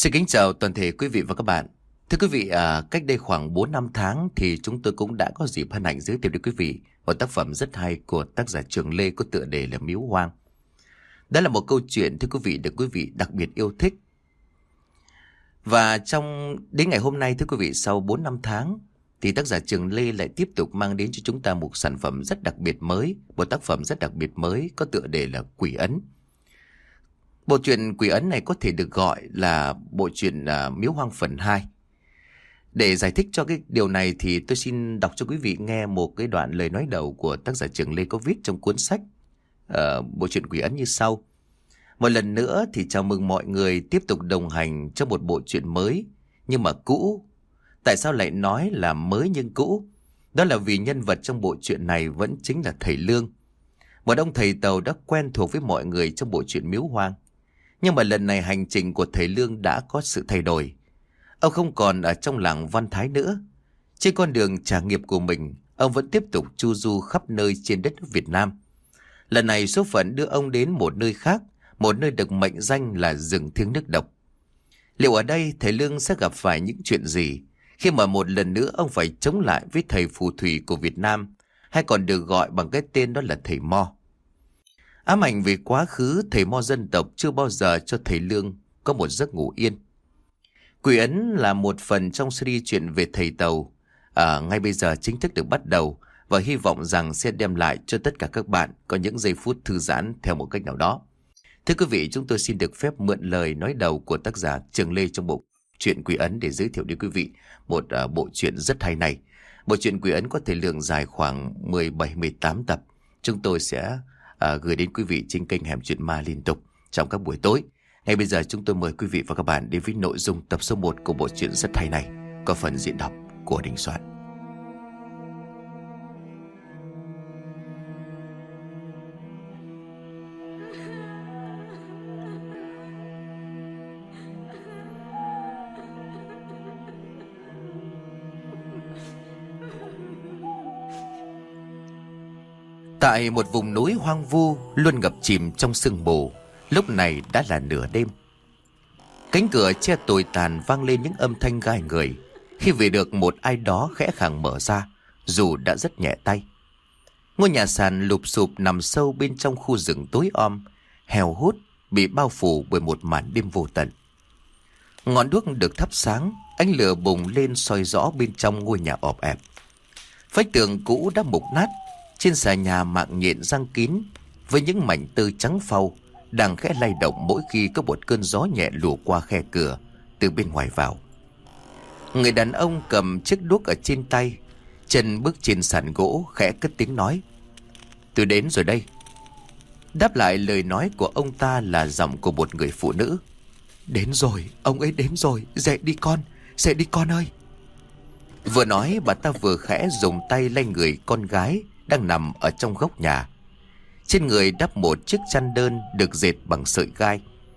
Xin kính chào toàn thể quý vị và các bạn. Thưa quý vị, cách đây khoảng 4-5 tháng thì chúng tôi cũng đã có dịp hân hạnh giới thiệu đến quý vị một tác phẩm rất hay của tác giả Trường Lê có tựa đề là Miếu Hoang. Đó là một câu chuyện thưa quý vị được quý vị đặc biệt yêu thích. Và đến ngày hôm nay thưa quý vị, sau 4-5 tháng thì tác giả Trường Lê lại tiếp tục mang đến cho chúng ta một sản phẩm rất đặc biệt mới, một tác phẩm rất đặc biệt mới có tựa đề là Quỷ Ấn. Bộ truyện Quỷ Ấn này có thể được gọi là bộ truyện Miếu Hoang phần 2. Để giải thích cho cái điều này thì tôi xin đọc cho quý vị nghe một cái đoạn lời nói đầu của tác giả Trường Lê có viết trong cuốn sách bộ truyện Quỷ Ấn như sau. Một lần nữa thì chào mừng mọi người tiếp tục đồng hành trong một bộ truyện mới nhưng mà cũ. Tại sao lại nói là mới nhưng cũ? Đó là vì nhân vật trong bộ truyện này vẫn chính là thầy Lương, một ông thầy Tàu đã quen thuộc với mọi người trong bộ truyện Miếu Hoang. Nhưng mà lần này hành trình của thầy Lương đã có sự thay đổi. Ông không còn ở trong làng Văn Thái nữa. Trên con đường trả nghiệp của mình, ông vẫn tiếp tục chu du khắp nơi trên đất nước Việt Nam. Lần này số phận đưa ông đến một nơi khác, một nơi được mệnh danh là rừng thiêng nước độc. Liệu ở đây thầy Lương sẽ gặp phải những chuyện gì khi mà một lần nữa ông phải chống lại với thầy phù thủy của Việt Nam, hay còn được gọi bằng cái tên đó là thầy Mo? Ám ảnh về quá khứ, thầy Mo dân tộc chưa bao giờ cho thầy Lương có một giấc ngủ yên. Quỷ Ấn là một phần trong series chuyện về thầy Tàu. Ngay bây giờ chính thức được bắt đầu và hy vọng rằng sẽ đem lại cho tất cả các bạn có những giây phút thư giãn theo một cách nào đó. Thưa quý vị, chúng tôi xin được phép mượn lời nói đầu của tác giả Trường Lê trong bộ truyện Quỷ Ấn để giới thiệu đến quý vị một bộ truyện rất hay này. Bộ truyện Quỷ Ấn có thời lượng dài khoảng 17-18 tập. Chúng tôi sẽ gửi đến quý vị trên kênh Hẻm Chuyện Ma liên tục trong các buổi tối. Ngay bây giờ chúng tôi mời quý vị và các bạn đến với nội dung tập số 1 của bộ truyện rất hay này, có phần diễn đọc của Đình Soạn. Tại một vùng núi hoang vu luôn ngập chìm trong sương mù, lúc này đã là nửa đêm. Cánh cửa che tồi tàn vang lên những âm thanh gai người khi về được một ai đó khẽ khàng mở ra, dù đã rất nhẹ tay. Ngôi nhà sàn lụp xụp nằm sâu bên trong khu rừng tối om, heo hút, bị bao phủ bởi một màn đêm vô tận. Ngọn đuốc được thắp sáng, ánh lửa bùng lên soi rõ bên trong ngôi nhà ọp ẹp. Vách tường cũ đã mục nát, trên xà nhà mạng nhện răng kín với những mảnh tơ trắng phau đang khẽ lay động mỗi khi có một cơn gió nhẹ lùa qua khe cửa từ bên ngoài vào. Người đàn ông cầm chiếc đuốc ở trên tay, chân bước trên sàn gỗ khẽ cất tiếng nói: "Tôi đến rồi đây." Đáp lại lời nói của ông ta là giọng của một người phụ nữ: "Đến rồi, ông ấy đến rồi, dậy đi con ơi." Vừa nói bà ta vừa khẽ dùng tay lay người con gái đang nằm ở trong góc nhà. Trên người đắp một chiếc chăn đơn được dệt bằng sợi gai.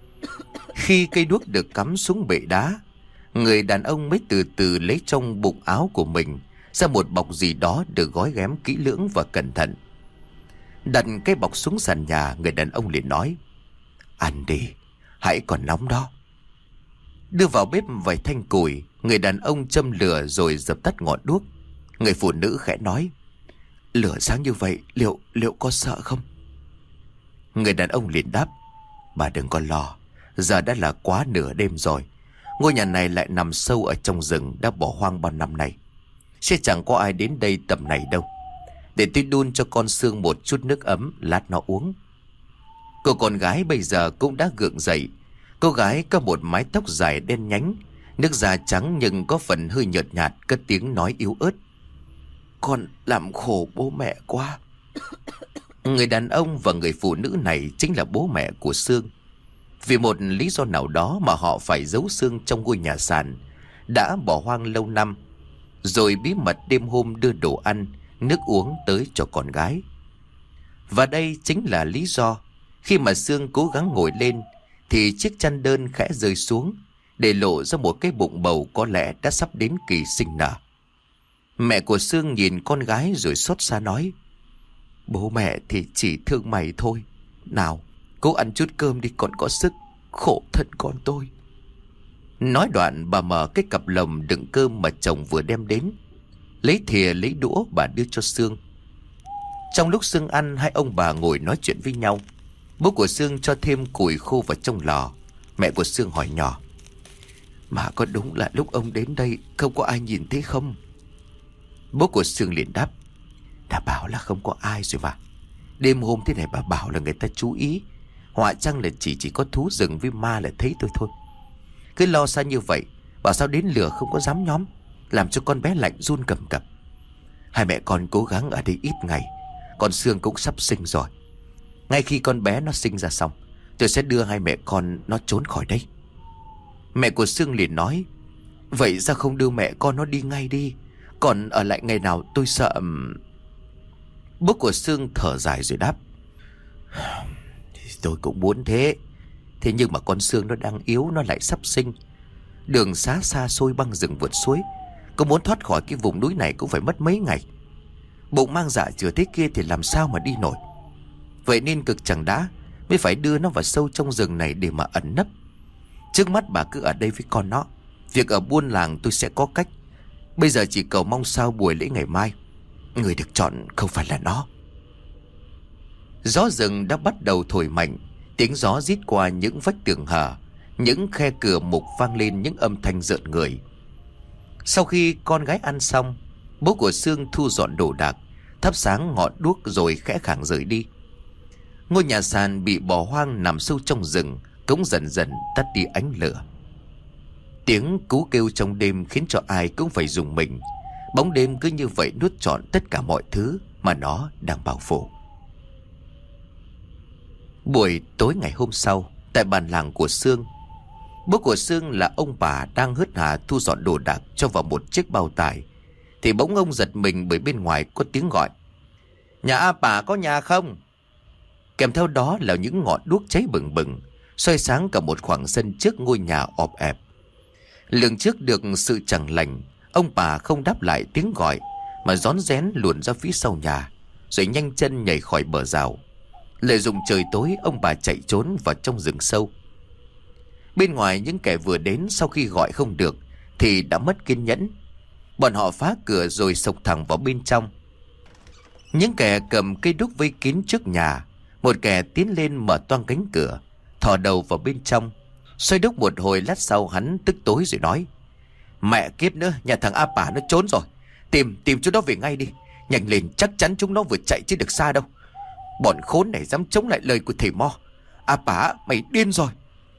Khi cây đuốc được cắm xuống bệ đá, người đàn ông mới từ từ lấy trong bụng áo của mình ra một bọc gì đó được gói ghém kỹ lưỡng và cẩn thận. Đặt cái bọc xuống sàn nhà, người đàn ông liền nói: "Ăn đi, hãy còn nóng đó." Đưa vào bếp vài thanh củi, người đàn ông châm lửa rồi dập tắt ngọn đuốc. Người phụ nữ khẽ nói: "Lửa sáng như vậy, liệu có sợ không?" Người đàn ông liền đáp: "Bà đừng có lo, giờ đã là quá nửa đêm rồi. Ngôi nhà này lại nằm sâu ở trong rừng đã bỏ hoang bao năm nay. Sẽ chẳng có ai đến đây tầm này đâu. Để tôi đun cho con Sương một chút nước ấm, lát nó uống." Cô con gái bây giờ cũng đã gượng dậy. Cô gái có một mái tóc dài đen nhánh, nước da trắng nhưng có phần hơi nhợt nhạt, cất tiếng nói yếu ớt: "Con làm khổ bố mẹ quá." Người đàn ông và người phụ nữ này chính là bố mẹ của Sương. Vì một lý do nào đó mà họ phải giấu Sương trong ngôi nhà sàn đã bỏ hoang lâu năm, rồi bí mật đêm hôm đưa đồ ăn, nước uống tới cho con gái. Và đây chính là lý do khi mà Sương cố gắng ngồi lên thì chiếc chăn đơn khẽ rơi xuống, để lộ ra một cái bụng bầu có lẽ đã sắp đến kỳ sinh nở. Mẹ của Sương nhìn con gái rồi xót xa nói: "Bố mẹ thì chỉ thương mày thôi. Nào, cố ăn chút cơm đi còn có sức. Khổ thân con tôi." Nói đoạn bà mở cái cặp lồng đựng cơm mà chồng vừa đem đến. Lấy thìa lấy đũa bà đưa cho Sương. Trong lúc Sương ăn, hai ông bà ngồi nói chuyện với nhau. Bố của Sương cho thêm củi khô vào trong lò. Mẹ của Sương hỏi nhỏ: "Mà có đúng là lúc ông đến đây không có ai nhìn thấy không?" Bố của Sương liền đáp: "Đã bảo là không có ai rồi mà. Đêm hôm thế này bà bảo là người ta chú ý. Họa chăng là chỉ có thú rừng với ma là thấy tôi thôi. Cứ lo xa như vậy, bảo sao đến lửa không có dám nhóm, làm cho con bé lạnh run cầm cập. Hai mẹ con cố gắng ở đây ít ngày. Con Sương cũng sắp sinh rồi. Ngay khi con bé nó sinh ra xong, tôi sẽ đưa hai mẹ con nó trốn khỏi đây." Mẹ của Sương liền nói: "Vậy sao không đưa mẹ con nó đi ngay đi? Còn ở lại ngày nào tôi sợ..." Bố của Sương thở dài rồi đáp: "Tôi cũng muốn thế. Thế nhưng mà con Sương nó đang yếu, nó lại sắp sinh. Đường xá xa xôi băng rừng vượt suối, có muốn thoát khỏi cái vùng núi này cũng phải mất mấy ngày. Bụng mang dạ chửa thế kia thì làm sao mà đi nổi. Vậy nên cực chẳng đã mới phải đưa nó vào sâu trong rừng này để mà ẩn nấp. Trước mắt bà cứ ở đây với con nó. Việc ở buôn làng tôi sẽ có cách. Bây giờ chỉ cầu mong sao buổi lễ ngày mai người được chọn không phải là nó." Gió rừng đã bắt đầu thổi mạnh. Tiếng gió rít qua những vách tường hở, những khe cửa mục vang lên những âm thanh rợn người. Sau khi con gái ăn xong, bố của Sương thu dọn đồ đạc, thắp sáng ngọn đuốc rồi khẽ khàng rời đi. Ngôi nhà sàn bị bỏ hoang nằm sâu trong rừng cũng dần dần tắt đi ánh lửa. Tiếng cú kêu trong đêm khiến cho ai cũng phải rùng mình. Bóng đêm cứ như vậy nuốt trọn tất cả mọi thứ mà nó đang bao phủ. Buổi tối ngày hôm sau, tại bản làng của Sương, bố của Sương là ông bà đang hớt hải thu dọn đồ đạc cho vào một chiếc bao tải, thì bỗng ông giật mình bởi bên ngoài có tiếng gọi: "Nhà A Bà có nhà không?" Kèm theo đó là những ngọn đuốc cháy bừng bừng, soi sáng cả một khoảng sân trước ngôi nhà ọp ẹp. Lường trước được sự chẳng lành, ông bà không đáp lại tiếng gọi mà rón rén luồn ra phía sau nhà, rồi nhanh chân nhảy khỏi bờ rào. Lợi dụng trời tối, ông bà chạy trốn vào trong rừng sâu. Bên ngoài, những kẻ vừa đến sau khi gọi không được thì đã mất kiên nhẫn. Bọn họ phá cửa rồi xộc thẳng vào bên trong. Những kẻ cầm cây đuốc vây kín trước nhà. Một kẻ tiến lên mở toang cánh cửa, thò đầu vào bên trong, xoay đúc một hồi. Lát sau hắn tức tối rồi nói: "Mẹ kiếp nữa, nhà thằng A Bà nó trốn rồi. Tìm chúng nó về ngay đi. Nhanh lên, chắc chắn chúng nó vừa chạy chứ được xa đâu. Bọn khốn này dám chống lại lời của thầy Mo. A Bà, mày điên rồi."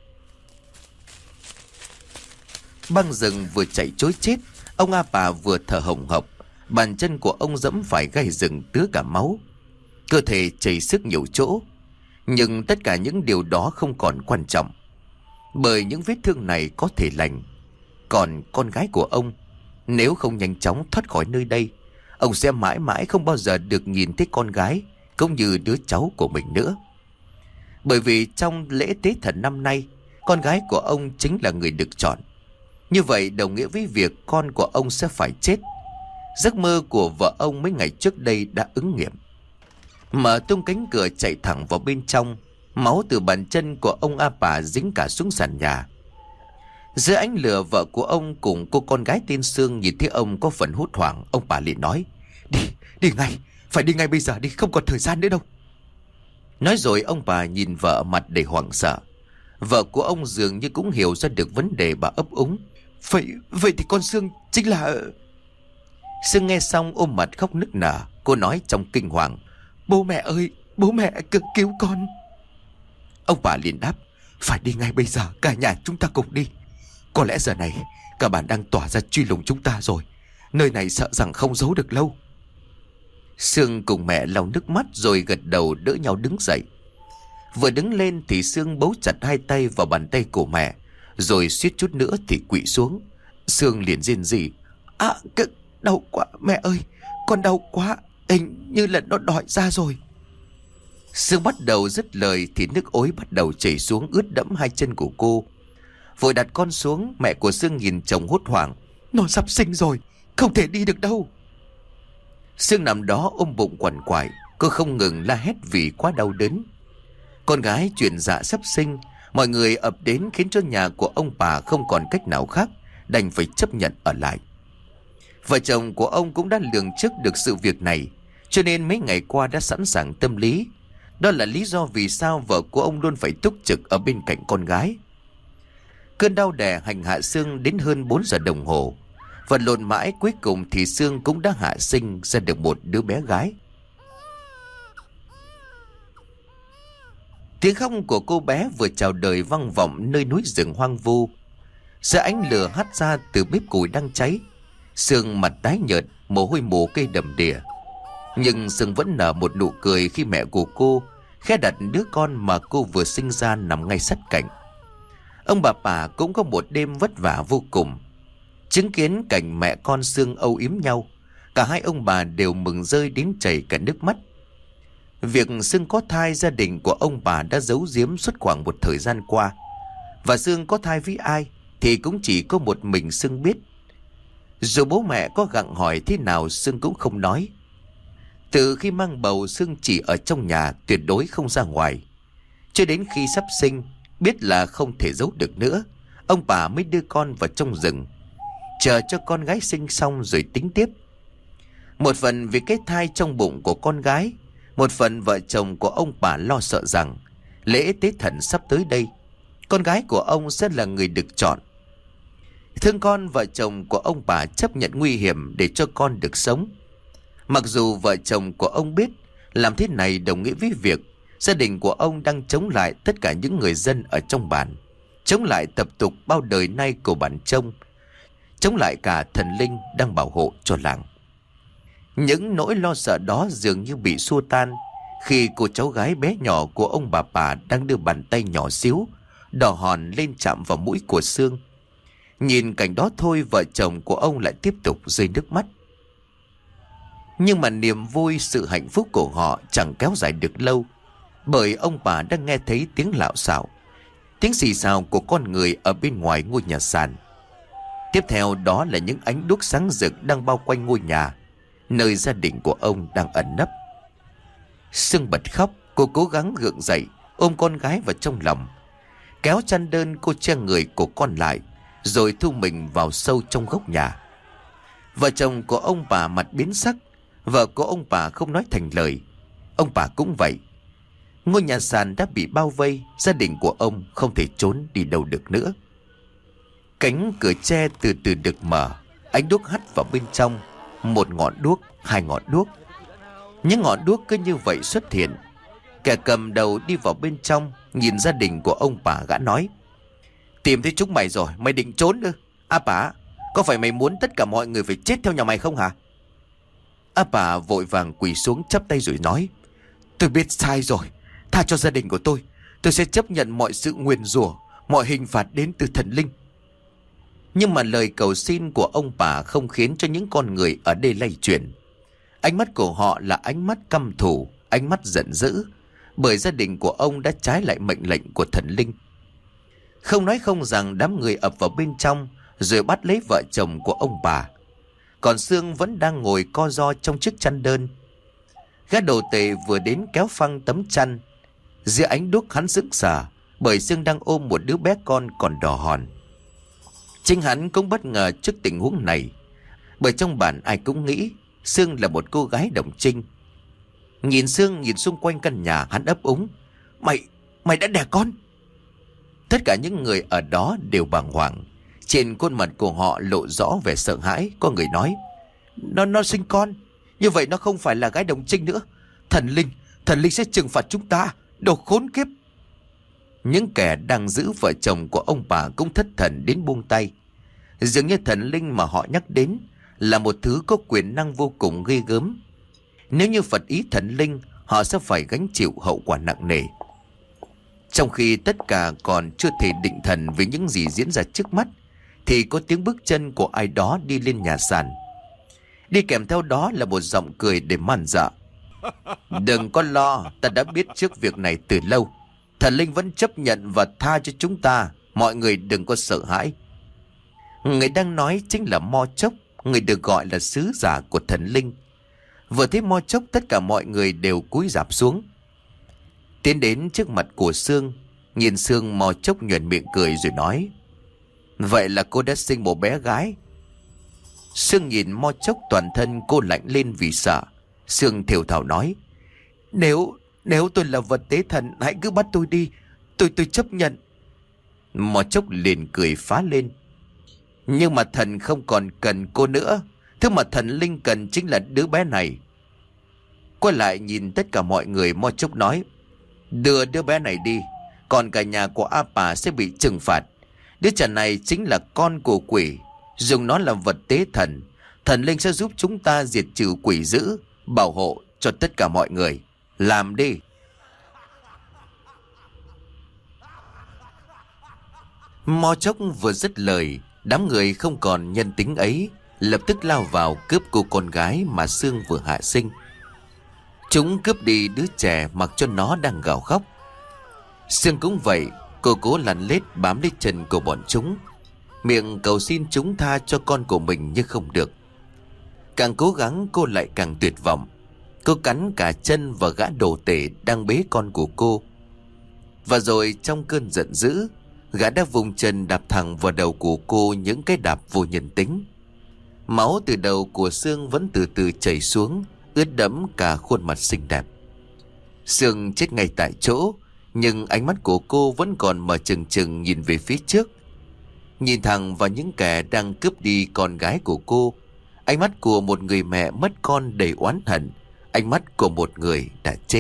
Băng rừng vừa chạy trối chết, ông A Bà vừa thở hổn hộc. Bàn chân của ông dẫm phải gai rừng tứa cả máu, cơ thể chảy xước nhiều chỗ. Nhưng tất cả những điều đó không còn quan trọng, bởi những vết thương này có thể lành. Còn con gái của ông, nếu không nhanh chóng thoát khỏi nơi đây, ông sẽ mãi mãi không bao giờ được nhìn thấy con gái cũng như đứa cháu của mình nữa. Bởi vì trong lễ tế thần năm nay, con gái của ông chính là người được chọn. Như vậy đồng nghĩa với việc con của ông sẽ phải chết. Giấc mơ của vợ ông mấy ngày trước đây đã ứng nghiệm. Mở tung cánh cửa chạy thẳng vào bên trong. Máu từ bàn chân của ông A Bà dính cả xuống sàn nhà. Dưới ánh lửa, vợ của ông cùng cô con gái tên Sương nhìn thấy ông có phần hốt hoảng. Ông bà liền nói: Đi ngay, phải đi ngay bây giờ đi, không còn thời gian nữa đâu." Nói rồi ông bà nhìn vợ mặt đầy hoảng sợ. Vợ của ông dường như cũng hiểu ra được vấn đề, bà ấp úng: Vậy thì con Sương chính là... Sương nghe xong ôm mặt khóc nức nở. Cô nói trong kinh hoàng: "Bố mẹ ơi, bố mẹ cứu con." Ông bà liền đáp: "Phải đi ngay bây giờ, cả nhà chúng ta cùng đi. Có lẽ giờ này cả bản đang tỏa ra truy lùng chúng ta rồi. Nơi này sợ rằng không giấu được lâu." Sương cùng mẹ lau nước mắt rồi gật đầu đỡ nhau đứng dậy. Vừa đứng lên thì Sương bấu chặt hai tay vào bàn tay của mẹ, rồi suýt chút nữa thì quỵ xuống. Sương liền rên rỉ: Đau quá mẹ ơi, con đau quá, hình như là nó đòi ra rồi." Sương bắt đầu dứt lời thì nước ối bắt đầu chảy xuống ướt đẫm hai chân của cô. Vội đặt con xuống, mẹ của Sương nhìn chồng hốt hoảng: "Nó sắp sinh rồi, không thể đi được đâu." Sương nằm đó ôm bụng quằn quại, cô không ngừng la hét vì quá đau đớn. Con gái chuyển dạ sắp sinh, Mọi người ập đến khiến cho nhà của ông bà không còn cách nào khác, đành phải chấp nhận ở lại. Vợ chồng của ông cũng đã lường trước được sự việc này, cho nên mấy ngày qua đã sẵn sàng tâm lý. Đó là lý do vì sao vợ của ông luôn phải túc trực ở bên cạnh con gái. Cơn đau đẻ hành hạ Sương đến hơn 4 giờ đồng hồ. Vật lộn mãi cuối cùng thì Sương cũng đã hạ sinh ra được một đứa bé gái. Tiếng khóc của cô bé vừa chào đời vang vọng nơi núi rừng hoang vu. Giữa ánh lửa hắt ra từ bếp củi đang cháy, Sương mặt tái nhợt, mồ hôi mồ kê đầm đìa. Nhưng Sương vẫn nở một nụ cười khi mẹ của cô khẽ đặt đứa con mà cô vừa sinh ra nằm ngay sát cạnh. Ông bà cũng có một đêm vất vả vô cùng. Chứng kiến cảnh mẹ con Sương âu yếm nhau, cả hai ông bà đều mừng rơi đến chảy cả nước mắt. Việc Sương có thai, gia đình của ông bà đã giấu giếm suốt khoảng một thời gian qua. Và Sương có thai với ai thì cũng chỉ có một mình Sương biết. Dù bố mẹ có gặng hỏi thế nào, Sương cũng không nói. Từ khi mang bầu, Sương chỉ ở trong nhà, tuyệt đối không ra ngoài. Cho đến khi sắp sinh, biết là không thể giấu được nữa, ông bà mới đưa con vào trong rừng, chờ cho con gái sinh xong rồi tính tiếp. Một phần vì cái thai trong bụng của con gái, một phần vợ chồng của ông bà lo sợ rằng lễ tế thần sắp tới đây, con gái của ông sẽ là người được chọn. Thương con, vợ chồng của ông bà chấp nhận nguy hiểm để cho con được sống. Mặc dù vợ chồng của ông biết làm thế này đồng nghĩa với việc gia đình của ông đang chống lại tất cả những người dân ở trong bản, chống lại tập tục bao đời nay của bản Trông, chống lại cả thần linh đang bảo hộ cho làng. Những nỗi lo sợ đó dường như bị xua tan khi cô cháu gái bé nhỏ của ông bà đang đưa bàn tay nhỏ xíu đỏ hòn lên chạm vào mũi của Sương. Nhìn cảnh đó thôi, vợ chồng của ông lại tiếp tục rơi nước mắt. Nhưng mà niềm vui, sự hạnh phúc của họ chẳng kéo dài được lâu, bởi ông bà đã nghe thấy tiếng lạo xạo, tiếng xì xào của con người ở bên ngoài ngôi nhà sàn. Tiếp theo đó là những ánh đuốc sáng rực đang bao quanh ngôi nhà, nơi gia đình của ông đang ẩn nấp. Sương bật khóc, cô cố gắng gượng dậy, ôm con gái vào trong lòng. Kéo chăn đơn cô che người của con lại, rồi thu mình vào sâu trong góc nhà. Vợ chồng của ông bà mặt biến sắc, vợ của ông bà không nói thành lời. Ông bà cũng vậy. Ngôi nhà sàn đã bị bao vây, gia đình của ông không thể trốn đi đâu được nữa. Cánh cửa tre từ từ được mở, ánh đuốc hắt vào bên trong. Một ngọn đuốc, hai ngọn đuốc. Những ngọn đuốc cứ như vậy xuất hiện. Kẻ cầm đầu đi vào bên trong, nhìn gia đình của ông bà, gã nói: "Tìm thấy chúng mày rồi, mày định trốn ư? Bà, có phải mày muốn tất cả mọi người phải chết theo nhà mày không hả?" Bà vội vàng quỳ xuống chắp tay rồi nói: "Tôi biết sai rồi, tha cho gia đình của tôi sẽ chấp nhận mọi sự nguyền rủa, mọi hình phạt đến từ thần linh." Nhưng mà lời cầu xin của ông bà không khiến cho những con người ở đây lay chuyển. Ánh mắt của họ là ánh mắt căm thù, ánh mắt giận dữ, bởi gia đình của ông đã trái lại mệnh lệnh của thần linh. Không nói không rằng đám người ập vào bên trong rồi bắt lấy vợ chồng của ông bà. Còn Sương vẫn đang ngồi co ro trong chiếc chăn đơn. Gã đồ tể vừa đến kéo phăng tấm chăn. Dưới ánh đuốc hắn sững sờ, bởi Sương đang ôm một đứa bé con còn đỏ hòn. Chính hắn cũng bất ngờ trước tình huống này, bởi trong bản ai cũng nghĩ Sương là một cô gái đồng trinh. Nhìn Sương, nhìn xung quanh căn nhà, hắn ấp úng: Mày đã đẻ con?" Tất cả những người ở đó đều bàng hoàng. Trên khuôn mặt của họ lộ rõ vẻ sợ hãi. Có người nói: Nó sinh con, như vậy nó không phải là gái đồng trinh nữa. Thần linh sẽ trừng phạt chúng ta, đồ khốn kiếp." Những kẻ đang giữ vợ chồng của ông bà cũng thất thần đến buông tay. Dường như thần linh mà họ nhắc đến là một thứ có quyền năng vô cùng ghê gớm. Nếu như phật ý thần linh, họ sẽ phải gánh chịu hậu quả nặng nề. Trong khi tất cả còn chưa thể định thần với những gì diễn ra trước mắt, thì có tiếng bước chân của ai đó đi lên nhà sàn. Đi kèm theo đó là một giọng cười để man dợ: "Đừng có lo, ta đã biết trước việc này từ lâu. Thần linh vẫn chấp nhận và tha cho chúng ta, mọi người đừng có sợ hãi." Người đang nói chính là Mo Chốc, người được gọi là sứ giả của thần linh. Vừa thấy Mo Chốc, tất cả mọi người đều cúi rạp xuống. Tiến đến trước mặt của Sương, Nhìn Sương, Mò Chốc nhoẻn miệng cười rồi nói: Vậy là cô đã sinh một bé gái? Sương nhìn Mo Chốc, toàn thân cô lạnh lên vì sợ. Sương thều thào nói: Nếu tôi là vật tế thần, hãy cứ bắt tôi đi. Tôi chấp nhận. Mo Chốc liền cười phá lên: Nhưng mà thần không còn cần cô nữa. Thứ mà thần linh cần chính là đứa bé này. Quay lại nhìn tất cả mọi người, Mo Chốc nói: Đưa đứa bé này đi, còn cả nhà của A Bà sẽ bị trừng phạt. Đứa trẻ này chính là con của quỷ. Dùng nó làm vật tế thần. Thần linh sẽ giúp chúng ta diệt trừ quỷ dữ, bảo hộ cho tất cả mọi người. Làm đi. Mo Chốc vừa dứt lời, đám người không còn nhân tính ấy lập tức lao vào cướp cô con gái mà Sương vừa hạ sinh. Chúng cướp đi đứa trẻ mặc cho nó đang gào khóc. Sương cũng vậy, cô cố lăn lết bám lấy chân của bọn chúng, miệng cầu xin chúng tha cho con của mình nhưng không được. Càng cố gắng cô lại càng tuyệt vọng. Cô cắn cả chân và gã đồ tể đang bế con của cô. Và rồi trong cơn giận dữ, gã đã vùng chân đạp thẳng vào đầu của cô những cái đạp vô nhân tính. Máu từ đầu của Sương vẫn từ từ chảy xuống, ướt đẫm cả khuôn mặt xinh đẹp. Sương chết ngay tại chỗ, nhưng ánh mắt của cô vẫn còn mở trừng trừng nhìn về phía trước, nhìn thẳng vào những kẻ đang cướp đi con gái của cô. Ánh mắt của một người mẹ mất con đầy oán hận, ánh mắt của một người đã chết.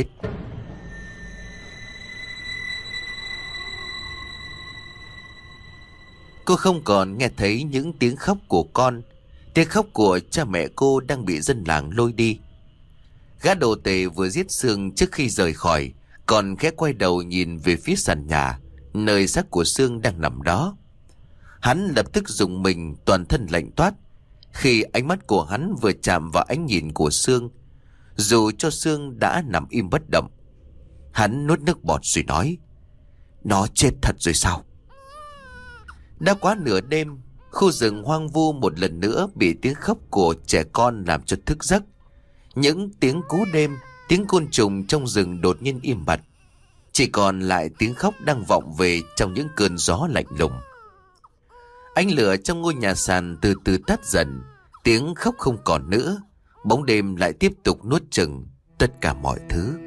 Cô không còn nghe thấy những tiếng khóc của con. Tiếng khóc của cha mẹ cô đang bị dân làng lôi đi. Gã đồ tể vừa giết Sương trước khi rời khỏi, còn khẽ quay đầu nhìn về phía sàn nhà, nơi xác của Sương đang nằm đó. Hắn lập tức rùng mình, toàn thân lạnh toát khi ánh mắt của hắn vừa chạm vào ánh nhìn của Sương. Dù cho Sương đã nằm im bất động, hắn nuốt nước bọt rồi nói: Nó chết thật rồi sao? Đã quá nửa đêm, khu rừng hoang vu một lần nữa bị tiếng khóc của trẻ con làm cho thức giấc. Những tiếng cú đêm, tiếng côn trùng trong rừng đột nhiên im bặt, chỉ còn lại tiếng khóc đang vọng về trong những cơn gió lạnh lùng. Ánh lửa trong ngôi nhà sàn từ từ tắt dần, tiếng khóc không còn nữa. Bóng đêm lại tiếp tục nuốt chửng tất cả mọi thứ.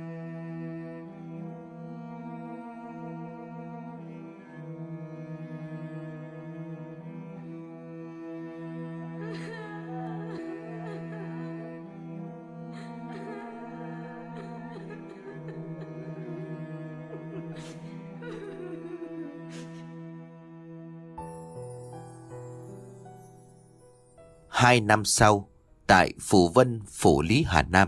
Hai năm sau, tại Phù Vân, Phủ Lý, Hà Nam.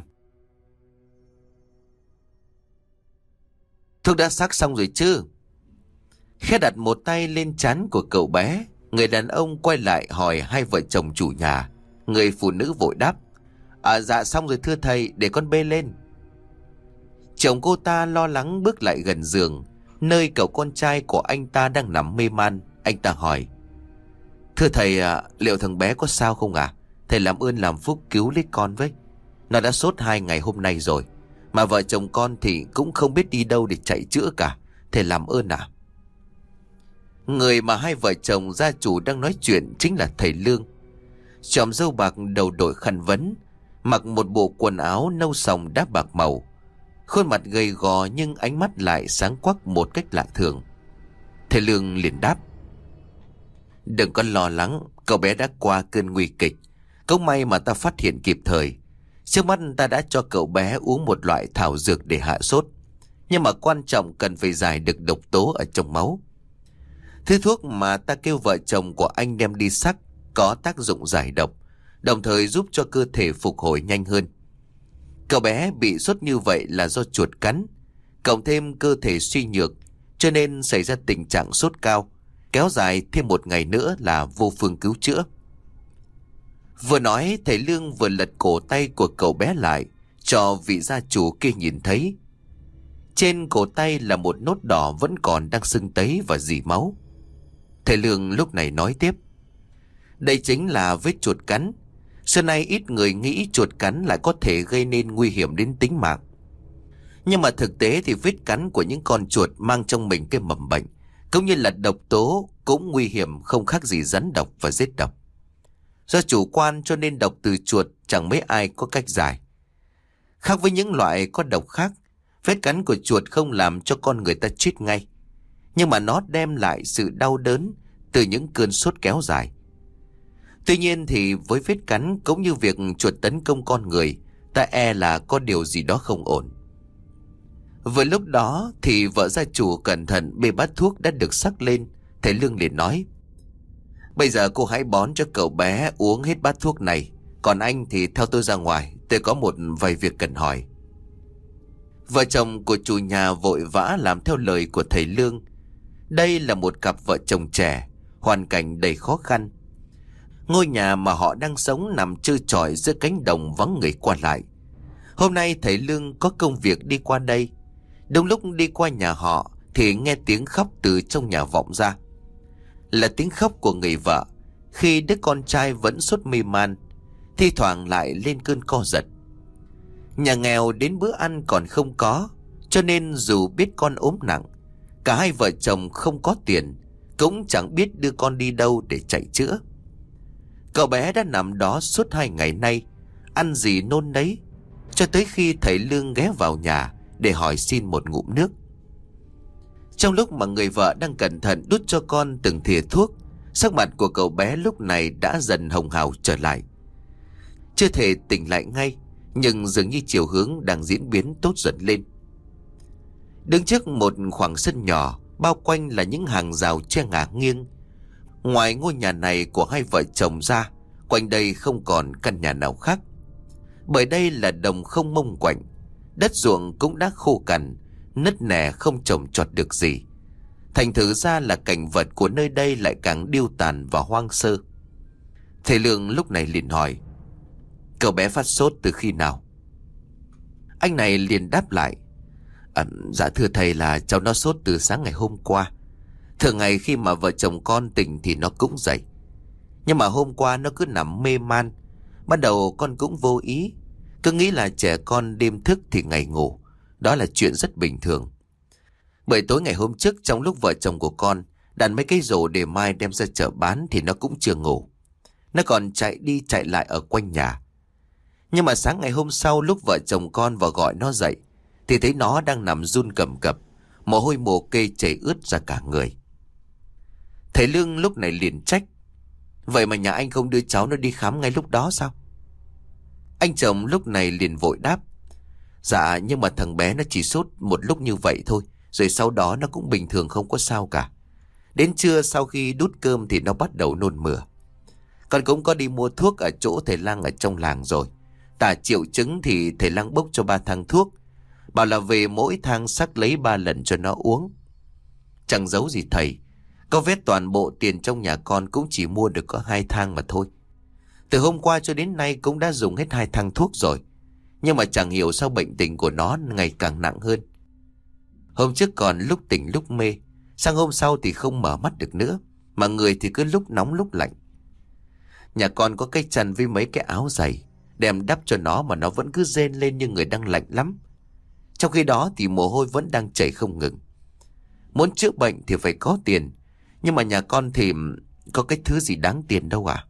Thuốc đã sắc xong rồi chứ? Khẽ đặt một tay lên trán của cậu bé, người đàn ông quay lại hỏi hai vợ chồng chủ nhà. Người phụ nữ vội đáp: Dạ xong rồi thưa thầy, để con bê lên. Chồng cô ta lo lắng bước lại gần giường, nơi cậu con trai của anh ta đang nằm mê man. Anh ta hỏi: Thưa thầy, liệu thằng bé có sao không ạ? Thầy làm ơn làm phúc cứu lấy con với. Nó đã sốt 2 ngày hôm nay rồi, mà vợ chồng con thì cũng không biết đi đâu để chạy chữa cả. Thầy làm ơn ạ. Người mà hai vợ chồng gia chủ đang nói chuyện chính là thầy Lương. Chòm râu bạc, đầu đội khăn vấn, mặc một bộ quần áo nâu sòng đá bạc màu. Khuôn mặt gầy gò nhưng ánh mắt lại sáng quắc một cách lạ thường. Thầy Lương liền đáp: Đừng có lo lắng, cậu bé đã qua cơn nguy kịch. Cũng may mà ta phát hiện kịp thời. Trước mắt ta đã cho cậu bé uống một loại thảo dược để hạ sốt, nhưng mà quan trọng cần phải giải được độc tố ở trong máu. Thứ thuốc mà ta kêu vợ chồng của anh đem đi sắc có tác dụng giải độc, đồng thời giúp cho cơ thể phục hồi nhanh hơn. Cậu bé bị sốt như vậy là do chuột cắn, cộng thêm cơ thể suy nhược, cho nên xảy ra tình trạng sốt cao, kéo dài thêm 1 ngày nữa là vô phương cứu chữa. Vừa nói, thầy Lương vừa lật cổ tay của cậu bé lại cho vị gia chủ kia nhìn thấy. Trên cổ tay là một nốt đỏ vẫn còn đang sưng tấy và rỉ máu. Thầy Lương lúc này nói tiếp: Đây chính là vết chuột cắn. Xưa nay ít người nghĩ chuột cắn lại có thể gây nên nguy hiểm đến tính mạng. Nhưng mà thực tế thì vết cắn của những con chuột mang trong mình cái mầm bệnh, cũng như là độc tố cũng nguy hiểm không khác gì rắn độc và giết độc. Do chủ quan cho nên độc từ chuột chẳng mấy ai có cách giải. Khác với những loại có độc khác, vết cắn của chuột không làm cho con người ta chết ngay, nhưng mà nó đem lại sự đau đớn từ những cơn sốt kéo dài. Tuy nhiên thì với vết cắn cũng như việc chuột tấn công con người, ta e là có điều gì đó không ổn. Vừa lúc đó thì vợ gia chủ cẩn thận bê bát thuốc đã được sắc lên. Thầy Lương liền nói: "Bây giờ cô hãy bón cho cậu bé uống hết bát thuốc này. Còn anh thì theo tôi ra ngoài, tôi có một vài việc cần hỏi." Vợ chồng của chủ nhà vội vã làm theo lời của thầy Lương. Đây là một cặp vợ chồng trẻ, hoàn cảnh đầy khó khăn. Ngôi nhà mà họ đang sống nằm trơ trọi giữa cánh đồng vắng người qua lại. Hôm nay thầy Lương có công việc đi qua đây. Đúng lúc đi qua nhà họ thì nghe tiếng khóc từ trong nhà vọng ra. Là tiếng khóc của người vợ khi đứa con trai vẫn sốt mê man, thi thoảng lại lên cơn co giật. Nhà nghèo đến bữa ăn còn không có, cho nên dù biết con ốm nặng, cả hai vợ chồng không có tiền, cũng chẳng biết đưa con đi đâu để chạy chữa. Cậu bé đã nằm đó suốt 2 ngày nay, ăn gì nôn nấy, cho tới khi thầy Lương ghé vào nhà để hỏi xin một ngụm nước. Trong lúc mà người vợ đang cẩn thận đút cho con từng thìa thuốc, sắc mặt của cậu bé lúc này đã dần hồng hào trở lại. Chưa thể tỉnh lại ngay, nhưng dường như chiều hướng đang diễn biến tốt dần lên. Đứng trước một khoảng sân nhỏ, bao quanh là những hàng rào che ngả nghiêng. Ngoài ngôi nhà này của hai vợ chồng ra, quanh đây không còn căn nhà nào khác. Bởi đây là đồng không mông quạnh, đất ruộng cũng đã khô cằn, nứt nẻ không trồng trọt được gì. Thành thử ra là cảnh vật của nơi đây lại càng điêu tàn và hoang sơ. Thầy Lương lúc này liền hỏi: "Cậu bé phát sốt từ khi nào?" Anh này liền đáp lại: Dạ thưa thầy, là cháu nó sốt từ sáng ngày hôm qua. Thường ngày khi mà vợ chồng con tỉnh thì nó cũng dậy, nhưng mà hôm qua nó cứ nằm mê man. Ban đầu con cũng vô ý, cứ nghĩ là trẻ con đêm thức thì ngày ngủ, đó là chuyện rất bình thường. Bởi tối ngày hôm trước, trong lúc vợ chồng của con đàn mấy cái rổ để mai đem ra chợ bán thì nó cũng chưa ngủ. Nó còn chạy đi chạy lại ở quanh nhà. Nhưng mà sáng ngày hôm sau, lúc vợ chồng con vào gọi nó dậy thì thấy nó đang nằm run cầm cập, mồ hôi mồ kê chảy ướt ra cả người. Thầy Lương lúc này liền trách: "Vậy mà nhà anh không đưa cháu nó đi khám ngay lúc đó sao?" Anh chồng lúc này liền vội đáp: "Dạ, nhưng mà thằng bé nó chỉ sốt một lúc như vậy thôi, rồi sau đó nó cũng bình thường, không có sao cả. Đến trưa sau khi đút cơm thì nó bắt đầu nôn mửa. Con cũng có đi mua thuốc ở chỗ thầy Lang ở trong làng rồi. Tả triệu chứng thì thầy Lang bốc cho 3 thang thuốc, bảo là về mỗi thang sắc lấy 3 lần cho nó uống. Chẳng giấu gì thầy, có vết toàn bộ tiền trong nhà con cũng chỉ mua được có 2 thang mà thôi. Từ hôm qua cho đến nay cũng đã dùng hết 2 thang thuốc rồi, nhưng mà chẳng hiểu sao bệnh tình của nó ngày càng nặng hơn. Hôm trước còn lúc tỉnh lúc mê, sang hôm sau thì không mở mắt được nữa, mà người thì cứ lúc nóng lúc lạnh. Nhà con có cái chăn với mấy cái áo dày, đem đắp cho nó mà nó vẫn cứ rên lên như người đang lạnh lắm. Trong khi đó thì mồ hôi vẫn đang chảy không ngừng. Muốn chữa bệnh thì phải có tiền, nhưng mà nhà con thì có cái thứ gì đáng tiền đâu à?"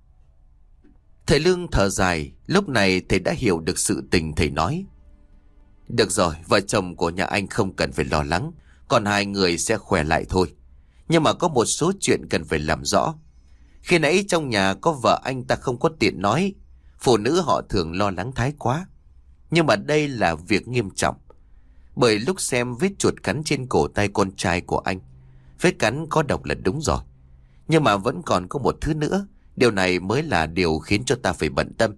Thầy Lương thở dài, lúc này thầy đã hiểu được sự tình. Thầy nói: "Được rồi, vợ chồng của nhà anh không cần phải lo lắng, còn 2 người sẽ khỏe lại thôi. Nhưng mà có một số chuyện cần phải làm rõ. Khi nãy trong nhà có vợ anh ta không có tiện nói, phụ nữ họ thường lo lắng thái quá. Nhưng mà đây là việc nghiêm trọng. Bởi lúc xem vết chuột cắn trên cổ tay con trai của anh, vết cắn có độc là đúng rồi. Nhưng mà vẫn còn có một thứ nữa, điều này mới là điều khiến cho ta phải bận tâm."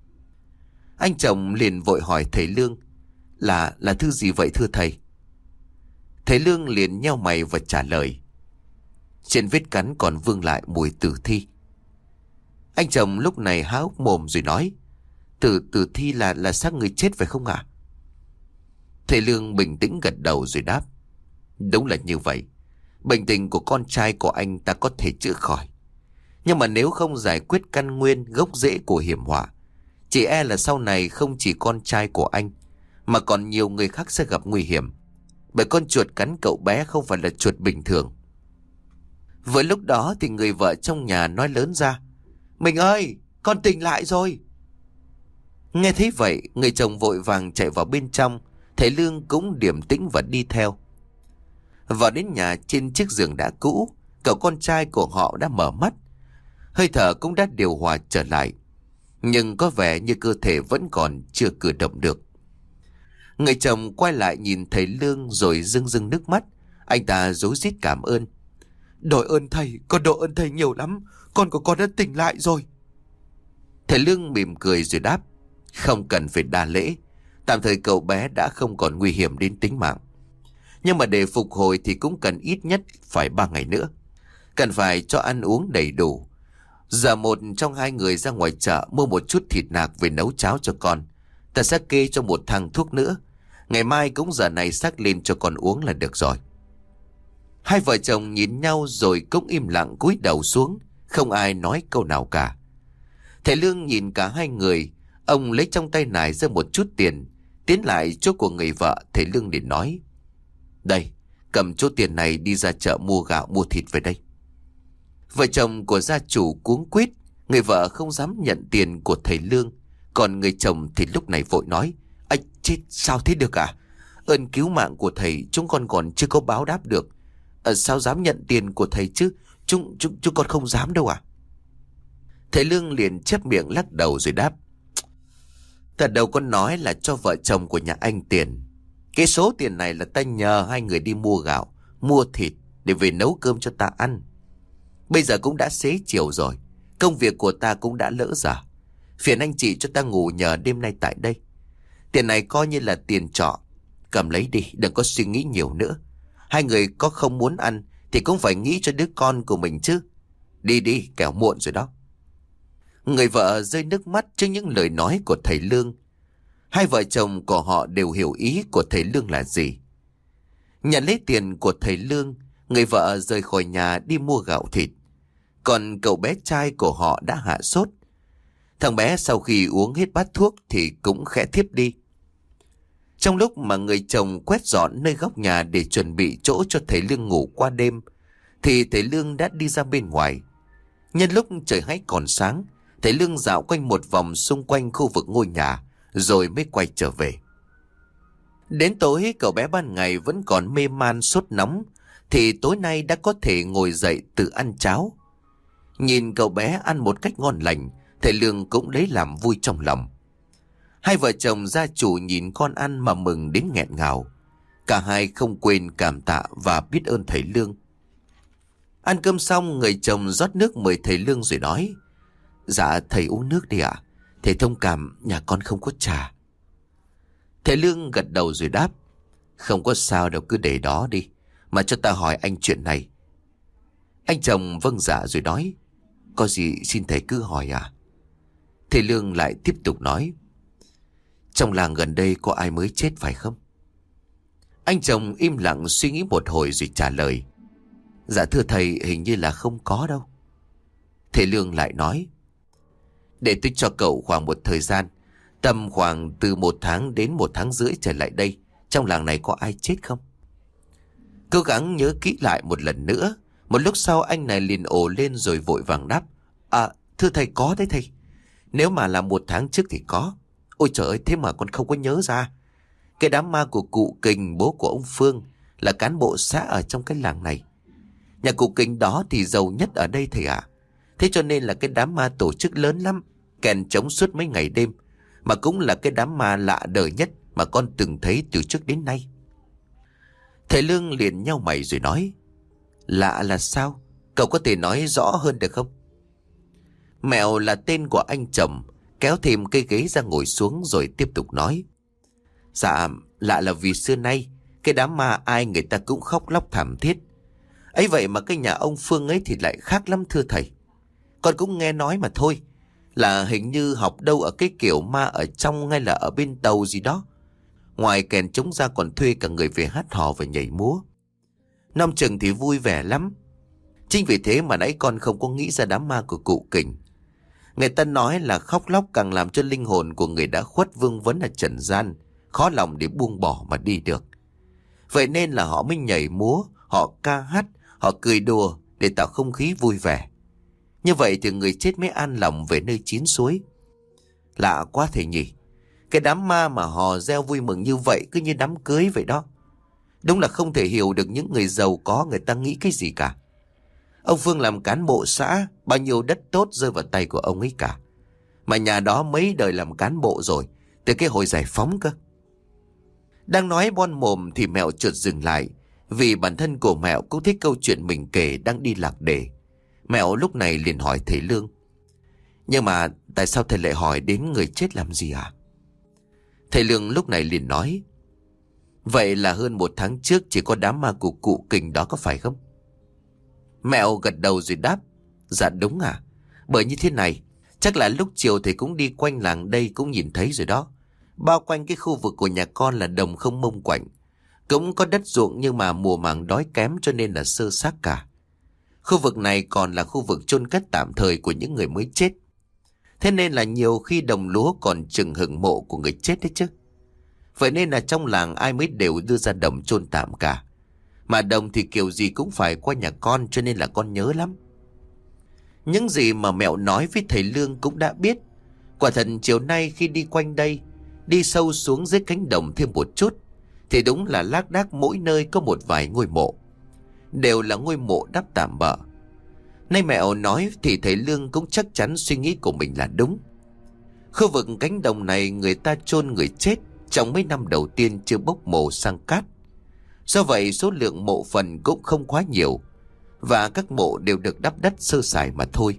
Anh chồng liền vội hỏi thầy Lương: Là thứ gì vậy thưa thầy?" Thầy Lương liền nheo mày và trả lời: "Trên vết cắn còn vương lại mùi tử thi." Anh chồng lúc này há hốc mồm rồi nói: Tử thi là xác người chết phải không ạ?" Thầy Lương bình tĩnh gật đầu rồi đáp: "Đúng là như vậy. Bệnh tình của con trai của anh ta có thể chữa khỏi, nhưng mà nếu không giải quyết căn nguyên gốc rễ của hiểm họa, chỉ e là sau này không chỉ con trai của anh mà còn nhiều người khác sẽ gặp nguy hiểm. Bởi con chuột cắn cậu bé không phải là chuột bình thường. Vừa lúc đó thì người vợ trong nhà nói lớn ra: "Mình ơi, con tỉnh lại rồi." Nghe thấy vậy, người chồng vội vàng chạy vào bên trong. Thầy Lương cũng điềm tĩnh và đi theo. Vào đến nhà, trên chiếc giường đã cũ, cậu con trai của họ đã mở mắt. Hơi thở cũng đã điều hòa trở lại, nhưng có vẻ như cơ thể vẫn còn chưa cử động được. Người chồng quay lại nhìn thầy Lương rồi rưng rưng nước mắt. Anh ta rối rít cảm ơn: "Đội ơn thầy, con đội ơn thầy nhiều lắm. Con của con đã tỉnh lại rồi." Thầy Lương mỉm cười rồi đáp: "Không cần phải đa lễ. Tạm thời cậu bé đã không còn nguy hiểm đến tính mạng. Nhưng mà để phục hồi thì cũng cần ít nhất phải 3 ngày nữa. Cần phải cho ăn uống đầy đủ. Giờ một trong hai người ra ngoài chợ mua một chút thịt nạc về nấu cháo cho con. Ta sẽ kê cho một thang thuốc nữa. Ngày mai cũng giờ này xách lên cho con uống là được rồi." Hai vợ chồng nhìn nhau rồi cũng im lặng cúi đầu xuống, không ai nói câu nào cả. Thầy Lương nhìn cả hai người. Ông lấy trong tay nải ra một chút tiền, tiến lại chỗ của người vợ. Thầy Lương liền nói: "Đây, cầm chỗ tiền này đi ra chợ mua gạo mua thịt về đây." Vợ chồng của gia chủ cuống quýt. Người vợ không dám nhận tiền của thầy Lương, còn người chồng thì lúc này vội nói: "Ây chết, sao thế được à? Ơn cứu mạng của thầy chúng con còn chưa có báo đáp được. Sao dám nhận tiền của thầy chứ? Chúng con không dám đâu à?" Thầy Lương liền chép miệng lắc đầu rồi đáp: "Ta đâu có nói là cho vợ chồng của nhà anh tiền. Cái số tiền này là ta nhờ hai người đi mua gạo, mua thịt để về nấu cơm cho ta ăn. Bây giờ cũng đã xế chiều rồi, công việc của ta cũng đã lỡ dở. Phiền anh chị cho ta ngủ nhờ đêm nay tại đây. Tiền này coi như là tiền trọ. Cầm lấy đi, đừng có suy nghĩ nhiều nữa. Hai người có không muốn ăn thì cũng phải nghĩ cho đứa con của mình chứ. Đi đi, kẻo muộn rồi đó." Người vợ rơi nước mắt trước những lời nói của thầy Lương. Hai vợ chồng của họ đều hiểu ý của thầy Lương là gì. Nhận lấy tiền của thầy Lương, người vợ rời khỏi nhà đi mua gạo thịt. Còn cậu bé trai của họ đã hạ sốt. Thằng bé sau khi uống hết bát thuốc thì cũng khẽ thiếp đi. Trong lúc mà người chồng quét dọn nơi góc nhà để chuẩn bị chỗ cho thầy Lương ngủ qua đêm, thì thầy Lương đã đi ra bên ngoài. Nhân lúc trời hãy còn sáng, thầy Lương dạo quanh một vòng xung quanh khu vực ngôi nhà, rồi mới quay trở về. Đến tối, cậu bé ban ngày vẫn còn mê man sốt nóng, thì tối nay đã có thể ngồi dậy tự ăn cháo. Nhìn cậu bé ăn một cách ngon lành, thầy Lương cũng lấy làm vui trong lòng. Hai vợ chồng gia chủ nhìn con ăn mà mừng đến nghẹn ngào. Cả hai không quên cảm tạ và biết ơn thầy Lương. Ăn cơm xong, người chồng rót nước mời thầy Lương rồi nói: "Dạ thầy uống nước đi ạ. Thầy thông cảm nhà con không có trà." Thầy Lương gật đầu rồi đáp: "Không có sao đâu, cứ để đó đi. Mà cho ta hỏi anh chuyện này." Anh chồng vâng dạ rồi nói: "Có gì xin thầy cứ hỏi à." Thầy Lương lại tiếp tục nói: "Trong làng gần đây có ai mới chết phải không?" Anh chồng im lặng suy nghĩ một hồi rồi trả lời: "Dạ thưa thầy, hình như là không có đâu." Thầy Lương lại nói: "Để tôi cho cậu khoảng một thời gian, tầm khoảng từ 1 tháng đến 1 tháng rưỡi trở lại đây, trong làng này có ai chết không?" Cố gắng nhớ kỹ lại một lần nữa. Một lúc sau anh này liền ồ lên rồi vội vàng đáp: Thưa thầy, có đấy thầy. Nếu mà là 1 tháng trước thì có. Ôi trời ơi, thế mà con không có nhớ ra. Cái đám ma của cụ Kình, bố của ông Phương, là cán bộ xã ở trong cái làng này. Nhà cụ Kình đó thì giàu nhất ở đây thầy ạ. Thế cho nên là cái đám ma tổ chức lớn lắm, kèn trống suốt mấy ngày đêm. Mà cũng là cái đám ma lạ đời nhất mà con từng thấy từ trước đến nay." Thầy Lương liền nhau mày rồi nói: "Lạ là sao? Cậu có thể nói rõ hơn được không?" Mẹo là tên của anh chồng, kéo thêm cây ghế ra ngồi xuống rồi tiếp tục nói: "Dạ, lạ là vì xưa nay cái đám ma ai người ta cũng khóc lóc thảm thiết. Ấy vậy mà cái nhà ông Phương ấy thì lại khác lắm thưa thầy. Con cũng nghe nói mà thôi, là hình như học đâu ở cái kiểu ma ở trong hay là ở bên tàu gì đó. Ngoài kèn trống ra còn thuê cả người về hát hò và nhảy múa. Năm chừng thì vui vẻ lắm. Chính vì thế mà nãy con không có nghĩ ra đám ma của cụ Kình. Người ta nói là khóc lóc càng làm cho linh hồn của người đã khuất vương vấn ở trần gian khó lòng để buông bỏ mà đi được. Vậy nên là họ mới nhảy múa, họ ca hát, họ cười đùa để tạo không khí vui vẻ. Như vậy thì người chết mới an lòng về nơi chín suối. Lạ quá thầy nhỉ. Cái đám ma mà họ reo vui mừng như vậy cứ như đám cưới vậy đó. Đúng là không thể hiểu được những người giàu có người ta nghĩ cái gì cả. Ông Phương làm cán bộ xã, bao nhiêu đất tốt rơi vào tay của ông ấy cả. Mà nhà đó mấy đời làm cán bộ rồi, từ cái hồi giải phóng cơ. Đang nói bon mồm thì Mẹo chợt dừng lại, vì bản thân của Mẹo cũng thích câu chuyện mình kể đang đi lạc đề. Mẹo lúc này liền hỏi thầy Lương: nhưng mà tại sao thầy lại hỏi đến người chết làm gì à? Thầy Lương lúc này liền nói: vậy là hơn 1 tháng trước chỉ có đám ma của cụ Kình đó có phải không? Mẹo gật đầu rồi đáp: dạ đúng à. Bởi như thế này, chắc là lúc chiều thầy cũng đi quanh làng đây cũng nhìn thấy rồi đó. Bao quanh cái khu vực của nhà con là đồng không mông quạnh. Cũng có đất ruộng nhưng mà mùa màng đói kém cho nên là sơ xác cả. Khu vực này còn là khu vực chôn cất tạm thời của những người mới chết. Thế nên là nhiều khi đồng lúa còn chừng hửng mộ của người chết đấy chứ. Vậy nên là trong làng ai mới đều đưa ra đồng chôn tạm cả. Mà đồng thì kiểu gì cũng phải qua nhà con, cho nên là con nhớ lắm. Những gì mà Mẹo nói với thầy Lương cũng đã biết. Quả thật chiều nay khi đi quanh đây, đi sâu xuống dưới cánh đồng thêm một chút, thì đúng là lác đác mỗi nơi có một vài ngôi mộ. Đều là ngôi mộ đắp tạm bợ. Nay Mẹo nói thì thầy Lương cũng chắc chắn suy nghĩ của mình là đúng. Khu vực cánh đồng này người ta chôn người chết trong mấy năm đầu tiên chưa bốc mộ sang cát. Do vậy số lượng mộ phần cũng không quá nhiều, và các mộ đều được đắp đất sơ sài mà thôi.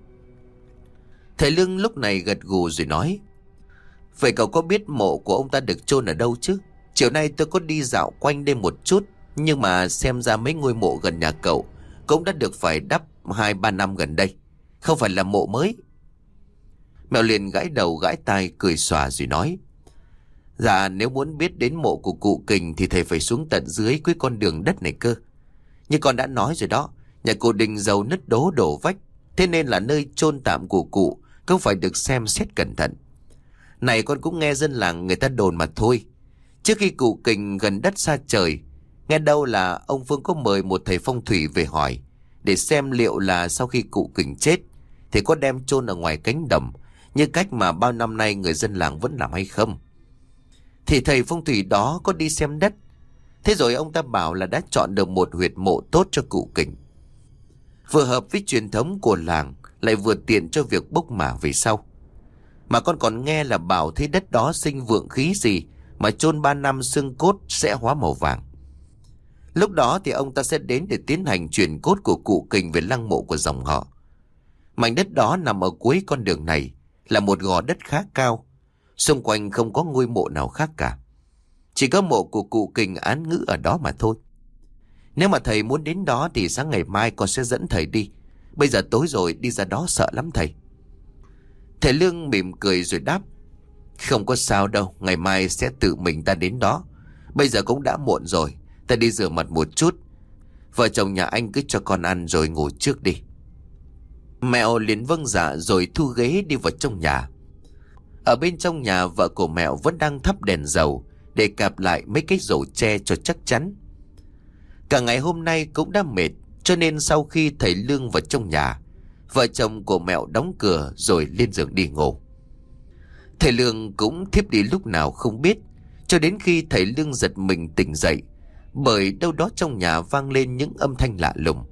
Thầy Lương lúc này gật gù rồi nói: vậy cậu có biết mộ của ông ta được chôn ở đâu chứ? Chiều nay tôi có đi dạo quanh đây một chút, nhưng mà xem ra mấy ngôi mộ gần nhà cậu cũng đã được phải đắp 2-3 năm gần đây, không phải là mộ mới. Mẹo liền gãi đầu gãi tai cười xòa rồi nói: dạ nếu muốn biết đến mộ của cụ Kình thì thầy phải xuống tận dưới cái con đường đất này cơ. Như con đã nói rồi đó, nhà cụ Đình giàu nứt đố đổ vách, thế nên là nơi chôn tạm của cụ cũng phải được xem xét cẩn thận. Này con cũng nghe dân làng người ta đồn mà thôi. Trước khi cụ Kình gần đất xa trời, nghe đâu là ông Phương có mời một thầy phong thủy về hỏi, để xem liệu là sau khi cụ Kình chết thì có đem chôn ở ngoài cánh đồng như cách mà bao năm nay người dân làng vẫn làm hay không. Thì thầy phong thủy đó có đi xem đất, thế rồi ông ta bảo là đã chọn được một huyệt mộ tốt cho cụ Kình, vừa hợp với truyền thống của làng, lại vừa tiện cho việc bốc mả về sau. Mà con còn nghe là bảo thế đất đó sinh vượng khí gì mà chôn 3 năm xương cốt sẽ hóa màu vàng. Lúc đó thì ông ta sẽ đến để tiến hành chuyển cốt của cụ Kình về lăng mộ của dòng họ. Mảnh đất đó nằm ở cuối con đường này, là một gò đất khá cao, xung quanh không có ngôi mộ nào khác cả. Chỉ có mộ của cụ Kình án ngữ ở đó mà thôi. Nếu mà thầy muốn đến đó thì sáng ngày mai con sẽ dẫn thầy đi. Bây giờ tối rồi đi ra đó sợ lắm thầy. Thầy Lương mỉm cười rồi đáp: không có sao đâu, ngày mai sẽ tự mình ta đến đó. Bây giờ cũng đã muộn rồi, ta đi rửa mặt một chút. Vợ chồng nhà anh cứ cho con ăn rồi ngủ trước đi. Mẹo liền vâng dạ rồi thu ghế đi vào trong nhà. Ở bên trong nhà, vợ của Mẹo vẫn đang thắp đèn dầu để cạp lại mấy cái rổ tre cho chắc chắn. Cả ngày hôm nay cũng đã mệt, cho nên sau khi thầy Lương vào trong nhà, vợ chồng của Mẹo đóng cửa rồi lên giường đi ngủ. Thầy Lương cũng thiếp đi lúc nào không biết, cho đến khi thầy Lương giật mình tỉnh dậy, bởi đâu đó trong nhà vang lên những âm thanh lạ lùng.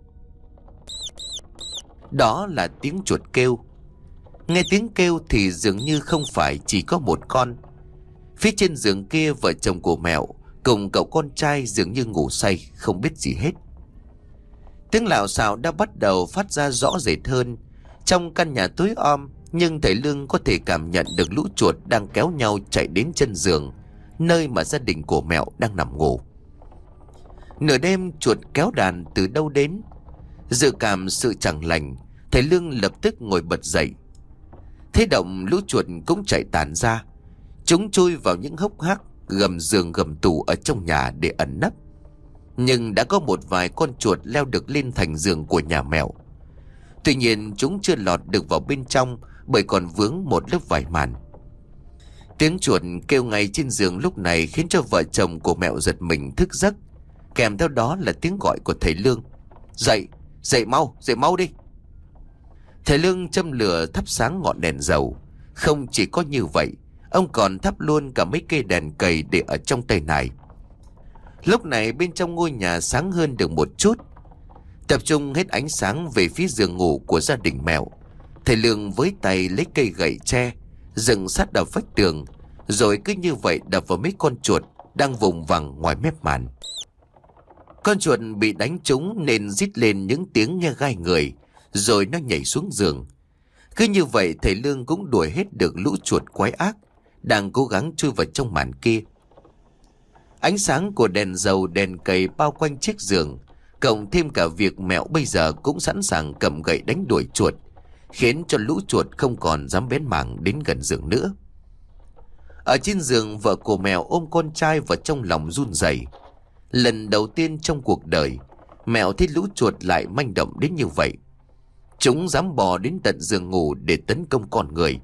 Đó là tiếng chuột kêu. Nghe tiếng kêu thì dường như không phải chỉ có một con. Phía trên giường kia, vợ chồng của Mẹo cùng cậu con trai dường như ngủ say không biết gì hết. Tiếng lạo xạo đã bắt đầu phát ra rõ rệt hơn. Trong căn nhà tối om, nhưng thầy Lương có thể cảm nhận được lũ chuột đang kéo nhau chạy đến chân giường, nơi mà gia đình của Mẹo đang nằm ngủ. Nửa đêm chuột kéo đàn từ đâu đến. Dự cảm sự chẳng lành, thầy Lương lập tức ngồi bật dậy. Thế động lũ chuột cũng chạy tản ra. Chúng chui vào những hốc hác, gầm giường gầm tủ ở trong nhà để ẩn nấp. Nhưng đã có một vài con chuột leo được lên thành giường của nhà Mẹo. Tuy nhiên chúng chưa lọt được vào bên trong, bởi còn vướng một lớp vải màn. Tiếng chuột kêu ngay trên giường lúc này khiến cho vợ chồng của Mẹo giật mình thức giấc. Kèm theo đó là tiếng gọi của thầy Lương. Dậy, dậy mau đi. Thầy Lương châm lửa thắp sáng ngọn đèn dầu. Không chỉ có như vậy, ông còn thắp luôn cả mấy cây đèn cầy để ở trong tay này. Lúc này bên trong ngôi nhà sáng hơn được một chút. Tập trung hết ánh sáng về phía giường ngủ của gia đình Mẹo, thầy Lương với tay lấy cây gậy tre dựng sát đầu vách tường, rồi cứ như vậy đập vào mấy con chuột đang vùng vằng ngoài mép màn. Con chuột bị đánh trúng nên rít lên những tiếng nghe gai người, rồi nó nhảy xuống giường. Cứ như vậy thầy Lương cũng đuổi hết được lũ chuột quái ác đang cố gắng chui vào trong màn kia. Ánh sáng của đèn dầu đèn cầy bao quanh chiếc giường, cộng thêm cả việc Mẹo bây giờ cũng sẵn sàng cầm gậy đánh đuổi chuột, khiến cho lũ chuột không còn dám bén mảng đến gần giường nữa. Ở trên giường, vợ của Mẹo ôm con trai vào trong lòng run rẩy. Lần đầu tiên trong cuộc đời, Mẹo thấy lũ chuột lại manh động đến như vậy. Chúng dám bò đến tận giường ngủ để tấn công con người.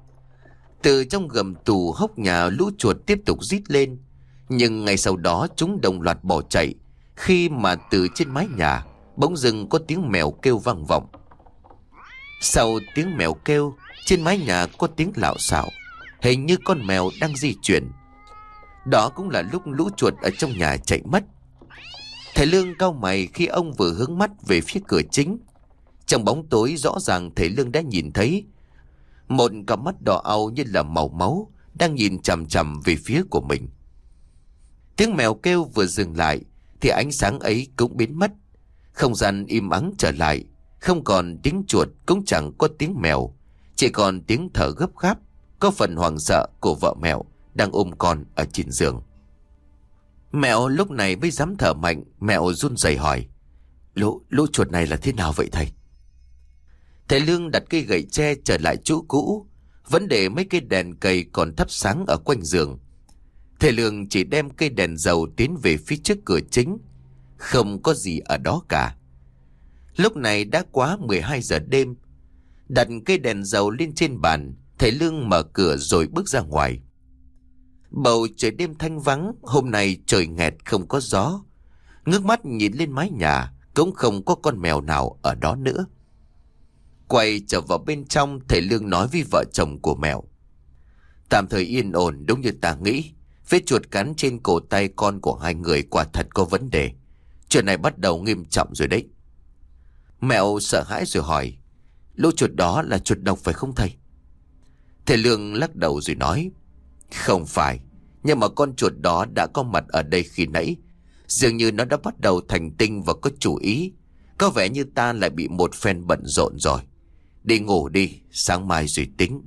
Từ trong gầm tù hốc nhà, lũ chuột tiếp tục rít lên, nhưng ngay sau đó chúng đồng loạt bỏ chạy, khi mà từ trên mái nhà bỗng dưng có tiếng mèo kêu vang vọng. Sau tiếng mèo kêu, trên mái nhà có tiếng lạo xạo, hình như con mèo đang di chuyển. Đó cũng là lúc lũ chuột ở trong nhà chạy mất. Thầy Lương cau mày khi ông vừa hướng mắt về phía cửa chính. Trong bóng tối rõ ràng thầy Lương đã nhìn thấy một cặp mắt đỏ au như là màu máu đang nhìn chằm chằm về phía của mình. Tiếng mèo kêu vừa dừng lại thì ánh sáng ấy cũng biến mất. Không gian im ắng trở lại, không còn tiếng chuột, cũng chẳng có tiếng mèo, chỉ còn tiếng thở gấp gáp, có phần hoảng sợ của vợ Mẹo đang ôm con ở trên giường. Mẹo lúc này mới dám thở mạnh. Mẹo run rẩy hỏi: Lũ chuột này là thế nào vậy thầy? Thầy Lương đặt cây gậy tre trở lại chỗ cũ, vẫn để mấy cây đèn cầy còn thắp sáng ở quanh giường. Thầy Lương chỉ đem cây đèn dầu tiến về phía trước cửa chính. Không có gì ở đó cả. Lúc này đã quá 12 giờ đêm. Đặt cây đèn dầu lên trên bàn, thầy Lương mở cửa rồi bước ra ngoài. Bầu trời đêm thanh vắng, hôm nay trời nghẹt không có gió. Ngước mắt nhìn lên mái nhà, cũng không có con mèo nào ở đó nữa. Quay trở vào bên trong, thầy Lương nói với vợ chồng của Mẹo: Tạm thời yên ổn, đúng như ta nghĩ. Vết chuột cắn trên cổ tay con của hai người quả thật có vấn đề. Chuyện này bắt đầu nghiêm trọng rồi đấy. Mẹo sợ hãi rồi hỏi: Lũ chuột đó là chuột độc phải không thầy? Thầy Lương lắc đầu rồi nói: Không phải, nhưng mà con chuột đó đã có mặt ở đây khi nãy. Dường như nó đã bắt đầu thành tinh và có chủ ý. Có vẻ như ta lại bị một phen bận rộn rồi. Đi ngủ đi, sáng mai rồi tính.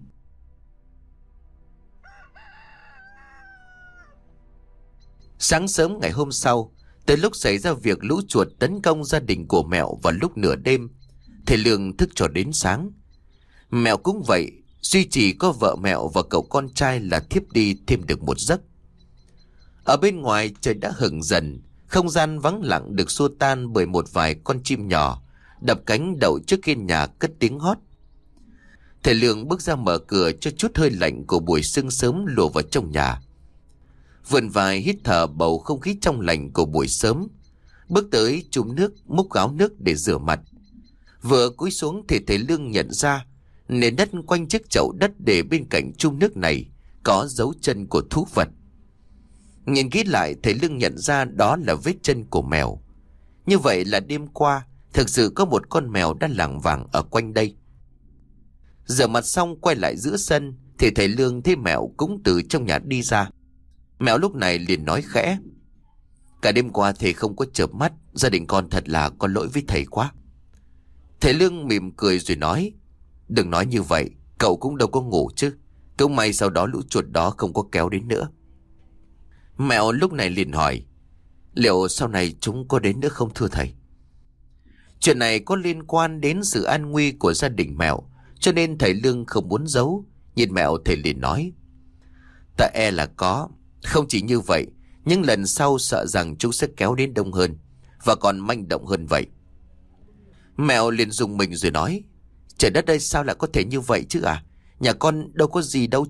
Sáng sớm ngày hôm sau, tới lúc xảy ra việc lũ chuột tấn công gia đình của Mẹo vào lúc nửa đêm, thầy Lương thức cho đến sáng. Mẹo cũng vậy, duy chỉ có vợ Mẹo và cậu con trai là thiếp đi thêm được một giấc. Ở bên ngoài trời đã hửng dần, không gian vắng lặng được xua tan bởi một vài con chim nhỏ đập cánh đậu trước hiên nhà cất tiếng hót. Thầy Lương bước ra mở cửa cho chút hơi lạnh của buổi sương sớm lùa vào trong nhà. Vươn vai hít thở bầu không khí trong lành của buổi sớm, bước tới chùm nước múc gáo nước để rửa mặt. Vừa cúi xuống thì thầy Lương nhận ra nền đất quanh chiếc chậu đất để bên cạnh chum nước này có dấu chân của thú vật. Nhìn kỹ lại, thầy Lương nhận ra đó là vết chân của mèo. Như vậy là đêm qua thực sự có một con mèo đang lảng vảng ở quanh đây. Rửa mặt xong quay lại giữa sân thì thầy Lương thấy Mẹo cũng từ trong nhà đi ra. Mẹo lúc này liền nói khẽ: Cả đêm qua thầy không có chợp mắt, gia đình con thật là có lỗi với thầy quá. Thầy Lương mỉm cười rồi nói: Đừng nói như vậy, cậu cũng đâu có ngủ chứ. Cũng may sau đó lũ chuột đó không có kéo đến nữa. Mẹo lúc này liền hỏi: Liệu sau này chúng có đến nữa không thưa thầy? Chuyện này có liên quan đến sự an nguy của gia đình Mẹo, cho nên thầy Lương không muốn giấu. Nhìn Mẹo, thầy liền nói: Ta e là có. Không chỉ như vậy, nhưng lần sau sợ rằng chúng sẽ kéo đến đông hơn và còn manh động hơn vậy. Mẹo liền rùng mình rồi nói: Trời đất ơi, sao lại có thể như vậy chứ à? Nhà con đâu có gì đâu chứ.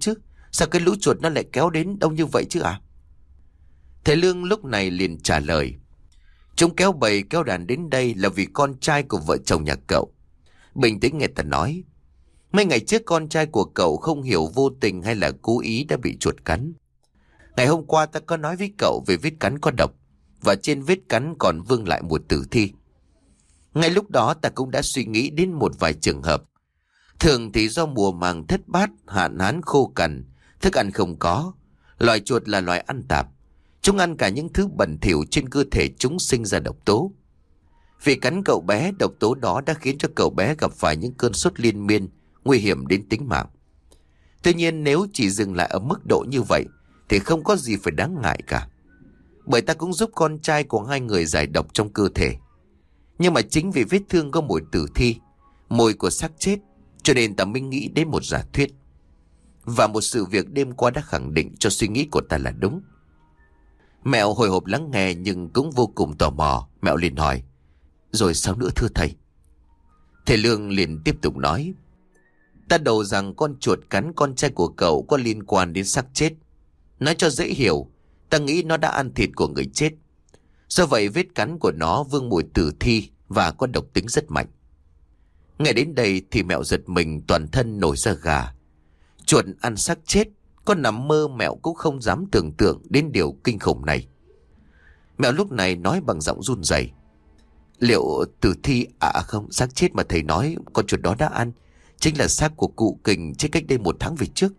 Sao cái lũ chuột nó lại kéo đến đông như vậy chứ à? Thầy Lương lúc này liền trả lời. Chúng kéo bầy kéo đàn đến đây là vì con trai của vợ chồng nhà cậu. Bình tĩnh nghe ta nói. Mấy ngày trước con trai của cậu không hiểu vô tình hay là cố ý đã bị chuột cắn. Ngày hôm qua ta có nói với cậu về vết cắn có độc, và trên vết cắn còn vương lại một tử thi. Ngay lúc đó ta cũng đã suy nghĩ đến một vài trường hợp. Thường thì do mùa màng thất bát, hạn hán khô cằn, thức ăn không có. Loài chuột là loài ăn tạp. Chúng ăn cả những thứ bẩn thỉu trên cơ thể chúng sinh ra độc tố. Vì cắn cậu bé, độc tố đó đã khiến cho cậu bé gặp phải những cơn sốt liên miên, nguy hiểm đến tính mạng. Tuy nhiên nếu chỉ dừng lại ở mức độ như vậy thì không có gì phải đáng ngại cả. Bởi ta cũng giúp con trai của hai người giải độc trong cơ thể. Nhưng mà chính vì vết thương có mùi tử thi, mùi của xác chết, cho nên ta mới nghĩ đến một giả thuyết. Và một sự việc đêm qua đã khẳng định cho suy nghĩ của ta là đúng. Mẹo hồi hộp lắng nghe nhưng cũng vô cùng tò mò. Mẹo liền hỏi, rồi sao nữa thưa thầy? Thầy Lương liền tiếp tục nói, ta đổ rằng con chuột cắn con trai của cậu có liên quan đến xác chết. Nói cho dễ hiểu, ta nghĩ nó đã ăn thịt của người chết. Do vậy vết cắn của nó vương mùi tử thi và có độc tính rất mạnh. Nghe đến đây thì Mẹo giật mình toàn thân nổi da gà. Chuột ăn xác chết, con nằm mơ Mẹo cũng không dám tưởng tượng đến điều kinh khủng này. Mẹo lúc này nói bằng giọng run rẩy, liệu tử thi không, xác chết mà thầy nói con chuột đó đã ăn chính là xác của cụ Kình chết cách đây 1 tháng về trước.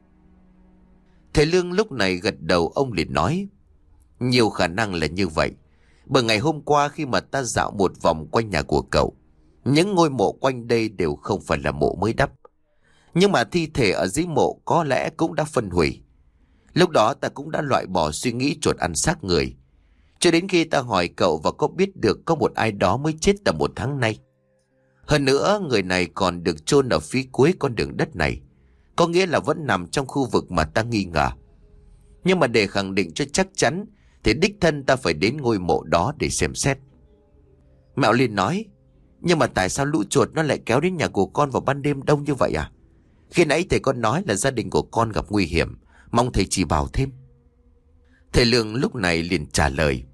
Thầy Lương lúc này gật đầu, ông liền nói, nhiều khả năng là như vậy. Bởi ngày hôm qua khi mà ta dạo một vòng quanh nhà của cậu, những ngôi mộ quanh đây đều không phải là mộ mới đắp. Nhưng mà thi thể ở dưới mộ có lẽ cũng đã phân hủy. Lúc đó ta cũng đã loại bỏ suy nghĩ chuột ăn xác người. Cho đến khi ta hỏi cậu và có biết được có một ai đó mới chết tầm 1 tháng nay. Hơn nữa người này còn được chôn ở phía cuối con đường đất này. Có nghĩa là vẫn nằm trong khu vực mà ta nghi ngờ. Nhưng mà để khẳng định cho chắc chắn thì đích thân ta phải đến ngôi mộ đó để xem xét. Mẹo liền nói, nhưng mà tại sao lũ chuột nó lại kéo đến nhà của con vào ban đêm đông như vậy à? Khi nãy thầy con nói là gia đình của con gặp nguy hiểm, mong thầy chỉ bảo thêm. Thầy Lương lúc này liền trả lời,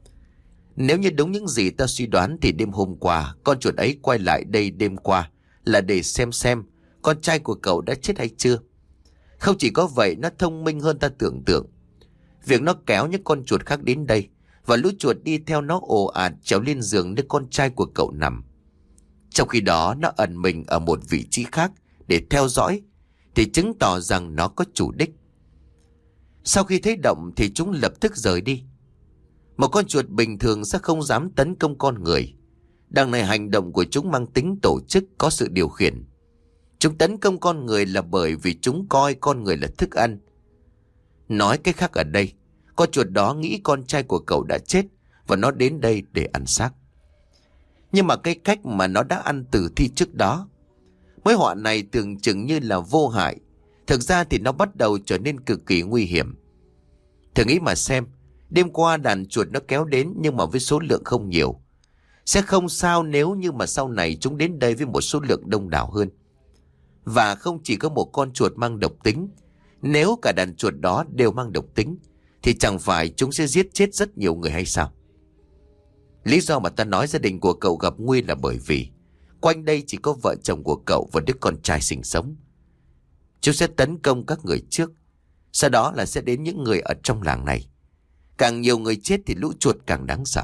nếu như đúng những gì ta suy đoán thì đêm hôm qua con chuột ấy quay lại đây đêm qua là để xem con trai của cậu đã chết hay chưa. Không chỉ có vậy, nó thông minh hơn ta tưởng tượng. Việc nó kéo những con chuột khác đến đây và lũ chuột đi theo nó ồ ạt trèo lên giường nơi con trai của cậu nằm. Trong khi đó nó ẩn mình ở một vị trí khác để theo dõi, thì chứng tỏ rằng nó có chủ đích. Sau khi thấy động thì chúng lập tức rời đi. Một con chuột bình thường sẽ không dám tấn công con người. Đằng này hành động của chúng mang tính tổ chức, có sự điều khiển. Chúng tấn công con người là bởi vì chúng coi con người là thức ăn. Nói cách khác ở đây, con chuột đó nghĩ con trai của cậu đã chết và nó đến đây để ăn xác. Nhưng mà cái cách mà nó đã ăn tử thi trước đó, mối họa này tưởng chừng như là vô hại, thực ra thì nó bắt đầu trở nên cực kỳ nguy hiểm. Thử nghĩ mà xem, đêm qua đàn chuột nó kéo đến nhưng mà với số lượng không nhiều. Sẽ không sao nếu như mà sau này chúng đến đây với một số lượng đông đảo hơn. Và không chỉ có một con chuột mang độc tính, nếu cả đàn chuột đó đều mang độc tính thì chẳng phải chúng sẽ giết chết rất nhiều người hay sao? Lý do mà ta nói gia đình của cậu gặp nguy là bởi vì quanh đây chỉ có vợ chồng của cậu và đứa con trai sinh sống. Chúng sẽ tấn công các người trước, sau đó là sẽ đến những người ở trong làng này. Càng nhiều người chết thì lũ chuột càng đáng sợ.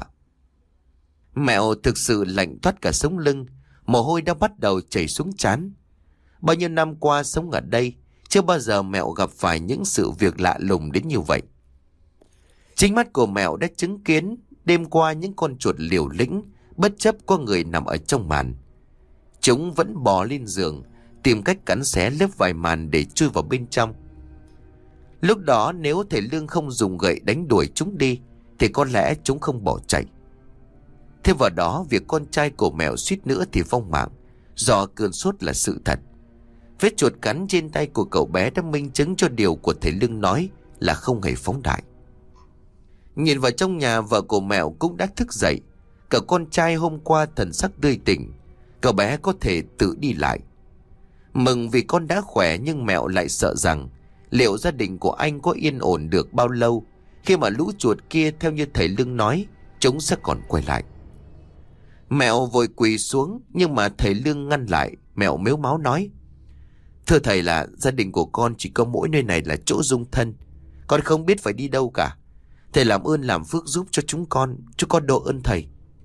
Mẹo thực sự lạnh toát cả sống lưng, mồ hôi đã bắt đầu chảy xuống trán. Bao nhiêu năm qua sống ở đây, chưa bao giờ Mẹo gặp phải những sự việc lạ lùng đến như vậy. Chính mắt của Mẹo đã chứng kiến đêm qua những con chuột liều lĩnh, bất chấp có người nằm ở trong màn. Chúng vẫn bò lên giường, tìm cách cắn xé lớp vải màn để chui vào bên trong. Lúc đó nếu thầy Lương không dùng gậy đánh đuổi chúng đi thì có lẽ chúng không bỏ chạy. Thêm vào đó, việc con trai của Mẹo suýt nữa thì vong mạng do cơn sốt là sự thật. Vết chuột cắn trên tay của cậu bé đã minh chứng cho điều của thầy Lương nói là không hề phóng đại. Nhìn vào trong nhà, vợ của Mẹo cũng đã thức dậy. Cậu con trai hôm qua thần sắc tươi tỉnh, cậu bé có thể tự đi lại. Mừng vì con đã khỏe, nhưng Mẹo lại sợ rằng liệu gia đình của anh có yên ổn được bao lâu khi mà lũ chuột kia theo như thầy Lương nói, chúng sẽ còn quay lại. Mẹo vội quỳ xuống, nhưng mà thầy Lương ngăn lại. Mẹo mếu máo nói: "Thưa thầy, là gia đình của con chỉ có mỗi nơi này là chỗ dung thân. Con không biết phải đi đâu cả. Thầy làm ơn làm phước giúp cho chúng con độ ơn thầy."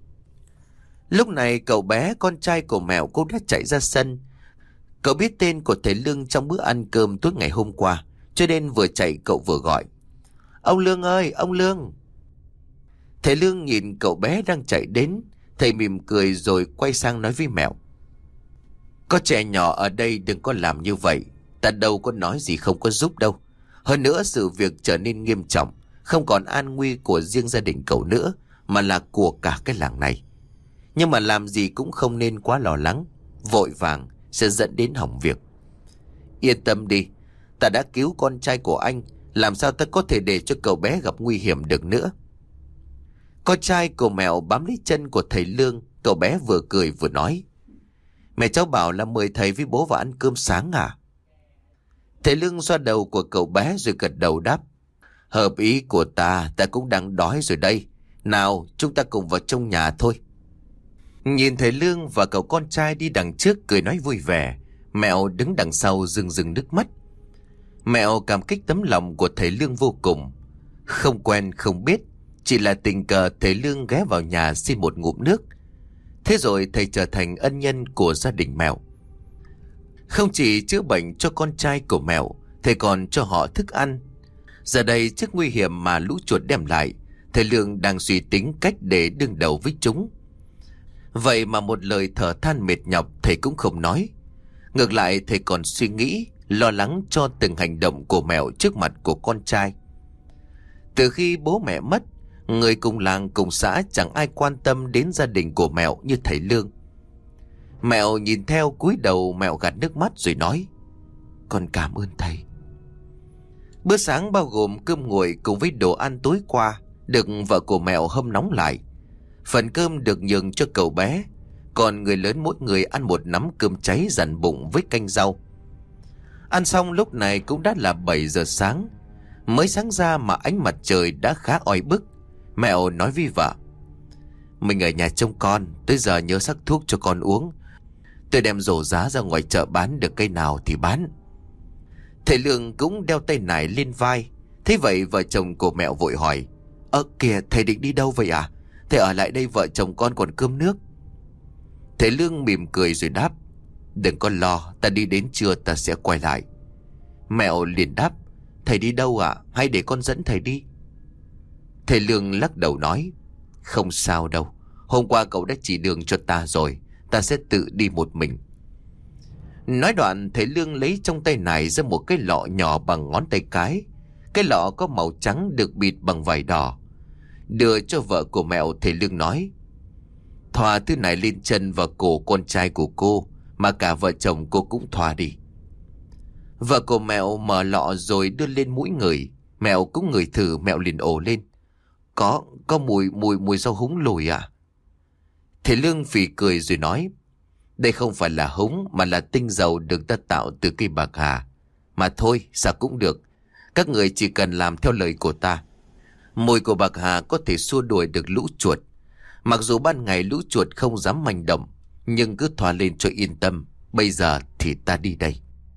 Lúc này cậu bé con trai của Mẹo cũng đã chạy ra sân. Cậu biết tên của thầy Lương trong bữa ăn cơm tối ngày hôm qua, cho nên vừa chạy cậu vừa gọi: "Ông Lương ơi, ông Lương!" Thầy Lương nhìn cậu bé đang chạy đến, thầy mỉm cười rồi quay sang nói với Mẹo: "Có trẻ nhỏ ở đây đừng có làm như vậy. Ta đâu có nói gì không có giúp đâu. Hơn nữa sự việc trở nên nghiêm trọng, không còn an nguy của riêng gia đình cậu nữa, mà là của cả cái làng này. Nhưng mà làm gì cũng không nên quá lo lắng, vội vàng sẽ dẫn đến hỏng việc. Yên tâm đi, ta đã cứu con trai của anh, làm sao ta có thể để cho cậu bé gặp nguy hiểm được nữa." Con trai của Mẹo bám lấy chân của thầy Lương, cậu bé vừa cười vừa nói: "Mẹ cháu bảo là mời thầy với bố vào ăn cơm sáng à?" Thầy Lương xoa đầu của cậu bé rồi gật đầu đáp: "Hợp ý của ta cũng đang đói rồi đây. Nào, chúng ta cùng vào trong nhà thôi." Nhìn thầy Lương và cậu con trai đi đằng trước cười nói vui vẻ, Mẹo đứng đằng sau rưng rưng nước mắt. Mẹo cảm kích tấm lòng của thầy Lương vô cùng. Không quen không biết, chỉ là tình cờ thầy Lương ghé vào nhà xin một ngụm nước. Thế rồi thầy trở thành ân nhân của gia đình Mẹo. Không chỉ chữa bệnh cho con trai của Mẹo, thầy còn cho họ thức ăn. Giờ đây trước nguy hiểm mà lũ chuột đem lại, thầy Lương đang suy tính cách để đương đầu với chúng. Vậy mà một lời thở than mệt nhọc thầy cũng không nói. Ngược lại thầy còn suy nghĩ, lo lắng cho từng hành động của Mẹo trước mặt của con trai. Từ khi bố mẹ mất, người cùng làng cùng xã chẳng ai quan tâm đến gia đình của Mẹo như thầy Lương. Mẹo nhìn theo cúi đầu, Mẹo gạt nước mắt rồi nói: "Con cảm ơn thầy." Bữa sáng bao gồm cơm nguội cùng với đồ ăn tối qua được vợ của Mẹo hâm nóng lại. Phần cơm được nhường cho cậu bé, còn người lớn mỗi người ăn một nắm cơm cháy dằn bụng với canh rau. Ăn xong lúc này cũng đã là 7 giờ sáng. Mới sáng ra mà ánh mặt trời đã khá oi bức. Mẹo nói với vợ: "Mình ở nhà trông con, tới giờ nhớ sắc thuốc cho con uống. Tôi đem rổ giá ra ngoài chợ bán, được cây nào thì bán." Thầy Lương cũng đeo tay nải lên vai. Thế vậy vợ chồng của Mẹo vội hỏi: Kìa, thầy định đi đâu vậy à? Thầy ở lại đây vợ chồng con còn cơm nước." Thầy Lương mỉm cười rồi đáp: "Đừng có lo, ta đi đến trưa ta sẽ quay lại." Mẹo liền đáp: "Thầy đi đâu ạ? Hay để con dẫn thầy đi?" Thầy Lương lắc đầu nói: "Không sao đâu. Hôm qua cậu đã chỉ đường cho ta rồi. Ta sẽ tự đi một mình." Nói đoạn thầy Lương lấy trong tay nải ra một cái lọ nhỏ bằng ngón tay cái. Cái lọ có màu trắng được bịt bằng vải đỏ. Đưa cho vợ của Mẹo, thầy Lương nói: "Thoa thứ này lên chân và cổ con trai của cô, mà cả vợ chồng cô cũng thoa đi." Vợ của Mẹo mở lọ rồi đưa lên mũi người. Mẹo cũng ngửi thử. Mẹo liền ồ lên: Có mùi rau húng lùi à?" Thầy Lương phì cười rồi nói: "Đây không phải là húng, mà là tinh dầu được ta tạo từ cây bạc hà. Mà thôi, sao cũng được. Các người chỉ cần làm theo lời của ta. Mùi của bạc hà có thể xua đuổi được lũ chuột. Mặc dù ban ngày lũ chuột không dám manh động, nhưng cứ thoa lên cho yên tâm. Bây giờ thì ta đi đây."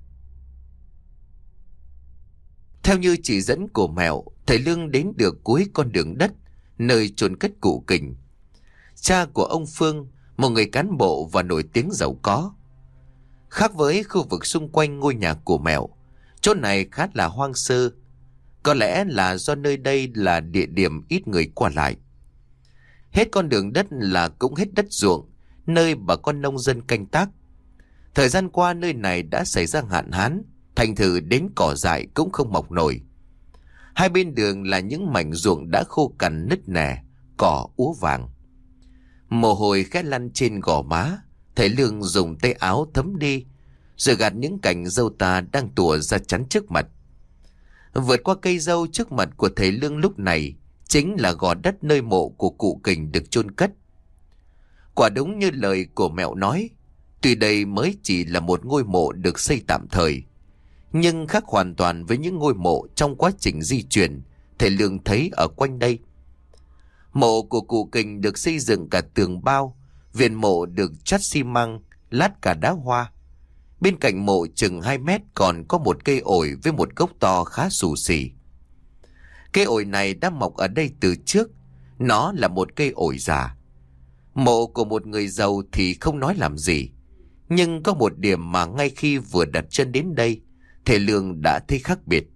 Theo như chỉ dẫn của Mẹo, thầy Lương đến được cuối con đường đất, nơi chôn cất cụ Kình, cha của ông Phương, một người cán bộ và nổi tiếng giàu có. Khác với khu vực xung quanh ngôi nhà của Mẹo, chỗ này khá là hoang sơ. Có lẽ là do nơi đây là địa điểm ít người qua lại. Hết con đường đất là cũng hết đất ruộng, nơi bà con nông dân canh tác. Thời gian qua nơi này đã xảy ra hạn hán, thành thử đến cỏ dại cũng không mọc nổi. Hai bên đường là những mảnh ruộng đã khô cằn nứt nẻ, cỏ úa vàng. Mồ hôi khẽ lăn trên gò má. Thầy Lương dùng tay áo thấm đi, rồi gạt những cành dâu tà đang tùa ra chắn trước mặt. Vượt qua cây dâu trước mặt của thầy Lương lúc này chính là gò đất nơi mộ của cụ Kình được chôn cất. Quả đúng như lời của Mẹo nói, tuy đây mới chỉ là một ngôi mộ được xây tạm thời, nhưng khác hoàn toàn với những ngôi mộ trong quá trình di chuyển thầy Lương thấy ở quanh đây. Mộ của cụ Kình được xây dựng cả tường bao, viện mộ được chát xi măng, lát cả đá hoa. Bên cạnh mộ chừng 2 mét còn có một cây ổi với một gốc to khá xù xì. Cây ổi này đã mọc ở đây từ trước, nó là một cây ổi già. Mộ của một người giàu thì không nói làm gì, nhưng có một điểm mà ngay khi vừa đặt chân đến đây, thầy Lương đã thấy khác biệt.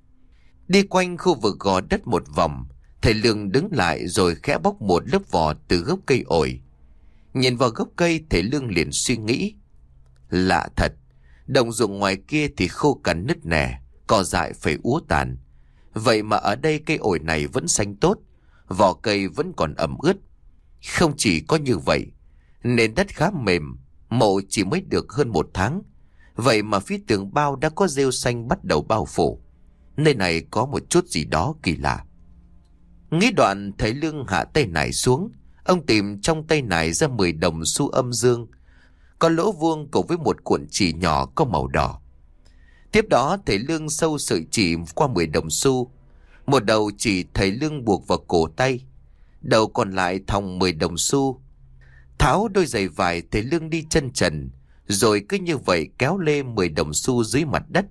Đi quanh khu vực gò đất một vòng, thầy Lương đứng lại rồi khẽ bóc một lớp vỏ từ gốc cây ổi. Nhìn vào gốc cây, thầy Lương liền suy nghĩ. Lạ thật, đồng ruộng ngoài kia thì khô cằn nứt nẻ, cỏ dại phải úa tàn. Vậy mà ở đây cây ổi này vẫn xanh tốt, vỏ cây vẫn còn ẩm ướt. Không chỉ có như vậy, nền đất khá mềm, mộ chỉ mới được hơn 1 tháng. Vậy mà phía tường bao đã có rêu xanh bắt đầu bao phủ. Nơi này có một chút gì đó kỳ lạ. Nghĩ đoạn, thầy Lương hạ tay nải xuống. Ông tìm trong tay nải ra 10 đồng xu âm dương, có lỗ vuông cùng với một cuộn chỉ nhỏ có màu đỏ. Tiếp đó thầy Lương sâu sợi chỉ qua 10 đồng xu. Một đầu chỉ thầy Lương buộc vào cổ tay, đầu còn lại thòng 10 đồng xu. Tháo đôi giày vải, thầy Lương đi chân trần, rồi cứ như vậy kéo lê 10 đồng xu dưới mặt đất.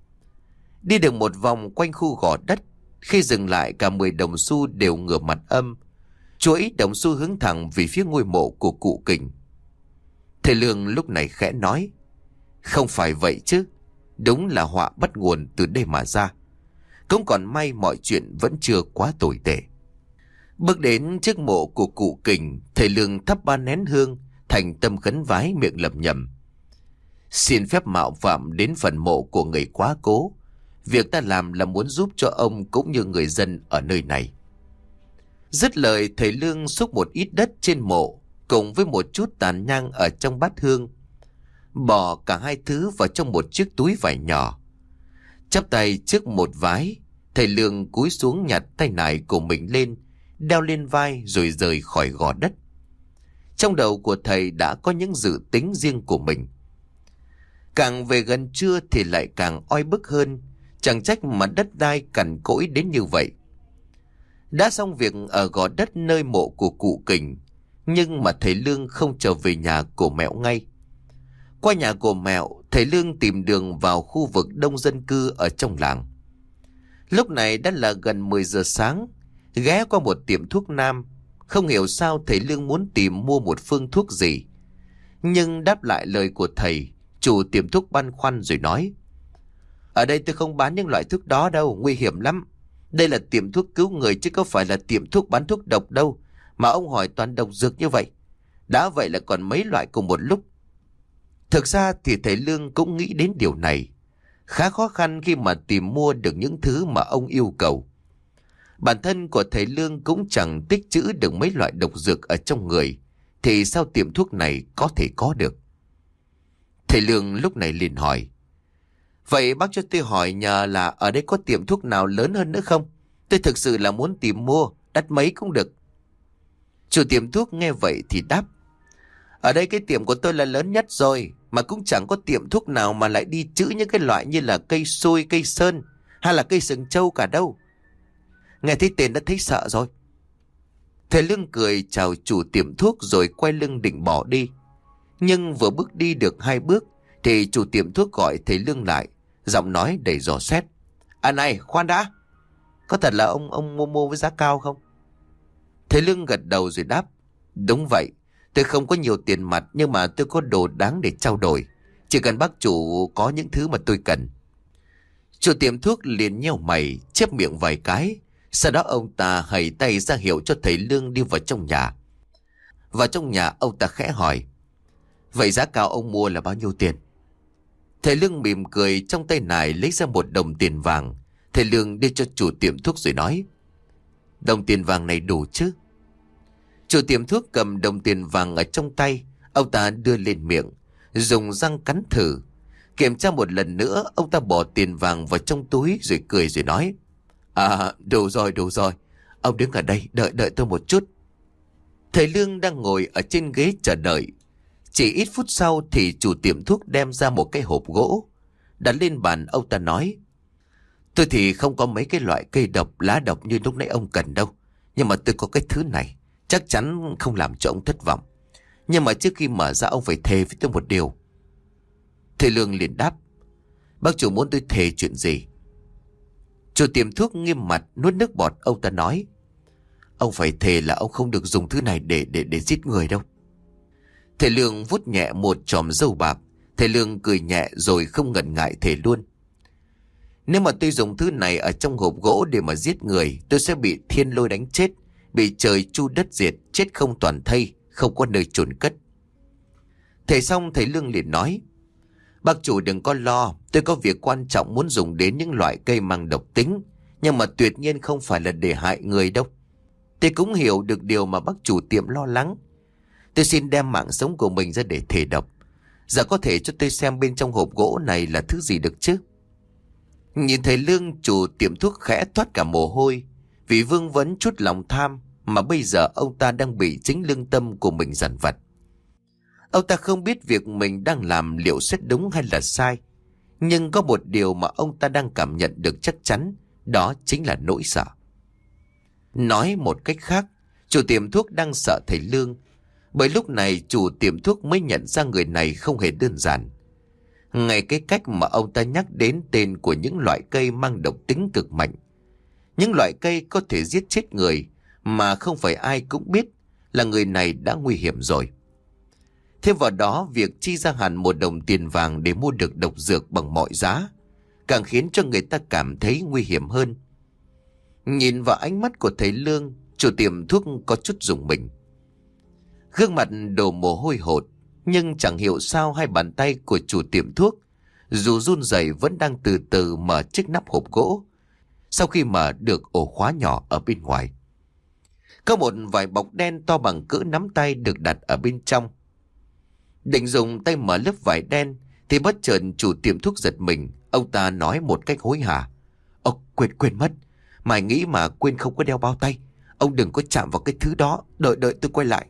Đi được một vòng quanh khu gò đất, khi dừng lại cả 10 đồng xu đều ngửa mặt âm. Chuỗi đồng xu hướng thẳng về phía ngôi mộ của cụ Kình. Thầy Lương lúc này khẽ nói, không phải vậy chứ, đúng là họa bắt nguồn từ đây mà ra. Cũng còn may mọi chuyện vẫn chưa quá tồi tệ. Bước đến trước mộ của cụ Kình, thầy Lương thắp 3 nén hương, thành tâm khấn vái, miệng lẩm nhẩm. Xin phép mạo phạm đến phần mộ của người quá cố. Việc ta làm là muốn giúp cho ông cũng như người dân ở nơi này. Dứt lời, thầy Lương xúc một ít đất trên mộ cùng với một chút tàn nhang ở trong bát hương, bỏ cả hai thứ vào trong một chiếc túi vải nhỏ. Chắp tay trước một vái, thầy Lương cúi xuống nhặt tay nải của mình lên, đeo lên vai rồi rời khỏi gò đất. Trong đầu của thầy đã có những dự tính riêng của mình. Càng về gần trưa thì lại càng oi bức hơn, chẳng trách mà đất đai cằn cỗi đến như vậy. Đã xong việc ở gò đất nơi mộ của cụ Kình, nhưng mà thầy Lương không trở về nhà của Mẹo ngay. Qua nhà của Mẹo, thầy Lương tìm đường vào khu vực đông dân cư ở trong làng. Lúc này đã là gần 10 giờ sáng, ghé qua một tiệm thuốc nam. Không hiểu sao thầy Lương muốn tìm mua một phương thuốc gì, nhưng đáp lại lời của thầy, chủ tiệm thuốc băn khoăn rồi nói, ở đây tôi không bán những loại thuốc đó đâu, nguy hiểm lắm. Đây là tiệm thuốc cứu người chứ có phải là tiệm thuốc bán thuốc độc đâu, mà ông hỏi toàn độc dược như vậy. Đã vậy là còn mấy loại cùng một lúc. Thực ra thì thầy Lương cũng nghĩ đến điều này. Khá khó khăn khi mà tìm mua được những thứ mà ông yêu cầu. Bản thân của thầy Lương cũng chẳng tích trữ được mấy loại độc dược ở trong người, thì sao tiệm thuốc này có thể có được? Thầy Lương lúc này liền hỏi, vậy bác cho tôi hỏi nhờ là ở đây có tiệm thuốc nào lớn hơn nữa không? Tôi thực sự là muốn tìm mua, đắt mấy cũng được. Chủ tiệm thuốc nghe vậy thì đáp, ở đây cái tiệm của tôi là lớn nhất rồi, mà cũng chẳng có tiệm thuốc nào mà lại đi trữ những cái loại như là cây xôi, cây sơn hay là cây sừng trâu cả đâu. Nghe thấy tên đã thấy sợ rồi. Thầy Lương cười chào chủ tiệm thuốc rồi quay lưng định bỏ đi. Nhưng vừa bước đi được 2 bước thì chủ tiệm thuốc gọi thầy Lương lại, giọng nói đầy dò xét. À này, khoan đã, có thật là ông mua với giá cao không? Thầy Lương gật đầu rồi đáp, đúng vậy, tôi không có nhiều tiền mặt nhưng mà tôi có đồ đáng để trao đổi. Chỉ cần bác chủ có những thứ mà tôi cần. Chủ tiệm thuốc liền nheo mày, chép miệng vài cái. Sau đó ông ta hầy tay ra hiệu cho thầy Lương đi vào trong nhà. Vào trong nhà ông ta khẽ hỏi, vậy giá cao ông mua là bao nhiêu tiền? Thầy Lương mỉm cười, trong tay nải lấy ra 1 đồng tiền vàng. Thầy Lương đưa cho chủ tiệm thuốc rồi nói, đồng tiền vàng này đủ chứ? Chủ tiệm thuốc cầm đồng tiền vàng ở trong tay, ông ta đưa lên miệng, dùng răng cắn thử. Kiểm tra một lần nữa, ông ta bỏ tiền vàng vào trong túi rồi cười rồi nói, à, đủ rồi. Ông đứng ở đây, đợi tôi một chút. Thầy Lương đang ngồi ở trên ghế chờ đợi. Chỉ ít phút sau thì chủ tiệm thuốc đem ra một cái hộp gỗ. Đặt lên bàn, ông ta nói: tôi thì không có mấy cái loại cây độc, lá độc như lúc nãy ông cần đâu. Nhưng mà tôi có cái thứ này, chắc chắn không làm cho ông thất vọng. Nhưng mà trước khi mở ra ông phải thề với tôi một điều. Thầy Lương liền đáp: bác chủ muốn tôi thề chuyện gì? Chủ tiệm thuốc nghiêm mặt nuốt nước bọt. Ông ta nói: ông phải thề là ông không được dùng thứ này để giết người đâu. Thầy Lương vuốt nhẹ một chòm râu bạc. Thầy Lương cười nhẹ rồi không ngần ngại thề luôn: nếu mà tôi dùng thứ này ở trong hộp gỗ để mà giết người, tôi sẽ bị thiên lôi đánh chết, bị trời chu đất diệt, chết không toàn thây, không có nơi chôn cất. Thầy xong, thầy Lương liền nói: bác chủ đừng có lo, tôi có việc quan trọng muốn dùng đến những loại cây mang độc tính, nhưng mà tuyệt nhiên không phải là để hại người đâu. Tôi cũng hiểu được điều mà bác chủ tiệm lo lắng. Tôi xin đem mạng sống của mình ra để thề độc. Giờ có thể cho tôi xem bên trong hộp gỗ này là thứ gì được chứ? Nhìn thầy Lương, chủ tiệm thuốc khẽ toát cả mồ hôi, vì vương vấn chút lòng tham mà bây giờ ông ta đang bị chính lương tâm của mình dằn vặt. Ông ta không biết việc mình đang làm liệu sẽ đúng hay là sai, nhưng có một điều mà ông ta đang cảm nhận được chắc chắn, đó chính là nỗi sợ. Nói một cách khác, chủ tiệm thuốc đang sợ thầy Lương, bởi lúc này chủ tiệm thuốc mới nhận ra người này không hề đơn giản. Ngay cái cách mà ông ta nhắc đến tên của những loại cây mang độc tính cực mạnh, những loại cây có thể giết chết người mà không phải ai cũng biết là người này đã nguy hiểm rồi. Thêm vào đó, việc chi ra hẳn 1 đồng tiền vàng để mua được độc dược bằng mọi giá càng khiến cho người ta cảm thấy nguy hiểm hơn. Nhìn vào ánh mắt của thầy Lương, chủ tiệm thuốc có chút rùng mình. Gương mặt đổ mồ hôi hột, nhưng chẳng hiểu sao hai bàn tay của chủ tiệm thuốc, dù run rẩy, vẫn đang từ từ mở chiếc nắp hộp gỗ. Sau khi mở được ổ khóa nhỏ ở bên ngoài, có một vài bọc đen to bằng cỡ nắm tay được đặt ở bên trong. Định dùng tay mở lớp vải đen thì bất chợt chủ tiệm thuốc giật mình. Ông ta nói một cách hối hả: quên mất, mày nghĩ mà quên không có đeo bao tay. Ông đừng có chạm vào cái thứ đó, đợi tôi quay lại.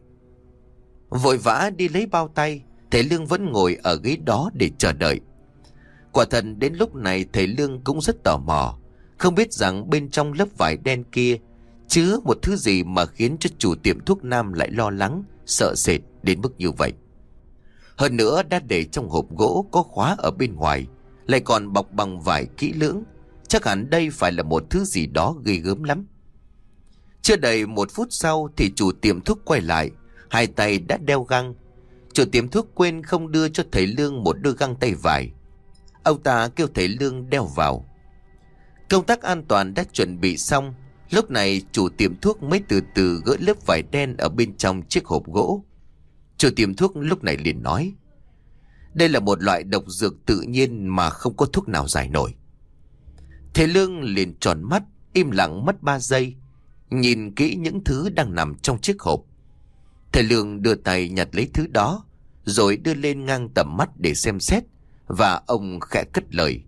Vội vã đi lấy bao tay, thầy Lương vẫn ngồi ở ghế đó để chờ đợi. Quả thật đến lúc này thầy Lương cũng rất tò mò, không biết rằng bên trong lớp vải đen kia chứa một thứ gì mà khiến cho chủ tiệm thuốc nam lại lo lắng, sợ sệt đến mức như vậy. Hơn nữa đã để trong hộp gỗ có khóa ở bên ngoài, lại còn bọc bằng vải kỹ lưỡng, chắc hẳn đây phải là một thứ gì đó ghê gớm lắm. Chưa đầy 1 phút sau thì chủ tiệm thuốc quay lại, hai tay đã đeo găng. Chủ tiệm thuốc quên không đưa cho thầy Lương một đôi găng tay vải. Ông ta kêu thầy Lương đeo vào. Công tác an toàn đã chuẩn bị xong, lúc này chủ tiệm thuốc mới từ từ gỡ lớp vải đen ở bên trong chiếc hộp gỗ. Chủ tiệm thuốc lúc này liền nói: đây là một loại độc dược tự nhiên mà không có thuốc nào giải nổi. Thầy Lương liền tròn mắt, im lặng mất 3 giây, nhìn kỹ những thứ đang nằm trong chiếc hộp. Thầy Lương đưa tay nhặt lấy thứ đó, rồi đưa lên ngang tầm mắt để xem xét, và ông khẽ cất lời: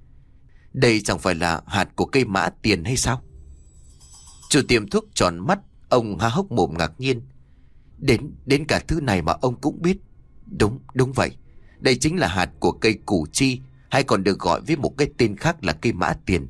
đây chẳng phải là hạt của cây mã tiền hay sao? Chủ tiệm thuốc tròn mắt, ông há hốc mồm ngạc nhiên. Đến cả thứ này mà ông cũng biết? Đúng vậy, đây chính là hạt của cây củ chi, hay còn được gọi với một cái tên khác là cây mã tiền.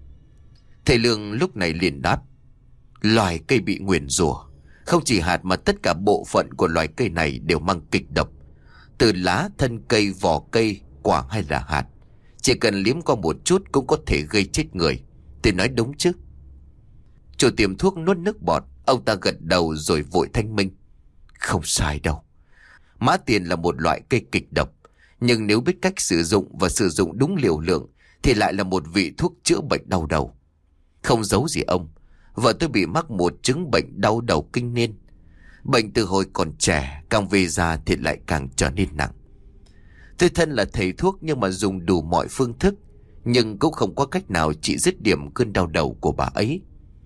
Thầy Lương lúc này liền đáp: loài cây bị nguyền rủa. Không chỉ hạt mà tất cả bộ phận của loài cây này đều mang kịch độc. Từ lá, thân cây, vỏ cây, quả hay là hạt, chỉ cần liếm qua một chút cũng có thể gây chết người. Tôi nói đúng chứ? Chủ tiệm thuốc nuốt nước bọt, ông ta gật đầu rồi vội thanh minh: không sai đâu. Mã tiền là một loại cây kịch độc, nhưng nếu biết cách sử dụng và sử dụng đúng liều lượng thì lại là một vị thuốc chữa bệnh đau đầu. Không giấu gì ông, vợ tôi bị mắc một chứng bệnh đau đầu kinh niên. Bệnh từ hồi còn trẻ, càng về già thì lại càng trở nên nặng. Tôi thân là thầy thuốc nhưng mà dùng đủ mọi phương thức, nhưng cũng không có cách nào trị dứt điểm cơn đau đầu của bà ấy.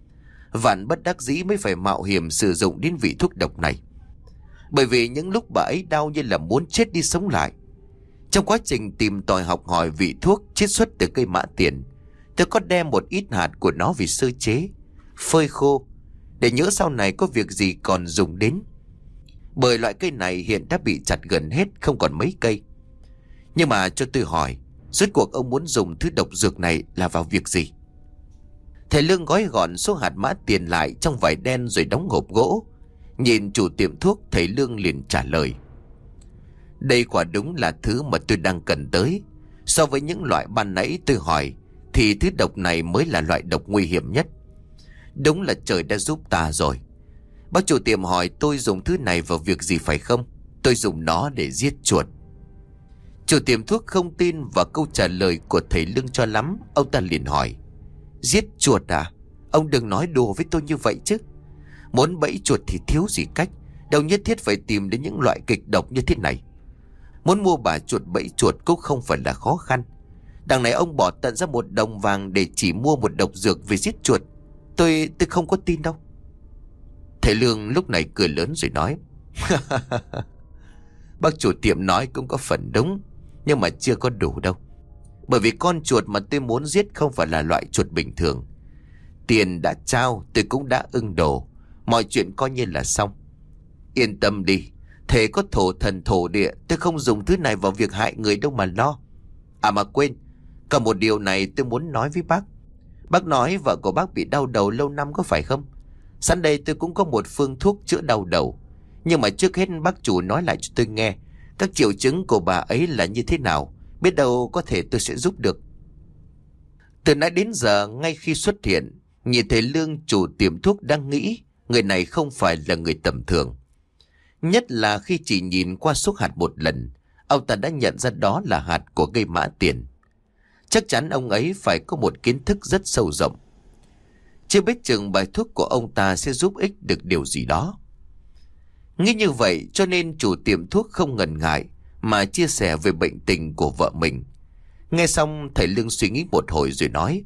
Vạn bất đắc dĩ mới phải mạo hiểm sử dụng đến vị thuốc độc này. Bởi vì những lúc bà ấy đau như là muốn chết đi sống lại. Trong quá trình tìm tòi học hỏi vị thuốc chiết xuất từ cây mã tiền, tôi có đem một ít hạt của nó vì sơ chế, phơi khô, để nhỡ sau này có việc gì còn dùng đến. Bởi loại cây này hiện đã bị chặt gần hết, không còn mấy cây. Nhưng mà cho tôi hỏi, Rốt cuộc ông muốn dùng thứ độc dược này là vào việc gì? Thầy Lương gói gọn số hạt mã tiền lại trong vải đen rồi đóng hộp gỗ. Nhìn chủ tiệm thuốc, thầy Lương liền trả lời: đây quả đúng là thứ mà tôi đang cần tới. So với những loại ban nãy tôi hỏi thì thứ độc này mới là loại độc nguy hiểm nhất. Đúng là trời đã giúp ta rồi. Bác chủ tiệm hỏi tôi dùng thứ này vào việc gì phải không? Tôi dùng nó để giết chuột. Chủ tiệm thuốc không tin vào câu trả lời của thầy Lương cho lắm. Ông ta liền hỏi: giết chuột à? Ông đừng nói đùa với tôi như vậy chứ. Muốn bẫy chuột thì thiếu gì cách, đâu nhất thiết phải tìm đến những loại kịch độc như thế này. Muốn mua bà chuột bẫy chuột cũng không phải là khó khăn. Đằng này ông bỏ tận ra 1 đồng vàng để chỉ mua một độc dược về giết chuột. Tôi không có tin đâu. Thầy Lương lúc này cười lớn rồi nói: bác chủ tiệm nói cũng có phần đúng, nhưng mà chưa có đủ đâu. Bởi vì con chuột mà tôi muốn giết không phải là loại chuột bình thường. Tiền đã trao, tôi cũng đã ưng đồ, mọi chuyện coi như là xong. Yên tâm đi, thề có thổ thần thổ địa, tôi không dùng thứ này vào việc hại người đâu mà lo. À mà quên, còn một điều này tôi muốn nói với bác. Bác nói vợ của bác bị đau đầu lâu năm có phải không? Sẵn đây tôi cũng có một phương thuốc chữa đau đầu. Nhưng mà trước hết bác chủ nói lại cho tôi nghe các triệu chứng của bà ấy là như thế nào. Biết đâu có thể tôi sẽ giúp được. Từ nãy đến giờ, ngay khi xuất hiện, nhìn thấy Lương chủ tiệm thuốc đang nghĩ người này không phải là người tầm thường. Nhất là khi chỉ nhìn qua số hạt một lần, ông ta đã nhận ra đó là hạt của cây mã tiền. Chắc chắn ông ấy phải có một kiến thức rất sâu rộng. Chưa biết chừng bài thuốc của ông ta sẽ giúp ích được điều gì đó. Nghĩ như vậy cho nên chủ tiệm thuốc không ngần ngại mà chia sẻ về bệnh tình của vợ mình. Nghe xong thầy Lương suy nghĩ một hồi rồi nói: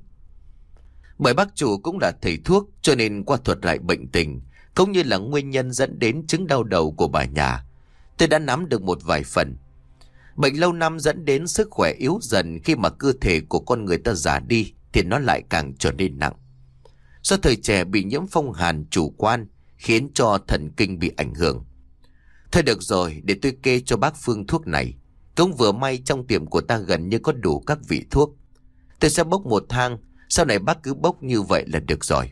bởi bác chủ cũng là thầy thuốc, cho nên qua thuật lại bệnh tình cũng như là nguyên nhân dẫn đến chứng đau đầu của bà nhà, tôi đã nắm được một vài phần. Bệnh lâu năm dẫn đến sức khỏe yếu dần. Khi mà cơ thể của con người ta già đi thì nó lại càng trở nên nặng. Do thời trẻ bị nhiễm phong hàn chủ quan khiến cho thần kinh bị ảnh hưởng. Thôi được rồi, để tôi kê cho bác phương thuốc này. Cũng vừa may trong tiệm của ta gần như có đủ các vị thuốc. Tôi sẽ bốc một thang, sau này bác cứ bốc như vậy là được rồi.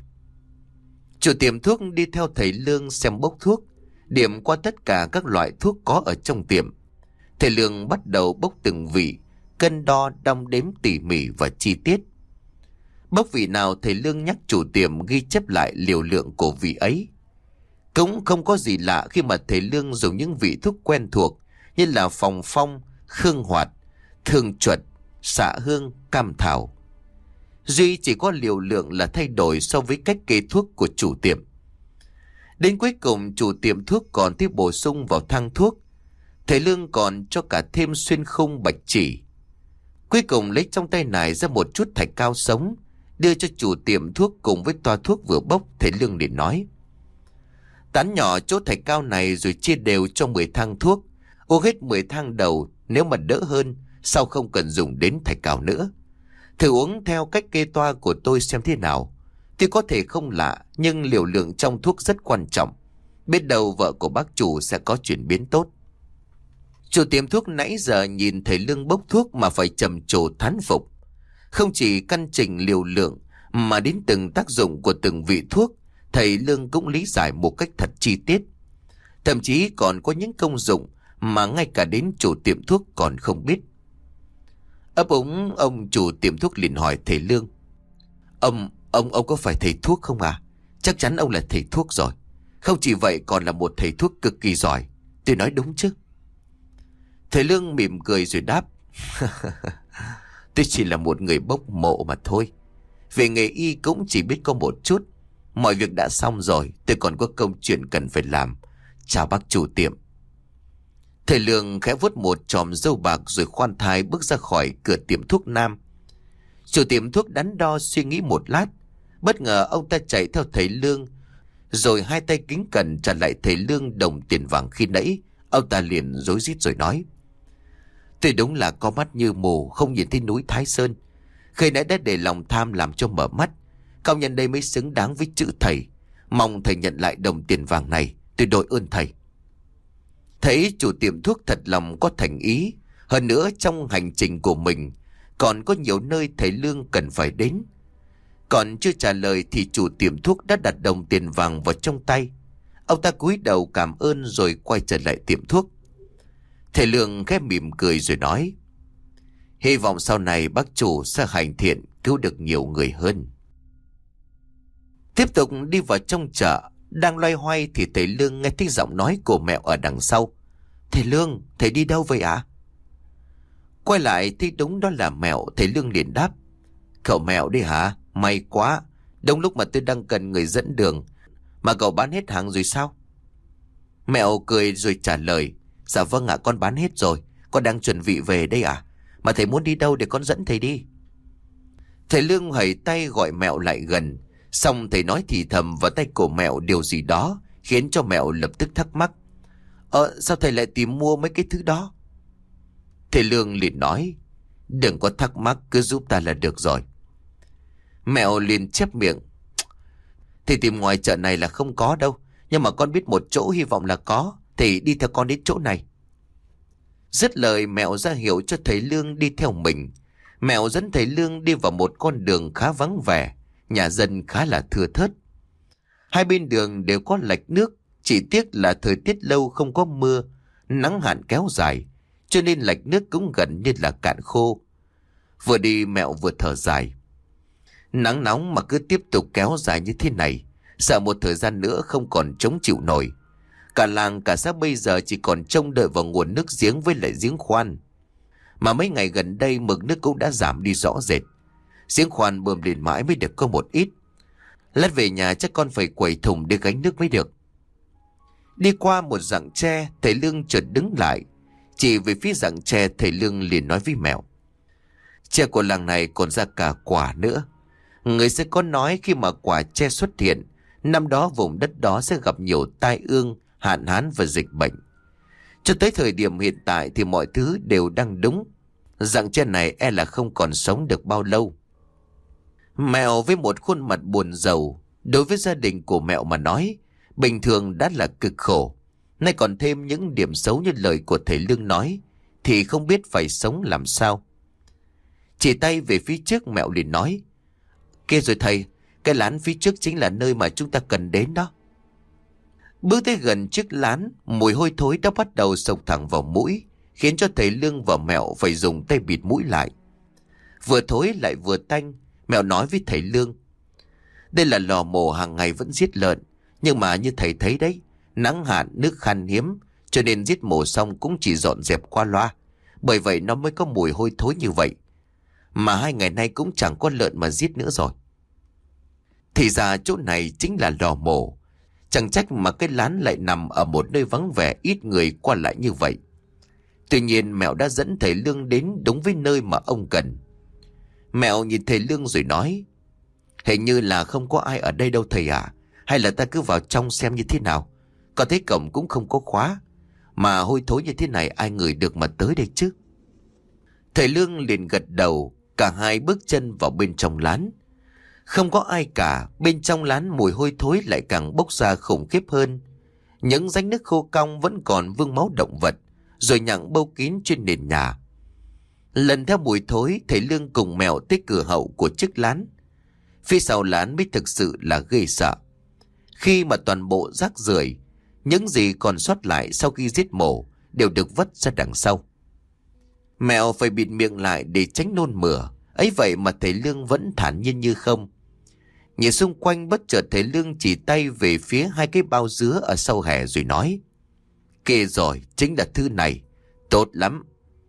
Chủ tiệm thuốc đi theo thầy Lương xem bốc thuốc, điểm qua tất cả các loại thuốc có ở trong tiệm. Thầy Lương bắt đầu bốc từng vị, cân đo đong đếm tỉ mỉ và chi tiết. Bốc vị nào thầy Lương nhắc chủ tiệm ghi chép lại liều lượng của vị ấy. Cũng không có gì lạ khi mà thầy Lương dùng những vị thuốc quen thuộc như là phòng phong, khương hoạt, thương chuột, xạ hương, cam thảo. Duy chỉ có liều lượng là thay đổi so với cách kê thuốc của chủ tiệm. Đến cuối cùng chủ tiệm thuốc còn tiếp bổ sung vào thang thuốc. Thầy Lương còn cho cả thêm xuyên khung bạch chỉ. Cuối cùng lấy trong tay này ra một chút thạch cao sống, đưa cho chủ tiệm thuốc cùng với toa thuốc vừa bốc. Thầy Lương liền nói: tán nhỏ chỗ thạch cao này rồi chia đều cho 10 thang thuốc. Uống hết 10 thang đầu, nếu mà đỡ hơn sau không cần dùng đến thạch cao nữa. Thử uống theo cách kê toa của tôi xem thế nào. Tuy có thể không lạ, nhưng liều lượng trong thuốc rất quan trọng. Biết đâu vợ của bác chủ sẽ có chuyển biến tốt. Chủ tiệm thuốc nãy giờ nhìn thầy Lương bốc thuốc mà phải trầm trồ thán phục. Không chỉ căn chỉnh liều lượng mà đến từng tác dụng của từng vị thuốc, thầy Lương cũng lý giải một cách thật chi tiết. Thậm chí còn có những công dụng mà ngay cả đến chủ tiệm thuốc còn không biết. Ấp úng ông chủ tiệm thuốc liền hỏi thầy Lương: Ông có phải thầy thuốc không à? Chắc chắn ông là thầy thuốc rồi. Không chỉ vậy còn là một thầy thuốc cực kỳ giỏi. Tôi nói đúng chứ? Thầy Lương mỉm cười rồi đáp: tôi chỉ là một người bốc mộ mà thôi. Về nghề y cũng chỉ biết có một chút. Mọi việc đã xong rồi, tôi còn có công chuyện cần phải làm. Chào bác chủ tiệm. Thầy Lương khẽ vuốt một chòm râu bạc rồi khoan thai bước ra khỏi cửa tiệm thuốc nam. Chủ tiệm thuốc đắn đo suy nghĩ một lát. Bất ngờ ông ta chạy theo thầy Lương, rồi hai tay kính cẩn trả lại thầy Lương đồng tiền vàng khi nãy. Ông ta liền rối rít rồi nói: tôi đúng là có mắt như mù, không nhìn thấy núi Thái Sơn. Khi nãy đã để lòng tham làm cho mở mắt. Công nhân đây mới xứng đáng với chữ thầy. Mong thầy nhận lại đồng tiền vàng này, tôi đội ơn thầy. Thấy chủ tiệm thuốc thật lòng có thành ý, hơn nữa trong hành trình của mình, Còn có nhiều nơi thầy Lương cần phải đến. Còn chưa trả lời thì chủ tiệm thuốc đã đặt đồng tiền vàng vào trong tay. Ông ta cúi đầu cảm ơn rồi quay trở lại tiệm thuốc. Thầy Lương khẽ mỉm cười rồi nói: hy vọng sau này bác chủ sẽ hành thiện, cứu được nhiều người hơn. Tiếp tục đi vào trong chợ, đang loay hoay thì thầy Lương nghe thấy giọng nói của Mẹo ở đằng sau. Thầy Lương, thầy đi đâu vậy ạ? Quay lại thấy đúng đó là Mẹo. Thầy Lương liền đáp: cậu Mẹo đi hả? May quá, đông lúc mà tôi đang cần người dẫn đường. Mà cậu bán hết hàng rồi sao? Mẹo cười rồi trả lời: dạ vâng ạ, con bán hết rồi. Con đang chuẩn bị về đây ạ. Mà thầy muốn đi đâu để con dẫn thầy đi? Thầy Lương hẩy tay gọi Mẹo lại gần. Xong thầy nói thì thầm vào tay của Mẹo điều gì đó, khiến cho Mẹo lập tức thắc mắc: sao thầy lại tìm mua mấy cái thứ đó? Thầy Lương liền nói: đừng có thắc mắc, cứ giúp ta là được rồi. Mẹo liền chép miệng: thầy tìm ngoài chợ này là không có đâu, nhưng mà con biết một chỗ hy vọng là có. Thầy đi theo con đến chỗ này. Dứt lời Mẹo ra hiệu cho thầy Lương đi theo mình. Mẹo dẫn thầy Lương đi vào một con đường khá vắng vẻ, nhà dân khá là thưa thớt. Hai bên đường đều có lạch nước, chỉ tiếc là thời tiết lâu không có mưa, nắng hạn kéo dài, cho nên lạch nước cũng gần như là cạn khô. Vừa đi Mẹo vừa thở dài. Nắng nóng mà cứ tiếp tục kéo dài như thế này, sợ một thời gian nữa không còn chống chịu nổi. Cả làng cả xã bây giờ chỉ còn trông đợi vào nguồn nước giếng với lại giếng khoan. Mà mấy ngày gần đây mực nước cũng đã giảm đi rõ rệt. Giếng khoan bơm lên mãi mới được có một ít. Lát về nhà chắc con phải quẩy thùng để gánh nước mới được. Đi qua một rặng tre, thầy Lương chợt đứng lại. Chỉ về phía rặng tre, thầy Lương liền nói với Mẹo: tre của làng này còn ra cả quả nữa. Người sẽ có nói khi mà quả tre xuất hiện, năm đó vùng đất đó sẽ gặp nhiều tai ương, hạn hán và dịch bệnh. Cho tới thời điểm hiện tại thì mọi thứ đều đang đúng. Rặng tre này e là không còn sống được bao lâu. Mẹo với một khuôn mặt buồn rầu. Đối với gia đình của Mẹo mà nói, bình thường đã là cực khổ, nay còn thêm những điểm xấu như lời của thầy Lương nói, thì không biết phải sống làm sao. Chỉ tay về phía trước, Mẹo liền nói: kia rồi thầy, cái lán phía trước chính là nơi mà chúng ta cần đến đó. Bước tới gần chiếc lán, mùi hôi thối đã bắt đầu xộc thẳng vào mũi, khiến cho thầy Lương và Mẹo phải dùng tay bịt mũi lại. Vừa thối lại vừa tanh, Mẹo nói với thầy Lương: đây là lò mổ hàng ngày vẫn giết lợn, nhưng mà như thầy thấy đấy, nắng hạn nước khan hiếm, cho nên giết mổ xong cũng chỉ dọn dẹp qua loa, bởi vậy nó mới có mùi hôi thối như vậy. Mà 2 ngày nay cũng chẳng có lợn mà giết nữa rồi. Thì ra chỗ này chính là lò mổ. Chẳng trách mà cái lán lại nằm ở một nơi vắng vẻ, ít người qua lại như vậy. Tuy nhiên Mẹo đã dẫn thầy Lương đến đúng với nơi mà ông cần. Mẹo nhìn thầy Lương rồi nói: hình như là không có ai ở đây đâu thầy ạ. Hay là ta cứ vào trong xem như thế nào? Có thấy cổng cũng không có khóa, mà hôi thối như thế này ai ngửi được mà tới đây chứ? Thầy Lương liền gật đầu. Cả hai bước chân vào bên trong lán. Không có ai cả. Bên trong lán mùi hôi thối lại càng bốc ra khủng khiếp hơn. Những rãnh nước khô cong vẫn còn vương máu động vật, rồi nhặng bâu kín trên nền nhà. Lần theo mùi thối, thầy Lương cùng Mẹo tới cửa hậu của chiếc lán. Phía sau lán mới thực sự là ghê sợ. Khi mà toàn bộ rác rưởi, những gì còn sót lại sau khi giết mổ đều được vứt ra đằng sau. Mẹo phải bịt miệng lại để tránh nôn mửa. Ấy vậy mà thầy Lương vẫn thản nhiên như không. Nhìn xung quanh, bất chợt thầy Lương chỉ tay về phía 2 cái bao dứa ở sau hè rồi nói: kê rồi, chính là thứ này. Tốt lắm.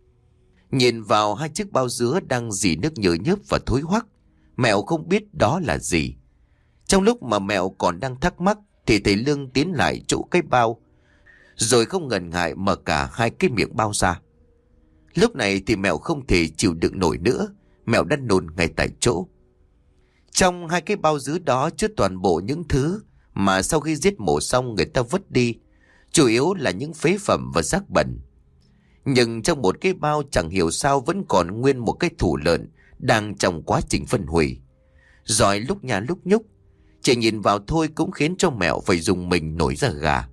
Nhìn vào 2 chiếc bao dứa đang rỉ nước nhờ nhớp và thối hoắc, Mẹo không biết đó là gì. Trong lúc mà Mẹo còn đang thắc mắc thì thầy Lương tiến lại chỗ cái bao, rồi không ngần ngại mở cả 2 cái miệng bao ra. Lúc này thì Mẹo không thể chịu đựng nổi nữa. Mẹo đã nôn ngay tại chỗ. Trong 2 cái bao dứa đó chứa toàn bộ những thứ mà sau khi giết mổ xong người ta vứt đi, chủ yếu là những phế phẩm và rác bẩn. Nhưng trong một cái bao chẳng hiểu sao vẫn còn nguyên một cái thủ lợn đang trong quá trình phân hủy, rồi lúc nhà lúc nhúc. Chỉ nhìn vào thôi cũng khiến cho Mẹo phải dùng mình nổi da gà.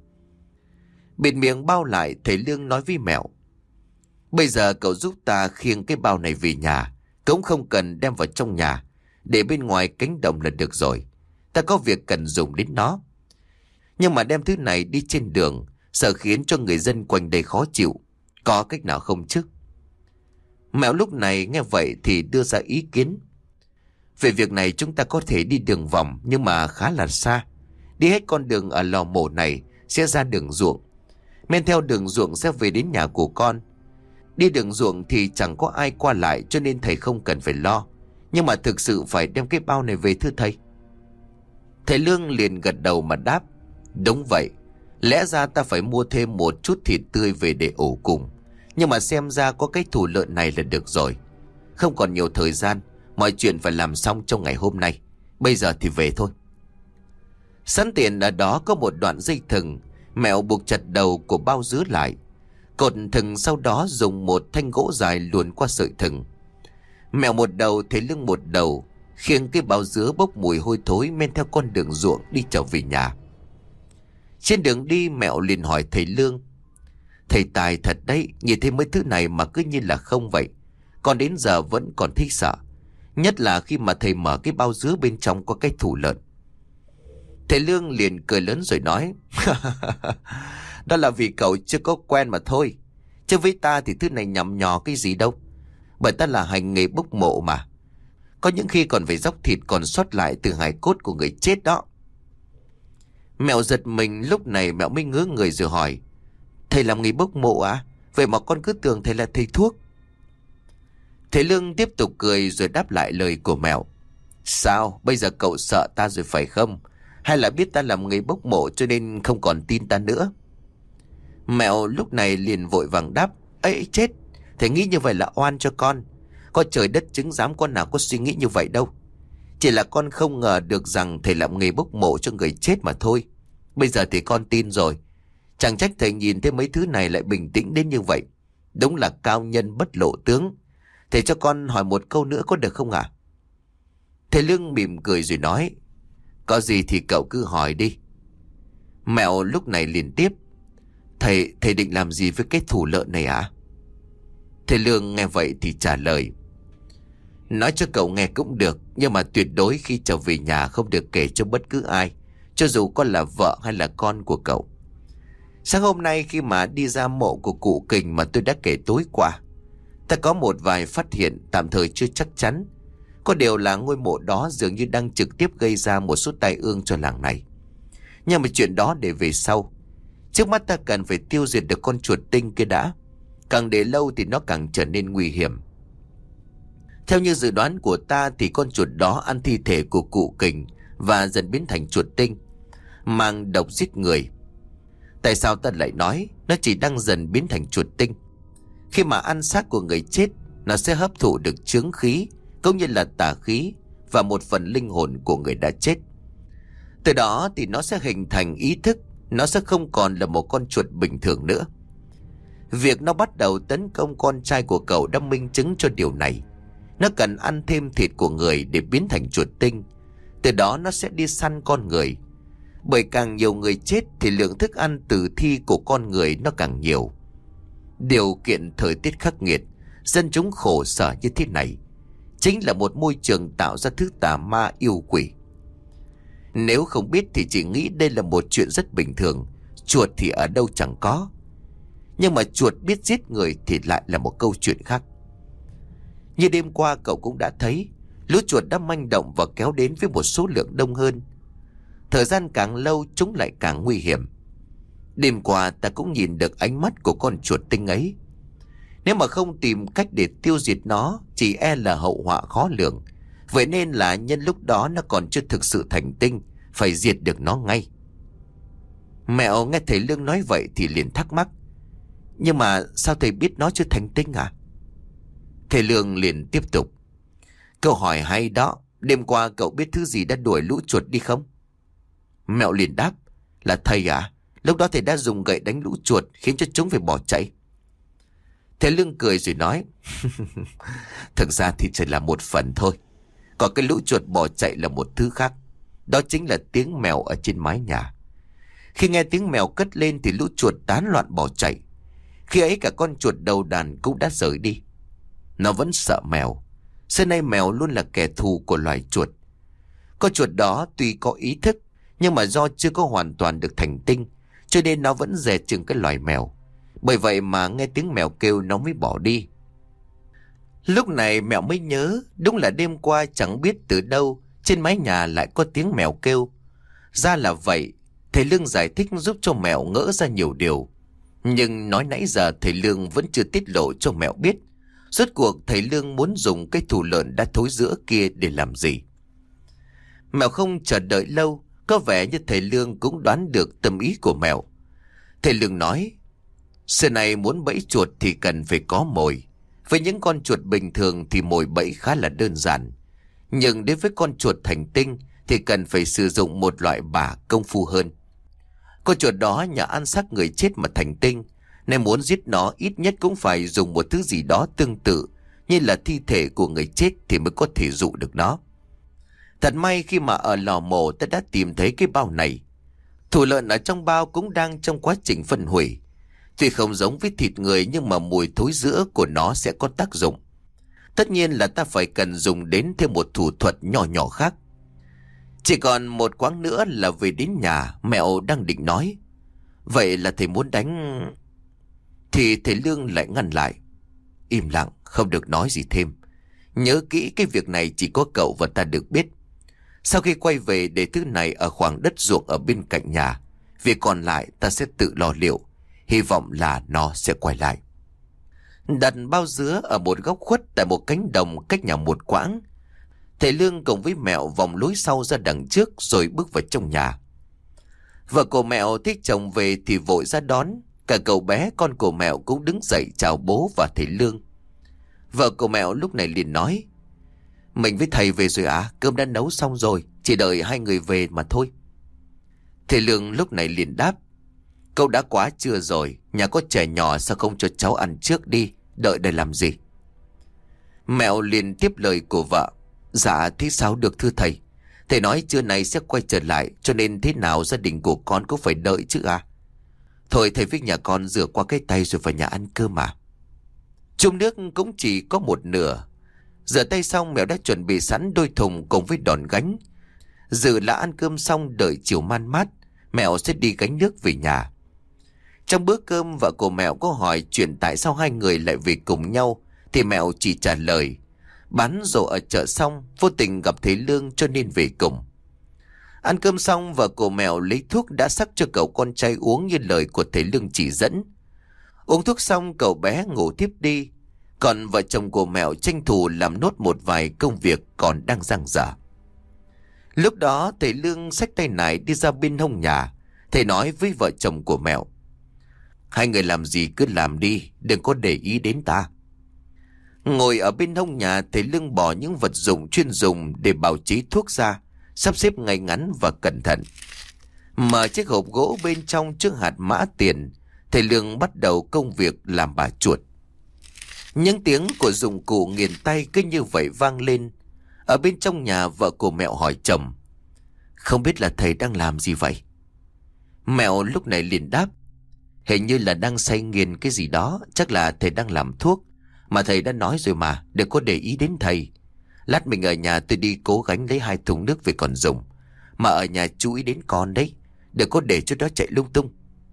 Bịt miệng bao lại, thầy Lương nói với Mẹo: bây giờ cậu giúp ta khiêng cái bao này về nhà, Cũng không cần đem vào trong nhà, để bên ngoài cánh đồng là được rồi. Ta có việc cần dùng đến nó. Nhưng mà đem thứ này đi trên đường, sợ khiến cho người dân quanh đây khó chịu. Có cách nào không chứ? Mẹo lúc này nghe vậy thì đưa ra ý kiến. Về việc này chúng ta có thể đi đường vòng, nhưng mà khá là xa. Đi hết con đường ở lò mổ này sẽ ra đường ruộng. Men theo đường ruộng sẽ về đến nhà của con. Đi đường ruộng thì chẳng có ai qua lại, cho nên thầy không cần phải lo. Nhưng mà thực sự phải đem cái bao này về thưa thầy. Thầy Lương liền gật đầu mà đáp. Đúng vậy. Lẽ ra ta phải mua thêm một chút thịt tươi về để ủ cùng. Nhưng mà xem ra có cái thủ lợn này là được rồi. Không còn nhiều thời gian, mọi chuyện phải làm xong trong ngày hôm nay. Bây giờ thì về thôi. Sẵn tiện ở đó có một đoạn dây thừng. Mẹo buộc chặt đầu của bao dứa lại. Cột thừng sau đó dùng một thanh gỗ dài luồn qua sợi thừng. Mẹo một đầu, Thầy Lương một đầu, khiêng cái bao dứa bốc mùi hôi thối men theo con đường ruộng đi trở về nhà. Trên đường đi, Mẹo liền hỏi thầy Lương. Thầy tài thật đấy, nhìn thấy mấy thứ này mà cứ như là không vậy. Còn đến giờ vẫn còn thấy sợ. Nhất là khi mà thầy mở cái bao dứa bên trong có cái thủ lợn. Thầy Lương liền cười lớn rồi nói. Đó là vì cậu chưa có quen mà thôi. Chứ với ta thì thứ này nhằm nhò cái gì đâu. Bởi ta là hành nghề bốc mộ mà. Có những khi còn phải dốc thịt còn sót lại từ hài cốt của người chết đó. Mẹo giật mình, lúc này Mẹo mới ngớ người rồi hỏi. Thầy làm nghề bốc mộ à? Vậy mà con cứ tưởng thầy là thầy thuốc. Thầy Lương tiếp tục cười rồi đáp lại lời của Mẹo. Sao? Bây giờ cậu sợ ta rồi phải không? Hay là biết ta làm nghề bốc mộ cho nên không còn tin ta nữa? Mẹo lúc này liền vội vàng đáp. Ấy chết! Thầy nghĩ như vậy là oan cho con. Có trời đất chứng giám con nào có suy nghĩ như vậy đâu. Chỉ là con không ngờ được rằng thầy làm nghề bốc mộ cho người chết mà thôi. Bây giờ thì con tin rồi. Chẳng trách thầy nhìn thấy mấy thứ này lại bình tĩnh đến như vậy. Đúng là cao nhân bất lộ tướng. Thầy cho con hỏi một câu nữa có được không ạ? Thầy Lương mỉm cười rồi nói. Có gì thì cậu cứ hỏi đi. Mẹo lúc này liền tiếp. Thầy định làm gì với cái thủ lợn này ạ? Thầy Lương nghe vậy thì trả lời. Nói cho cậu nghe cũng được, nhưng mà tuyệt đối khi trở về nhà không được kể cho bất cứ ai, cho dù con là vợ hay là con của cậu. Sáng hôm nay khi mà đi ra mộ của cụ Kình mà tôi đã kể tối qua, ta có một vài phát hiện tạm thời chưa chắc chắn. Có điều là ngôi mộ đó dường như đang trực tiếp gây ra một số tai ương cho làng này. Nhưng mà chuyện đó để về sau. Trước mắt ta cần phải tiêu diệt được con chuột tinh kia đã. Càng để lâu thì nó càng trở nên nguy hiểm. Theo như dự đoán của ta thì con chuột đó ăn thi thể của cụ Kình và dần biến thành chuột tinh, mang độc giết người. Tại sao ta lại nói nó chỉ đang dần biến thành chuột tinh? Khi mà ăn xác của người chết, nó sẽ hấp thụ được chướng khí, cũng như là tà khí và một phần linh hồn của người đã chết. Từ đó thì nó sẽ hình thành ý thức, nó sẽ không còn là một con chuột bình thường nữa. Việc nó bắt đầu tấn công con trai của cậu đã minh chứng cho điều này. Nó cần ăn thêm thịt của người để biến thành chuột tinh. Từ đó nó sẽ đi săn con người. Bởi càng nhiều người chết thì lượng thức ăn từ thi của con người nó càng nhiều. Điều kiện thời tiết khắc nghiệt, dân chúng khổ sở như thế này chính là một môi trường tạo ra thứ tà ma yêu quỷ. Nếu không biết thì chỉ nghĩ đây là một chuyện rất bình thường. Chuột thì ở đâu chẳng có. Nhưng mà chuột biết giết người thì lại là một câu chuyện khác. Như đêm qua cậu cũng đã thấy, lũ chuột đã manh động và kéo đến với một số lượng đông hơn. Thời gian càng lâu chúng lại càng nguy hiểm. Đêm qua ta cũng nhìn được ánh mắt của con chuột tinh ấy. Nếu mà không tìm cách để tiêu diệt nó, chỉ e là hậu họa khó lường. Vậy nên là nhân lúc đó nó còn chưa thực sự thành tinh, phải diệt được nó ngay. Mẹo nghe thầy Lương nói vậy thì liền thắc mắc. Nhưng mà sao thầy biết nó chưa thành tinh à? Thầy Lương liền tiếp tục. Câu hỏi hay đó. Đêm qua cậu biết thứ gì đã đuổi lũ chuột đi không? Mẹo liền đáp. Là thầy à? Lúc đó thầy đã dùng gậy đánh lũ chuột, khiến cho chúng phải bỏ chạy. Thầy Lương cười rồi nói. Thực ra thì chỉ là một phần thôi. Còn cái lũ chuột bỏ chạy là một thứ khác. Đó chính là tiếng mèo ở trên mái nhà. Khi nghe tiếng mèo cất lên thì lũ chuột tán loạn bỏ chạy. Khi ấy cả con chuột đầu đàn cũng đã rời đi. Nó vẫn sợ mèo. xưa nay mèo luôn là kẻ thù của loài chuột. Con chuột đó tuy có ý thức, nhưng mà do chưa có hoàn toàn được thành tinh, cho nên nó vẫn dè chừng cái loài mèo. Bởi vậy mà nghe tiếng mèo kêu nó mới bỏ đi. Lúc này mèo mới nhớ, đúng là đêm qua chẳng biết từ đâu trên mái nhà lại có tiếng mèo kêu. Ra là vậy, thầy Lương giải thích giúp cho mèo ngỡ ra nhiều điều. Nhưng nói nãy giờ thầy Lương vẫn chưa tiết lộ cho mèo biết rốt cuộc thầy Lương muốn dùng cái thù lợn đã thối rữa kia để làm gì. Mèo không chờ đợi lâu, có vẻ như thầy Lương cũng đoán được tâm ý của mèo. Thầy Lương nói, xưa này muốn bẫy chuột thì cần phải có mồi. Với những con chuột bình thường thì mồi bẫy khá là đơn giản. Nhưng đối với con chuột thành tinh thì cần phải sử dụng một loại bả công phu hơn. Con chuột đó nhờ ăn xác người chết mà thành tinh, nên muốn giết nó ít nhất cũng phải dùng một thứ gì đó tương tự như là thi thể của người chết thì mới có thể dụ được nó. Thật may khi mà ở lò mổ ta đã tìm thấy cái bao này. Thù lợn ở trong bao cũng đang trong quá trình phân hủy. Tuy không giống với thịt người nhưng mà mùi thối rữa của nó sẽ có tác dụng. Tất nhiên là ta phải cần dùng đến thêm một thủ thuật nhỏ nhỏ khác. Chỉ còn một quãng nữa là về đến nhà. Mẹo đang định nói, vậy là thầy muốn đánh... Thì thầy Lương lại ngăn lại. Im lặng, không được nói gì thêm. Nhớ kỹ cái việc này chỉ có cậu và ta được biết. Sau khi quay về để thứ này ở khoảng đất ruộng ở bên cạnh nhà. Việc còn lại ta sẽ tự lo liệu. Hy vọng là nó sẽ quay lại. Đặt bao dứa ở một góc khuất tại một cánh đồng cách nhà một quãng. Thầy Lương cùng với mẹo vòng lối sau ra đằng trước rồi bước vào trong nhà. Vợ của mẹo thích chồng về thì vội ra đón. Cả cậu bé con của mẹo cũng đứng dậy chào bố và thầy Lương. Vợ của mẹo lúc này liền nói, mình với thầy về rồi à? Cơm đã nấu xong rồi, chỉ đợi hai người về mà thôi. Thầy Lương lúc này liền đáp, cậu đã quá trưa rồi, nhà có trẻ nhỏ sao không cho cháu ăn trước đi, đợi để làm gì? Mẹo liền tiếp lời của vợ, dạ thế sao được thưa thầy? Thầy nói trưa nay sẽ quay trở lại, cho nên thế nào gia đình của con cũng phải đợi chứ à? Thôi thầy với nhà con rửa qua cái tay rồi vào nhà ăn cơm mà. Chung nước cũng chỉ có một nửa. Rửa tay xong mẹo đã chuẩn bị sẵn đôi thùng cùng với đòn gánh. Dự là ăn cơm xong đợi chiều man mát, mẹo sẽ đi gánh nước về nhà. Trong bữa cơm vợ của mẹo có hỏi chuyện tại sao hai người lại về cùng nhau, thì mẹo chỉ trả lời, bán rổ ở chợ xong vô tình gặp thầy Lương cho nên về cùng. Ăn cơm xong vợ của mẹo lấy thuốc đã sắc cho cậu con trai uống như lời của thầy Lương chỉ dẫn. Uống thuốc xong cậu bé ngủ tiếp đi. Còn vợ chồng của mẹo tranh thủ làm nốt một vài công việc còn đang dang dở. Lúc đó thầy Lương xách tay nải đi ra bên hông nhà. Thầy nói với vợ chồng của mẹo, hai người làm gì cứ làm đi, đừng có để ý đến ta. Ngồi ở bên hông nhà, thầy Lương bỏ những vật dụng chuyên dùng để bào chế thuốc ra, sắp xếp ngay ngắn và cẩn thận. Mở chiếc hộp gỗ bên trong trước hạt mã tiền, thầy Lương bắt đầu công việc làm bà chuột. Những tiếng của dụng cụ nghiền tay cứ như vậy vang lên. Ở bên trong nhà vợ của mẹo hỏi chồng, không biết là thầy đang làm gì vậy? Mẹo lúc này liền đáp, hình như là đang xay nghiền cái gì đó, chắc là thầy đang làm thuốc. Mà thầy đã nói rồi mà, đừng có để ý đến thầy. Lát mình ở nhà tôi đi cố gắng lấy 2 thùng nước về còn dùng. Mà ở nhà chú ý đến con đấy, đừng có để cho nó chạy lung tung.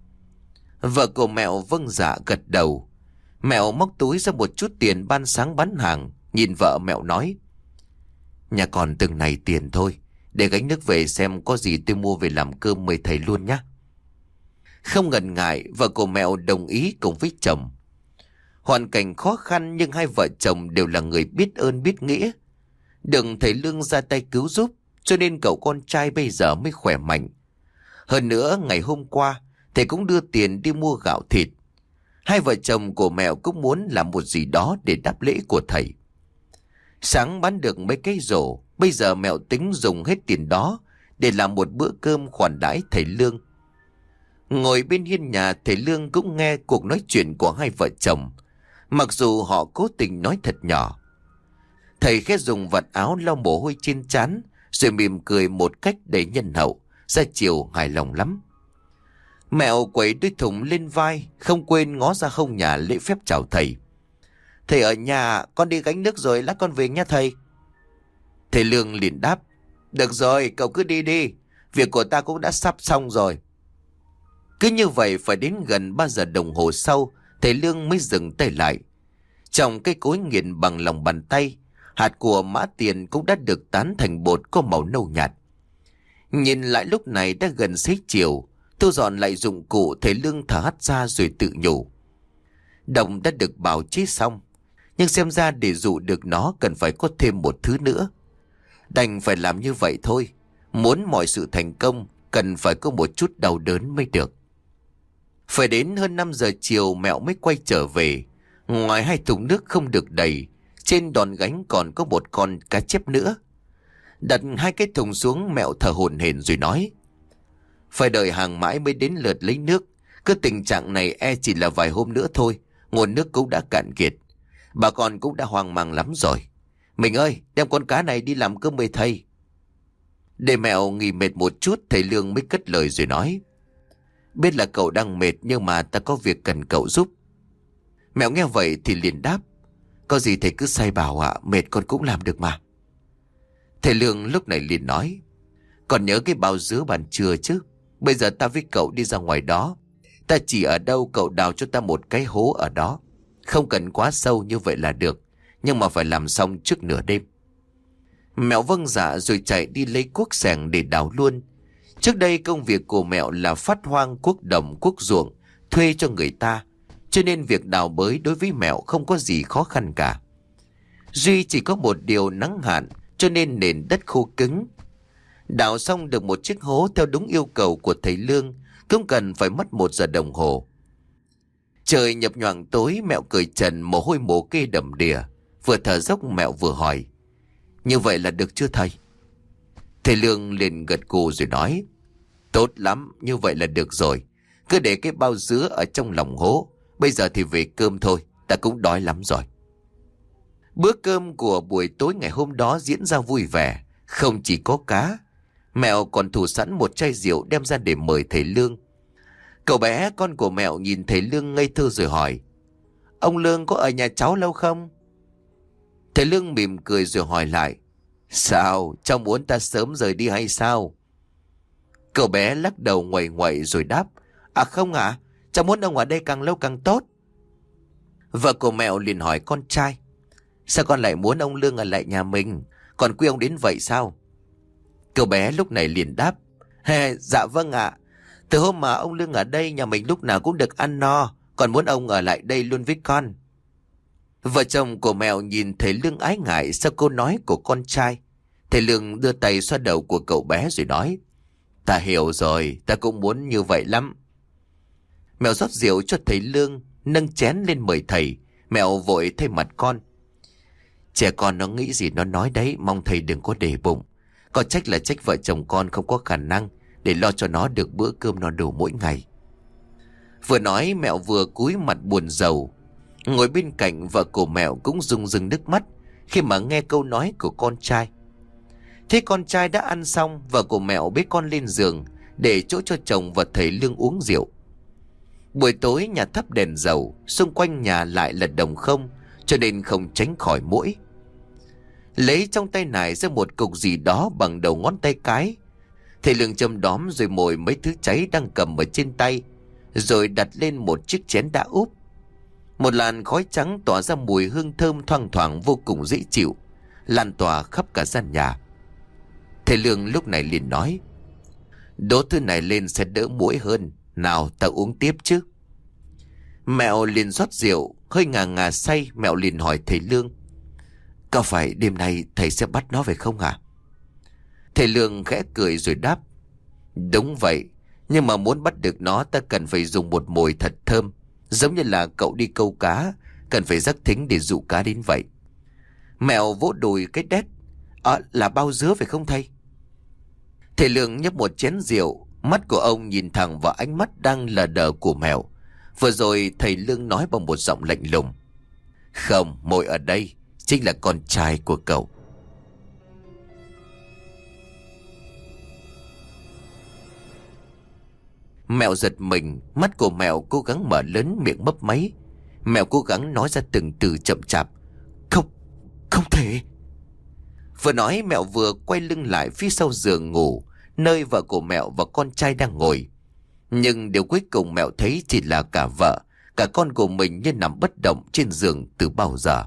Vợ của mẹo vâng dạ gật đầu. Mẹo móc túi ra một chút tiền ban sáng bán hàng. Nhìn vợ mẹo nói, nhà còn từng này tiền thôi, để gánh nước về xem có gì tôi mua về làm cơm mời thầy luôn nhé. Không ngần ngại vợ của mẹo đồng ý cùng với chồng. Hoàn cảnh khó khăn nhưng hai vợ chồng đều là người biết ơn biết nghĩa. Đừng thầy Lương ra tay cứu giúp, cho nên cậu con trai bây giờ mới khỏe mạnh. Hơn nữa ngày hôm qua thầy cũng đưa tiền đi mua gạo thịt. Hai vợ chồng của mẹo cũng muốn làm một gì đó để đáp lễ của thầy. Sáng bán được mấy cái rổ, bây giờ mẹo tính dùng hết tiền đó để làm một bữa cơm khoản đãi thầy Lương. Ngồi bên hiên nhà, thầy Lương cũng nghe cuộc nói chuyện của hai vợ chồng, mặc dù họ cố tình nói thật nhỏ. Thầy khẽ dùng vạt áo lau mồ hôi trên trán, rồi mỉm cười một cách đầy nhân hậu, ra chiều hài lòng lắm. Mẹo quẩy đôi thùng lên vai, không quên ngó ra hông nhà lễ phép chào thầy. Thầy ở nhà, con đi gánh nước rồi lát con về nha thầy. Thầy Lương liền đáp: Được rồi, cậu cứ đi đi. Việc của ta cũng đã sắp xong rồi. Cứ như vậy phải đến gần 3 giờ đồng hồ sau, thầy Lương mới dừng tay lại. Trong cái cối nghiền bằng lòng bàn tay, hạt của mã tiền cũng đã được tán thành bột có màu nâu nhạt. Nhìn lại lúc này đã gần xế chiều, thu dọn lại dụng cụ, thầy Lương thở hắt ra rồi tự nhủ. Đồng đã được bào chế xong, nhưng xem ra để dụ được nó cần phải có thêm một thứ nữa. Đành phải làm như vậy thôi. Muốn mọi sự thành công, cần phải có một chút đau đớn mới được. Phải đến hơn 5 giờ chiều Mẹo mới quay trở về. Ngoài 2 thùng nước không được đầy, trên đòn gánh còn có một con cá chép nữa. Đặt 2 cái thùng xuống, Mẹo thở hổn hển rồi nói: Phải đợi hàng mãi mới đến lượt lấy nước. Cứ tình trạng này chỉ là vài hôm nữa thôi, nguồn nước cũng đã cạn kiệt. Bà con cũng đã hoang mang lắm rồi. Mình ơi, đem con cá này đi làm cơm mời thầy. Để Mẹo nghỉ mệt một chút, thầy Lương mới cất lời rồi nói: Biết là cậu đang mệt, nhưng mà ta có việc cần cậu giúp. Mẹo nghe vậy thì liền đáp: Có gì thầy cứ sai bảo ạ, mệt con cũng làm được mà. Thầy Lương lúc này liền nói: Còn nhớ cái bao dứa bàn trưa chứ? Bây giờ ta với cậu đi ra ngoài đó. Ta chỉ ở đâu cậu đào cho ta một cái hố ở đó. Không cần quá sâu như vậy là được, nhưng mà phải làm xong trước nửa đêm. Mẹo vâng dạ rồi chạy đi lấy cuốc xẻng để đào luôn. Trước đây công việc của Mẹo là phát hoang cuốc đồng cuốc ruộng, thuê cho người ta, cho nên việc đào bới đối với Mẹo không có gì khó khăn cả. Duy chỉ có một điều nắng hạn, cho nên nền đất khô cứng. Đào xong được một chiếc hố theo đúng yêu cầu của thầy Lương cũng cần phải mất 1 giờ đồng hồ. Trời nhập nhoạng tối, Mẹo cởi trần, mồ hôi mồ kê đầm đìa. Vừa thở dốc Mẹo vừa hỏi: Như vậy là được chưa thầy? Thầy Lương liền gật gù rồi nói: Tốt lắm, như vậy là được rồi. Cứ để cái bao dứa ở trong lòng hố. Bây giờ thì về cơm thôi, ta cũng đói lắm rồi. Bữa cơm của buổi tối ngày hôm đó diễn ra vui vẻ. Không chỉ có cá, Mẹo còn thủ sẵn một chai rượu đem ra để mời thầy Lương. Cậu bé con của Mẹo nhìn thầy Lương ngây thơ rồi hỏi: Ông Lương có ở nhà cháu lâu không? Thầy Lương mỉm cười rồi hỏi lại: Sao, cháu muốn ta sớm rời đi hay sao? Cậu bé lắc đầu nguậy nguậy rồi đáp: Không ạ, cháu muốn ông ở đây càng lâu càng tốt. Vợ của Mẹo liền hỏi con trai: Sao con lại muốn ông Lương ở lại nhà mình? Còn quý ông đến vậy sao? Cậu bé lúc này liền đáp: Dạ vâng ạ. Từ hôm mà ông Lương ở đây, nhà mình lúc nào cũng được ăn no. Còn muốn ông ở lại đây luôn với con. Vợ chồng của Mẹo nhìn thầy Lương ái ngại sau câu nói của con trai. Thầy Lương đưa tay xoa đầu của cậu bé rồi nói: Ta hiểu rồi, ta cũng muốn như vậy lắm. Mẹo rót rượu cho thầy Lương, nâng chén lên mời thầy. Mẹo vội thay mặt con: Trẻ con nó nghĩ gì nó nói đấy, mong thầy đừng có để bụng. Có trách là trách vợ chồng con không có khả năng để lo cho nó được bữa cơm no đủ mỗi ngày. Vừa nói Mẹo vừa cúi mặt buồn rầu. Ngồi bên cạnh vợ của Mẹo cũng rưng rưng nước mắt khi mà nghe câu nói của con trai. Thế con trai đã ăn xong, vợ của Mẹo bế con lên giường để chỗ cho chồng và thầy Lương uống rượu. Buổi tối nhà thắp đèn dầu, xung quanh nhà lại là đồng không, cho nên không tránh khỏi muỗi. Lấy trong tay nải ra một cục gì đó bằng đầu ngón tay cái. Thầy Lương châm đóm rồi mồi mấy thứ cháy đang cầm ở trên tay, rồi đặt lên một chiếc chén đã úp. Một làn khói trắng tỏa ra mùi hương thơm thoang thoảng vô cùng dễ chịu, lan tỏa khắp cả gian nhà. Thầy Lương lúc này liền nói: Đốt thứ này lên sẽ đỡ muỗi hơn. Nào ta uống tiếp chứ. Mẹo liền rót rượu, hơi ngà ngà say. Mẹo liền hỏi thầy Lương: Có phải đêm nay thầy sẽ bắt nó phải không ạ? Thầy Lương khẽ cười rồi đáp: Đúng vậy, nhưng mà muốn bắt được nó ta cần phải dùng một mồi thật thơm, giống như là cậu đi câu cá cần phải rắc thính để dụ cá đến vậy. Mẹo vỗ đùi cái đét: Là bao dứa phải không thầy? Thầy Lương nhấp một chén rượu, mắt của ông nhìn thẳng vào ánh mắt đang lờ đờ của Mẹo. Vừa rồi thầy Lương nói bằng một giọng lạnh lùng: Không, mồi ở đây chính là con trai của cậu. Mẹo giật mình, mắt của Mẹo cố gắng mở lớn, miệng mấp máy. Mẹo cố gắng nói ra từng từ chậm chạp. Không, không thể. Vừa nói Mẹo vừa quay lưng lại phía sau giường ngủ, nơi vợ của Mẹo và con trai đang ngồi. Nhưng điều cuối cùng Mẹo thấy chỉ là cả vợ, cả con của mình như nằm bất động trên giường từ bao giờ.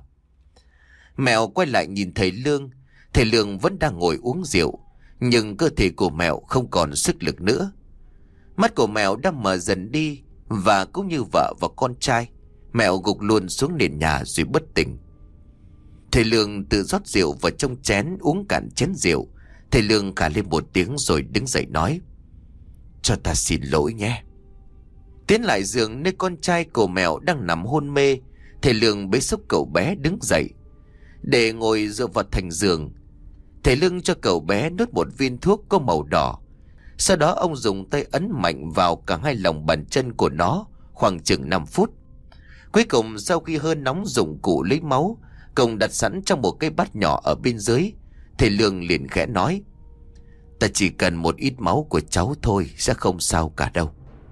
Mẹo quay lại nhìn thầy Lương. Thầy Lương vẫn đang ngồi uống rượu, nhưng cơ thể của Mẹo không còn sức lực nữa. Mắt của Mẹo đang mở dần đi, và cũng như vợ và con trai, Mẹo gục luôn xuống nền nhà rồi bất tỉnh. Thầy Lương tự rót rượu vào trong chén, uống cạn chén rượu. Thầy Lương khà lên một tiếng rồi đứng dậy nói: Cho ta xin lỗi nhé. Tiến lại giường nơi con trai của Mẹo đang nằm hôn mê, thầy Lương bế xốc cậu bé đứng dậy để ngồi dựa vào thành giường. Thầy Lương cho cậu bé nuốt một viên thuốc có màu đỏ. Sau đó ông dùng tay ấn mạnh vào cả hai lòng bàn chân của nó khoảng chừng 5 phút. Cuối cùng sau khi hơi nóng dụng cụ lấy máu Công đặt sẵn trong một cái bát nhỏ ở bên dưới, thầy Lương liền khẽ nói: Ta chỉ cần một ít máu của cháu thôi, sẽ không sao cả đâu.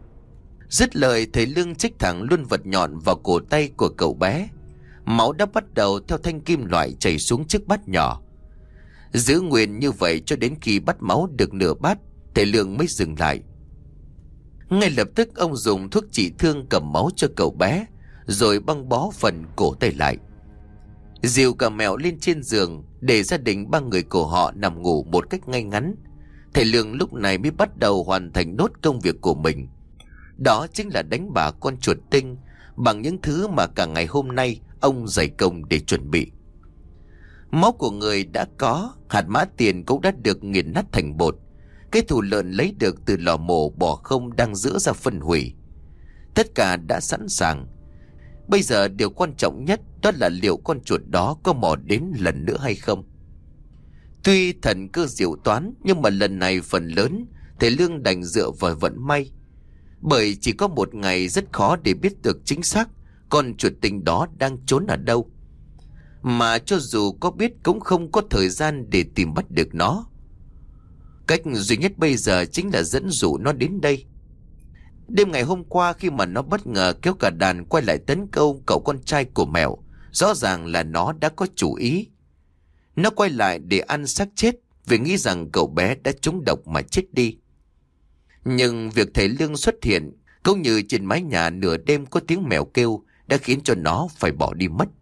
Dứt lời, thầy Lương chích thẳng luôn vật nhọn vào cổ tay của cậu bé. Máu đã bắt đầu theo thanh kim loại chảy xuống chiếc bát nhỏ. Giữ nguyên như vậy cho đến khi bắt máu được nửa bát, thầy Lương mới dừng lại. Ngay lập tức ông dùng thuốc trị thương cầm máu cho cậu bé, rồi băng bó phần cổ tay lại. Dìu cả Mẹo lên trên giường để gia đình ba người của họ nằm ngủ một cách ngay ngắn. Thầy Lương lúc này mới bắt đầu hoàn thành nốt công việc của mình. Đó chính là đánh bả con chuột tinh bằng những thứ mà cả ngày hôm nay ông dày công để chuẩn bị. Máu của người đã có, hạt mã tiền cũng đã được nghiền nát thành bột. Cái thù lợn lấy được từ lò mổ bỏ không đang dữa ra phân hủy. Tất cả đã sẵn sàng. Bây giờ điều quan trọng nhất đó là liệu con chuột đó có mò đến lần nữa hay không. Tuy thần cơ diệu toán, nhưng mà lần này phần lớn thầy Lương đành dựa vào vận may. Bởi chỉ có một ngày rất khó để biết được chính xác con chuột tinh đó đang trốn ở đâu. Mà cho dù có biết cũng không có thời gian để tìm bắt được nó. Cách duy nhất bây giờ chính là dẫn dụ nó đến đây. Đêm ngày hôm qua khi mà nó bất ngờ kéo cả đàn quay lại tấn công cậu con trai của Mẹo, rõ ràng là nó đã có chủ ý. Nó quay lại để ăn xác chết vì nghĩ rằng cậu bé đã trúng độc mà chết đi. Nhưng việc thầy Lương xuất hiện cũng như trên mái nhà nửa đêm có tiếng mèo kêu đã khiến cho nó phải bỏ đi mất.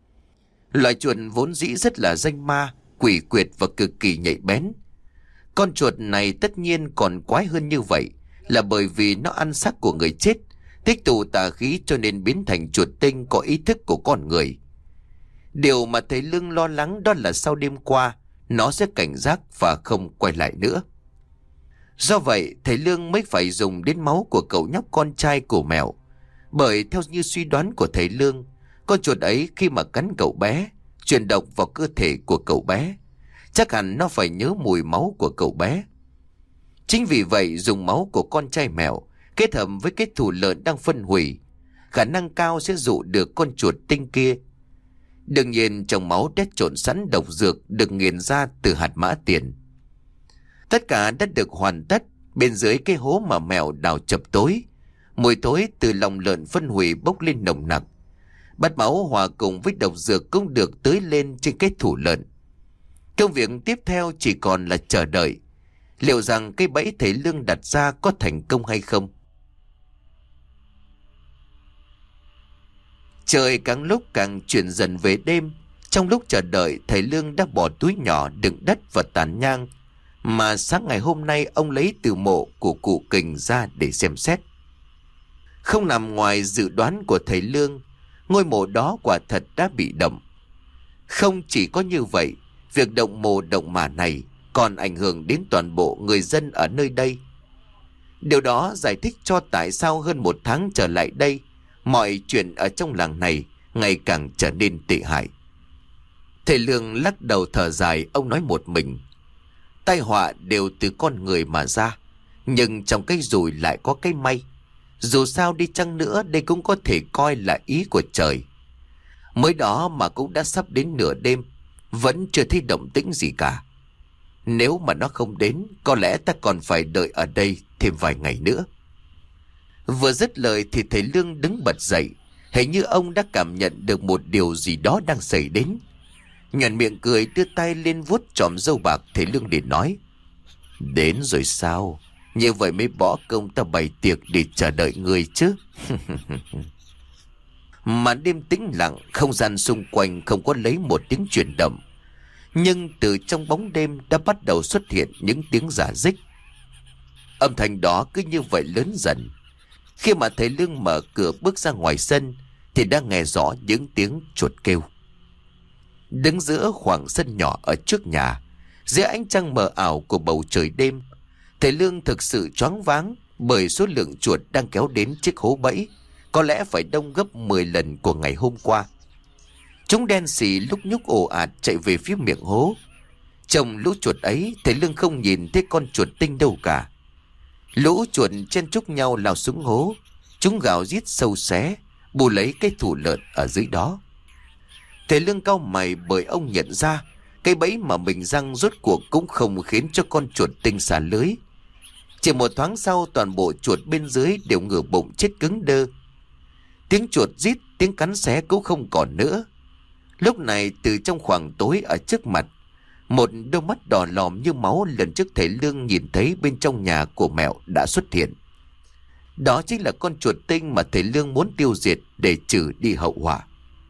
Loài chuột vốn dĩ rất là danh ma, quỷ quyệt và cực kỳ nhạy bén. Con chuột này tất nhiên còn quái hơn như vậy là bởi vì nó ăn xác của người chết, tích tụ tà khí cho nên biến thành chuột tinh có ý thức của con người. Điều mà thầy Lương lo lắng đó là sau đêm qua nó sẽ cảnh giác và không quay lại nữa. Do vậy thầy Lương mới phải dùng đến máu của cậu nhóc con trai của Mẹo. Bởi theo như suy đoán của thầy Lương, con chuột ấy khi mà cắn cậu bé, truyền độc vào cơ thể của cậu bé, chắc hẳn nó phải nhớ mùi máu của cậu bé. Chính vì vậy dùng máu của con trai Mẹo kết hợp với cái thù lợn đang phân hủy, khả năng cao sẽ dụ được con chuột tinh kia. Đương nhiên trong máu đã trộn sẵn độc dược được nghiền ra từ hạt mã tiền. Tất cả đã được hoàn tất. Bên dưới cái hố mà Mẹo đào chập tối, mùi thối từ lòng lợn phân hủy bốc lên nồng nặc. Bát máu hòa cùng với độc dược cũng được tưới lên trên cái thủ lợn. Công việc tiếp theo chỉ còn là chờ đợi. Liệu rằng cái bẫy thầy Lương đặt ra có thành công hay không? Trời càng lúc càng chuyển dần về đêm. Trong lúc chờ đợi, thầy Lương đã bỏ túi nhỏ đựng đất và tàn nhang mà sáng ngày hôm nay ông lấy từ mộ của cụ Kình ra để xem xét. Không nằm ngoài dự đoán của thầy Lương, ngôi mộ đó quả thật đã bị động. Không chỉ có như vậy, việc động mộ động mả này còn ảnh hưởng đến toàn bộ người dân ở nơi đây. Điều đó giải thích cho tại sao hơn một tháng trở lại đây, mọi chuyện ở trong làng này ngày càng trở nên tệ hại. Thầy Lương lắc đầu thở dài, ông nói một mình: tai họa đều từ con người mà ra, nhưng trong cái rủi lại có cái may. Dù sao đi chăng nữa, đây cũng có thể coi là ý của trời. Mới đó mà cũng đã sắp đến nửa đêm, vẫn chưa thấy động tĩnh gì cả. Nếu mà nó không đến, có lẽ ta còn phải đợi ở đây thêm vài ngày nữa. Vừa dứt lời thì thầy Lương đứng bật dậy. Hình như ông đã cảm nhận được một điều gì đó đang xảy đến. Nhoẻn miệng cười, đưa tay lên vuốt chòm râu bạc thầy Lương để nói: Đến rồi sao? Như vậy mới bỏ công ta bày tiệc để chờ đợi người chứ. Mà đêm tĩnh lặng, không gian xung quanh không có lấy một tiếng chuyển động. Nhưng từ trong bóng đêm đã bắt đầu xuất hiện những tiếng rả rích. Âm thanh đó cứ như vậy lớn dần. Khi mà thầy Lương mở cửa bước ra ngoài sân thì đã nghe rõ những tiếng chuột kêu. Đứng giữa khoảng sân nhỏ ở trước nhà, dưới ánh trăng mờ ảo của bầu trời đêm, thầy Lương thực sự choáng váng bởi số lượng chuột đang kéo đến chiếc hố bẫy có lẽ phải đông gấp 10 lần của ngày hôm qua. Chúng đen sì lúc nhúc ồ ạt chạy về phía miệng hố. Trong lũ chuột ấy, thầy Lương không nhìn thấy con chuột tinh đâu cả. Lũ chuột chen chúc nhau lao xuống hố. Chúng gào rít sâu xé, bù lấy cái thủ lợn ở dưới đó. Thầy Lương cau mày bởi ông nhận ra cái bẫy mà mình giăng rốt cuộc cũng không khiến cho con chuột tinh xả lưới. Chỉ một thoáng sau, toàn bộ chuột bên dưới đều ngửa bụng chết cứng đơ. Tiếng chuột rít, tiếng cắn xé cũng không còn nữa. Lúc này từ trong khoảng tối ở trước mặt, một đôi mắt đỏ lòm như máu lần trước thầy Lương nhìn thấy bên trong nhà của Mẹo đã xuất hiện. Đó chính là con chuột tinh mà thầy Lương muốn tiêu diệt để trừ đi hậu họa.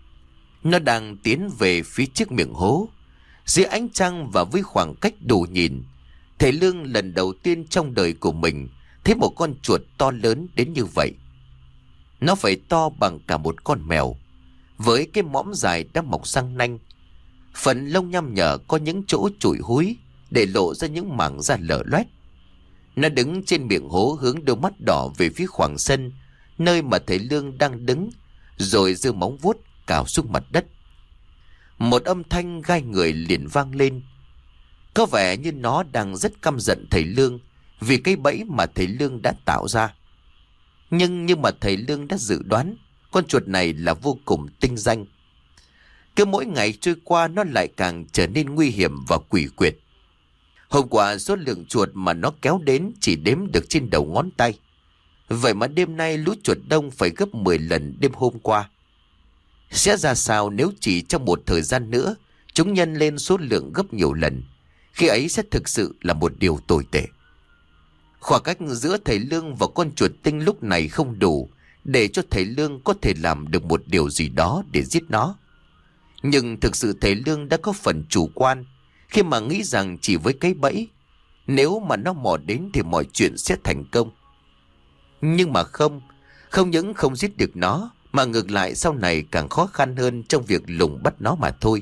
Nó đang tiến về phía trước miệng hố. Dưới ánh trăng và với khoảng cách đủ nhìn, thầy Lương lần đầu tiên trong đời của mình thấy một con chuột to lớn đến như vậy. Nó phải to bằng cả một con mèo, với cái mõm dài đã mọc răng nanh. Phần lông nham nhở có những chỗ trụi húi để lộ ra những mảng da lở loét. Nó đứng trên miệng hố, hướng đôi mắt đỏ về phía khoảng sân nơi mà thầy Lương đang đứng, rồi giơ móng vuốt cào xuống mặt đất. Một âm thanh gai người liền vang lên. Có vẻ như nó đang rất căm giận thầy Lương vì cái bẫy mà thầy Lương đã tạo ra. Nhưng mà thầy Lương đã dự đoán con chuột này là vô cùng tinh danh. Cứ mỗi ngày trôi qua nó lại càng trở nên nguy hiểm và quỷ quyệt. Hôm qua số lượng chuột mà nó kéo đến chỉ đếm được trên đầu ngón tay. Vậy mà đêm nay lũ chuột đông phải gấp 10 lần đêm hôm qua. Sẽ ra sao nếu chỉ trong một thời gian nữa chúng nhân lên số lượng gấp nhiều lần? Khi ấy sẽ thực sự là một điều tồi tệ. Khoảng cách giữa thầy Lương và con chuột tinh lúc này không đủ để cho thầy Lương có thể làm được một điều gì đó để giết nó. Nhưng thực sự thầy Lương đã có phần chủ quan khi mà nghĩ rằng chỉ với cái bẫy, nếu mà nó mò đến thì mọi chuyện sẽ thành công. Nhưng mà không những không giết được nó, mà ngược lại sau này càng khó khăn hơn trong việc lùng bắt nó mà thôi.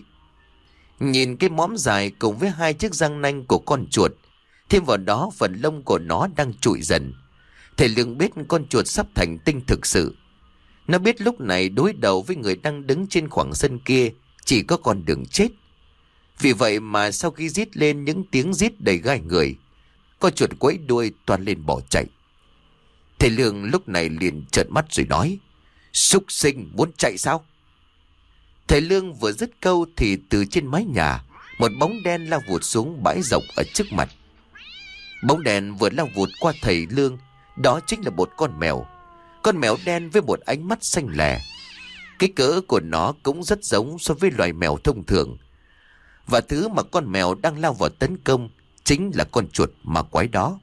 Nhìn cái mõm dài cùng với hai chiếc răng nanh của con chuột, thêm vào đó phần lông của nó đang trụi dần, thầy Lương biết con chuột sắp thành tinh thực sự. Nó biết lúc này đối đầu với người đang đứng trên khoảng sân kia chỉ có con đường chết. Vì vậy mà sau khi rít lên những tiếng rít đầy gai người, con chuột quẫy đuôi toan lên bỏ chạy. Thầy Lương lúc này liền trợn mắt rồi nói: "Súc sinh, muốn chạy sao?" Thầy Lương vừa dứt câu thì từ trên mái nhà, một bóng đen lao vụt xuống bãi rộng ở trước mặt. Bóng đèn vừa lao vụt qua thầy Lương, đó chính là một con mèo. Con mèo đen với một ánh mắt xanh lè. Cái cỡ của nó cũng rất giống so với loài mèo thông thường. Và thứ mà con mèo đang lao vào tấn công chính là con chuột ma quái đó.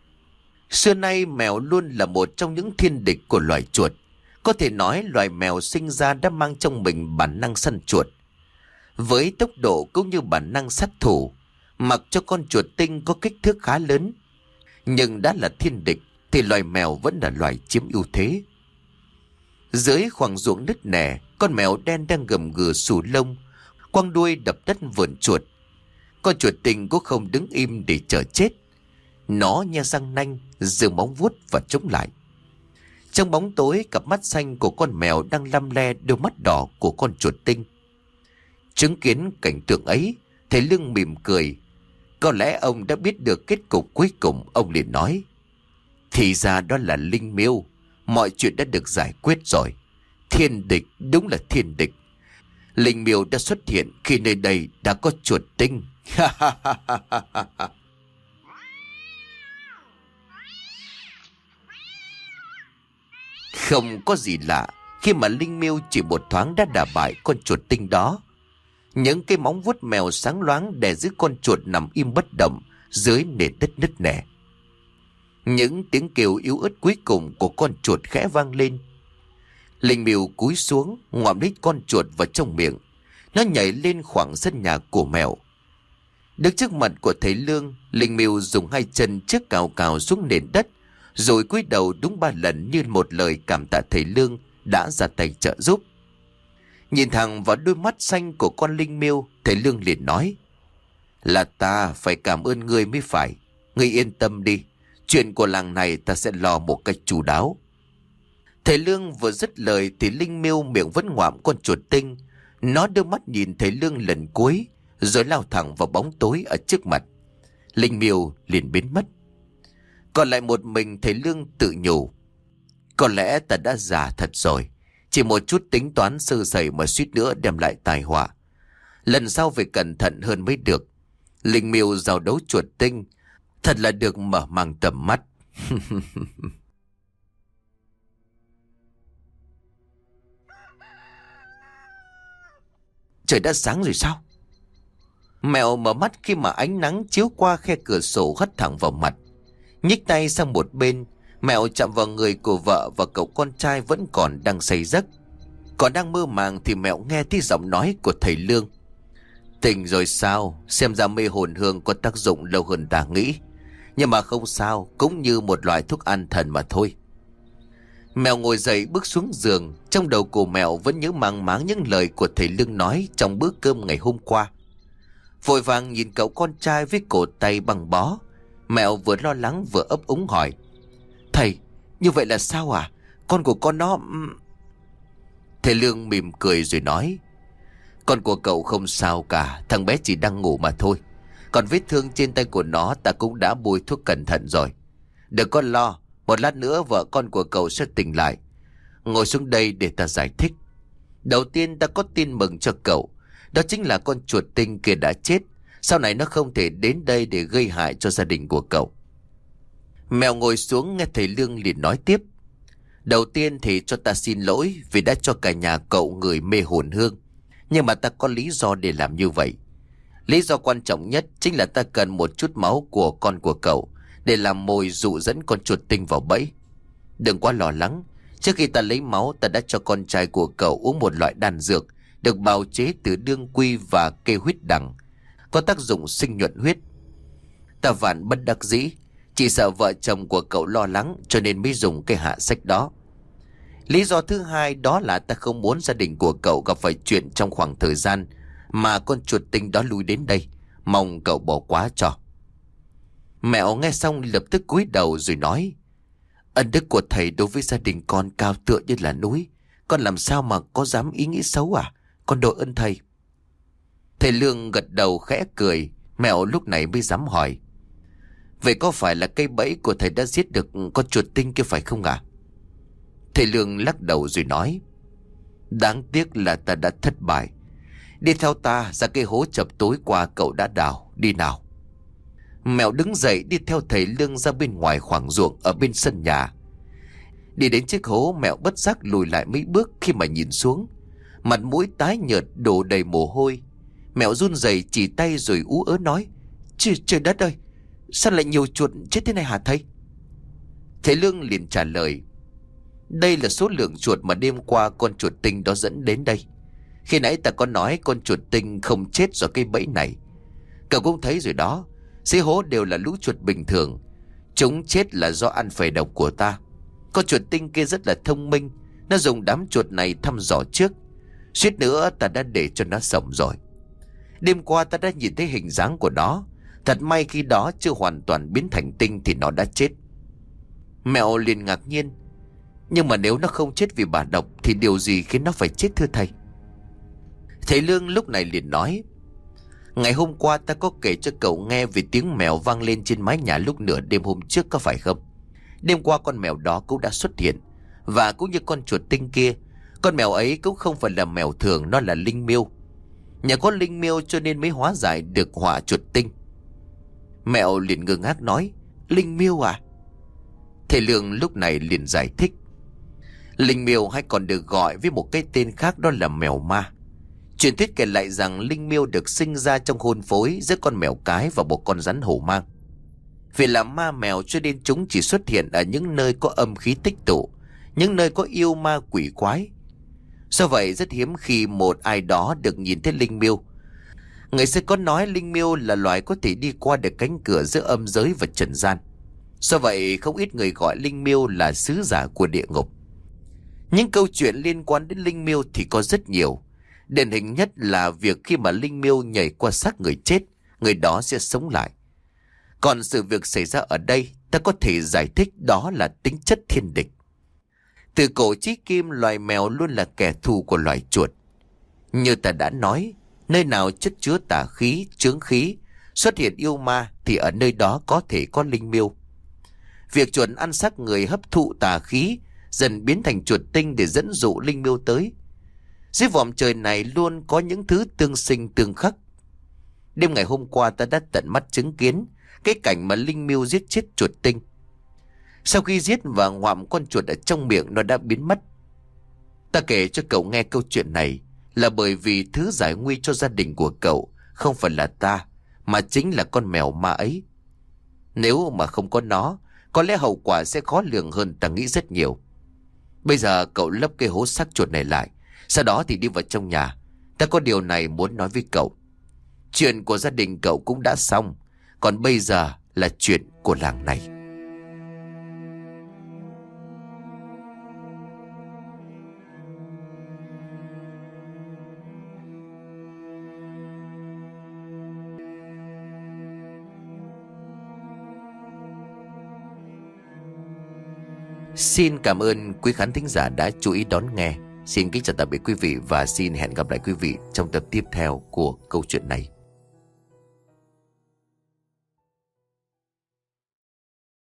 Xưa nay mèo luôn là một trong những thiên địch của loài chuột. Có thể nói loài mèo sinh ra đã mang trong mình bản năng săn chuột. Với tốc độ cũng như bản năng sát thủ, mặc cho con chuột tinh có kích thước khá lớn, nhưng đã là thiên địch thì loài mèo vẫn là loài chiếm ưu thế. Dưới khoảng ruộng nứt nẻ, con mèo đen đang gầm gừ xù lông, quăng đuôi đập đất vườn chuột. Con chuột tinh cũng không đứng im để chờ chết. Nó nhe răng nanh, giơ móng vuốt và chống lại. Trong bóng tối, cặp mắt xanh của con mèo đang lăm le đôi mắt đỏ của con chuột tinh. Chứng kiến cảnh tượng ấy, thầy Lương mỉm cười. Có lẽ ông đã biết được kết cục cuối cùng. Ông liền nói: "Thì ra đó là linh miêu. Mọi chuyện đã được giải quyết rồi. Thiên địch, đúng là thiên địch. Linh miêu đã xuất hiện khi nơi đây đã có chuột tinh." Không có gì lạ khi mà Linh Miêu chỉ một thoáng đã đả bại con chuột tinh đó. Những cái móng vuốt mèo sáng loáng đè giữ con chuột nằm im bất động dưới nền đất nứt nẻ. Những tiếng kêu yếu ớt cuối cùng của con chuột khẽ vang lên. Linh Miêu cúi xuống ngoạm lấy con chuột vào trong miệng. Nó nhảy lên khoảng sân nhà của mèo. Đứng trước mặt của thầy Lương, Linh Miêu dùng hai chân trước cào cào xuống nền đất, rồi cúi đầu đúng 3 lần như một lời cảm tạ thầy Lương đã ra tay trợ giúp. Nhìn thẳng vào đôi mắt xanh của con Linh Miêu, thầy Lương liền nói: "Là ta phải cảm ơn ngươi mới phải. Ngươi yên tâm đi, chuyện của làng này ta sẽ lo một cách chu đáo." Thầy Lương vừa dứt lời thì Linh Miêu miệng vẫn ngoạm con chuột tinh. Nó đưa mắt nhìn thầy Lương lần cuối, rồi lao thẳng vào bóng tối ở trước mặt. Linh Miêu liền biến mất. Còn lại một mình thầy Lương tự nhủ: "Có lẽ ta đã già thật rồi. Chỉ một chút tính toán sơ sẩy mà suýt nữa đem lại tai họa. Lần sau phải cẩn thận hơn mới được. Linh Miêu giao đấu chuột tinh, thật là được mở mang tầm mắt." Trời đã sáng rồi sao? Mèo mở mắt khi mà ánh nắng chiếu qua khe cửa sổ hất thẳng vào mặt. Nhích tay sang một bên, mèo chạm vào người của vợ và cậu con trai vẫn còn đang say giấc. Còn đang mơ màng thì mèo nghe thấy giọng nói của thầy Lương: "Tỉnh rồi sao? Xem ra mê hồn hương có tác dụng lâu hơn ta nghĩ. Nhưng mà không sao, cũng như một loại thuốc an thần mà thôi." Mèo ngồi dậy bước xuống giường. Trong đầu của mèo vẫn nhớ mang máng những lời của thầy Lương nói trong bữa cơm ngày hôm qua. Vội vàng nhìn cậu con trai với cổ tay băng bó, mèo vừa lo lắng vừa ấp úng hỏi: "Thầy, như vậy là sao à? Con của con nó..." Thầy Lương mỉm cười rồi nói: "Con của cậu không sao cả, thằng bé chỉ đang ngủ mà thôi. Còn vết thương trên tay của nó ta cũng đã bôi thuốc cẩn thận rồi. Đừng có lo, một lát nữa vợ con của cậu sẽ tỉnh lại. Ngồi xuống đây để ta giải thích. Đầu tiên ta có tin mừng cho cậu. Đó chính là con chuột tinh kia đã chết. Sau này nó không thể đến đây để gây hại cho gia đình của cậu." Mèo ngồi xuống nghe thầy Lương liền nói tiếp: "Đầu tiên thì cho ta xin lỗi vì đã cho cả nhà cậu ngửi mê hồn hương. Nhưng mà ta có lý do để làm như vậy. Lý do quan trọng nhất chính là ta cần một chút máu của con của cậu để làm mồi dụ dẫn con chuột tinh vào bẫy. Đừng quá lo lắng. Trước khi ta lấy máu, ta đã cho con trai của cậu uống một loại đan dược được bào chế từ đương quy và cây huyết đằng, có tác dụng sinh nhuận huyết. Ta vạn bất đắc dĩ, chỉ sợ vợ chồng của cậu lo lắng cho nên mới dùng cây hạ sách đó. Lý do thứ hai đó là ta không muốn gia đình của cậu gặp phải chuyện trong khoảng thời gian mà con chuột tinh đó lui đến đây. Mong cậu bỏ qua cho." Mèo nghe xong lập tức cúi đầu rồi nói: "Ân đức của thầy đối với gia đình con cao tựa như là núi. Con làm sao mà có dám ý nghĩ xấu à? Con đội ơn thầy." Thầy Lương gật đầu khẽ cười. Mèo lúc này mới dám hỏi: "Vậy có phải là cây bẫy của thầy đã giết được con chuột tinh kia phải không ạ?" Thầy Lương lắc đầu rồi nói: "Đáng tiếc là ta đã thất bại. Đi theo ta ra cây hố chập tối qua cậu đã đào, đi nào." Mèo đứng dậy đi theo thầy Lương ra bên ngoài khoảng ruộng ở bên sân nhà. Đi đến chiếc hố, mèo bất giác lùi lại mấy bước khi mà nhìn xuống. Mặt mũi tái nhợt đổ đầy mồ hôi. Mèo run rẩy chỉ tay rồi ú ớ nói: Trời đất ơi, sao lại nhiều chuột chết thế này hả thầy?" Thầy Lương liền trả lời: "Đây là số lượng chuột mà đêm qua con chuột tinh đó dẫn đến đây. Khi nãy ta có nói con chuột tinh không chết do cây bẫy này. Cậu cũng thấy rồi đó, dưới hố đều là lũ chuột bình thường. Chúng chết là do ăn phải độc của ta. Con chuột tinh kia rất là thông minh, nó dùng đám chuột này thăm dò trước. Suýt nữa ta đã để cho nó sống rồi. Đêm qua ta đã nhìn thấy hình dáng của nó. Thật may khi đó chưa hoàn toàn biến thành tinh thì nó đã chết." Mèo liền ngạc nhiên: "Nhưng mà nếu nó không chết vì bà độc thì điều gì khiến nó phải chết thưa thầy?" Thầy Lương lúc này liền nói: "Ngày hôm qua ta có kể cho cậu nghe về tiếng mèo vang lên trên mái nhà lúc nửa đêm hôm trước có phải không? Đêm qua con mèo đó cũng đã xuất hiện. Và cũng như con chuột tinh kia, con mèo ấy cũng không phải là mèo thường, nó là linh miêu. Nhờ có linh miêu cho nên mới hóa giải được họa chuột tinh." Mèo liền ngơ ngác nói: "Linh miêu à?" Thầy Lương lúc này liền giải thích: Linh miêu hay còn được gọi với một cái tên khác, đó là mèo ma. Truyền thuyết kể lại rằng linh miêu được sinh ra trong hôn phối giữa con mèo cái và một con rắn hổ mang. Vì là ma mèo cho nên chúng chỉ xuất hiện ở những nơi có âm khí tích tụ, những nơi có yêu ma quỷ quái. Do vậy rất hiếm khi một ai đó được nhìn thấy linh miêu. Người xưa có nói linh miêu là loài có thể đi qua được cánh cửa giữa âm giới và trần gian. Do vậy không ít người gọi linh miêu là sứ giả của địa ngục. Những câu chuyện liên quan đến linh miêu thì có rất nhiều. Điển hình nhất là việc khi mà linh miêu nhảy qua xác người chết, người đó sẽ sống lại. Còn sự việc xảy ra ở đây, ta có thể giải thích đó là tính chất thiên địch. Từ cổ chí kim, loài mèo luôn là kẻ thù của loài chuột. Như ta đã nói, nơi nào chất chứa tà khí, chướng khí, xuất hiện yêu ma thì ở nơi đó có thể có linh miêu. Việc chuột ăn xác người hấp thụ tà khí, dần biến thành chuột tinh để dẫn dụ linh miêu tới. Dưới vòm trời này luôn có những thứ tương sinh tương khắc. Đêm ngày hôm qua ta đã tận mắt chứng kiến cái cảnh mà linh miêu giết chết chuột tinh. Sau khi giết và ngoạm con chuột ở trong miệng, nó đã biến mất. Ta kể cho cậu nghe câu chuyện này là bởi vì thứ giải nguy cho gia đình của cậu không phải là ta, mà chính là con mèo ma ấy. Nếu mà không có nó, có lẽ hậu quả sẽ khó lường hơn ta nghĩ rất nhiều. Bây giờ cậu lấp cái hố xác chuột này lại, sau đó thì đi vào trong nhà. Ta có điều này muốn nói với cậu. Chuyện của gia đình cậu cũng đã xong, còn bây giờ là chuyện của làng này. Xin cảm ơn quý khán thính giả đã chú ý đón nghe. Xin kính chào tạm biệt quý vị và xin hẹn gặp lại quý vị trong tập tiếp theo của câu chuyện này.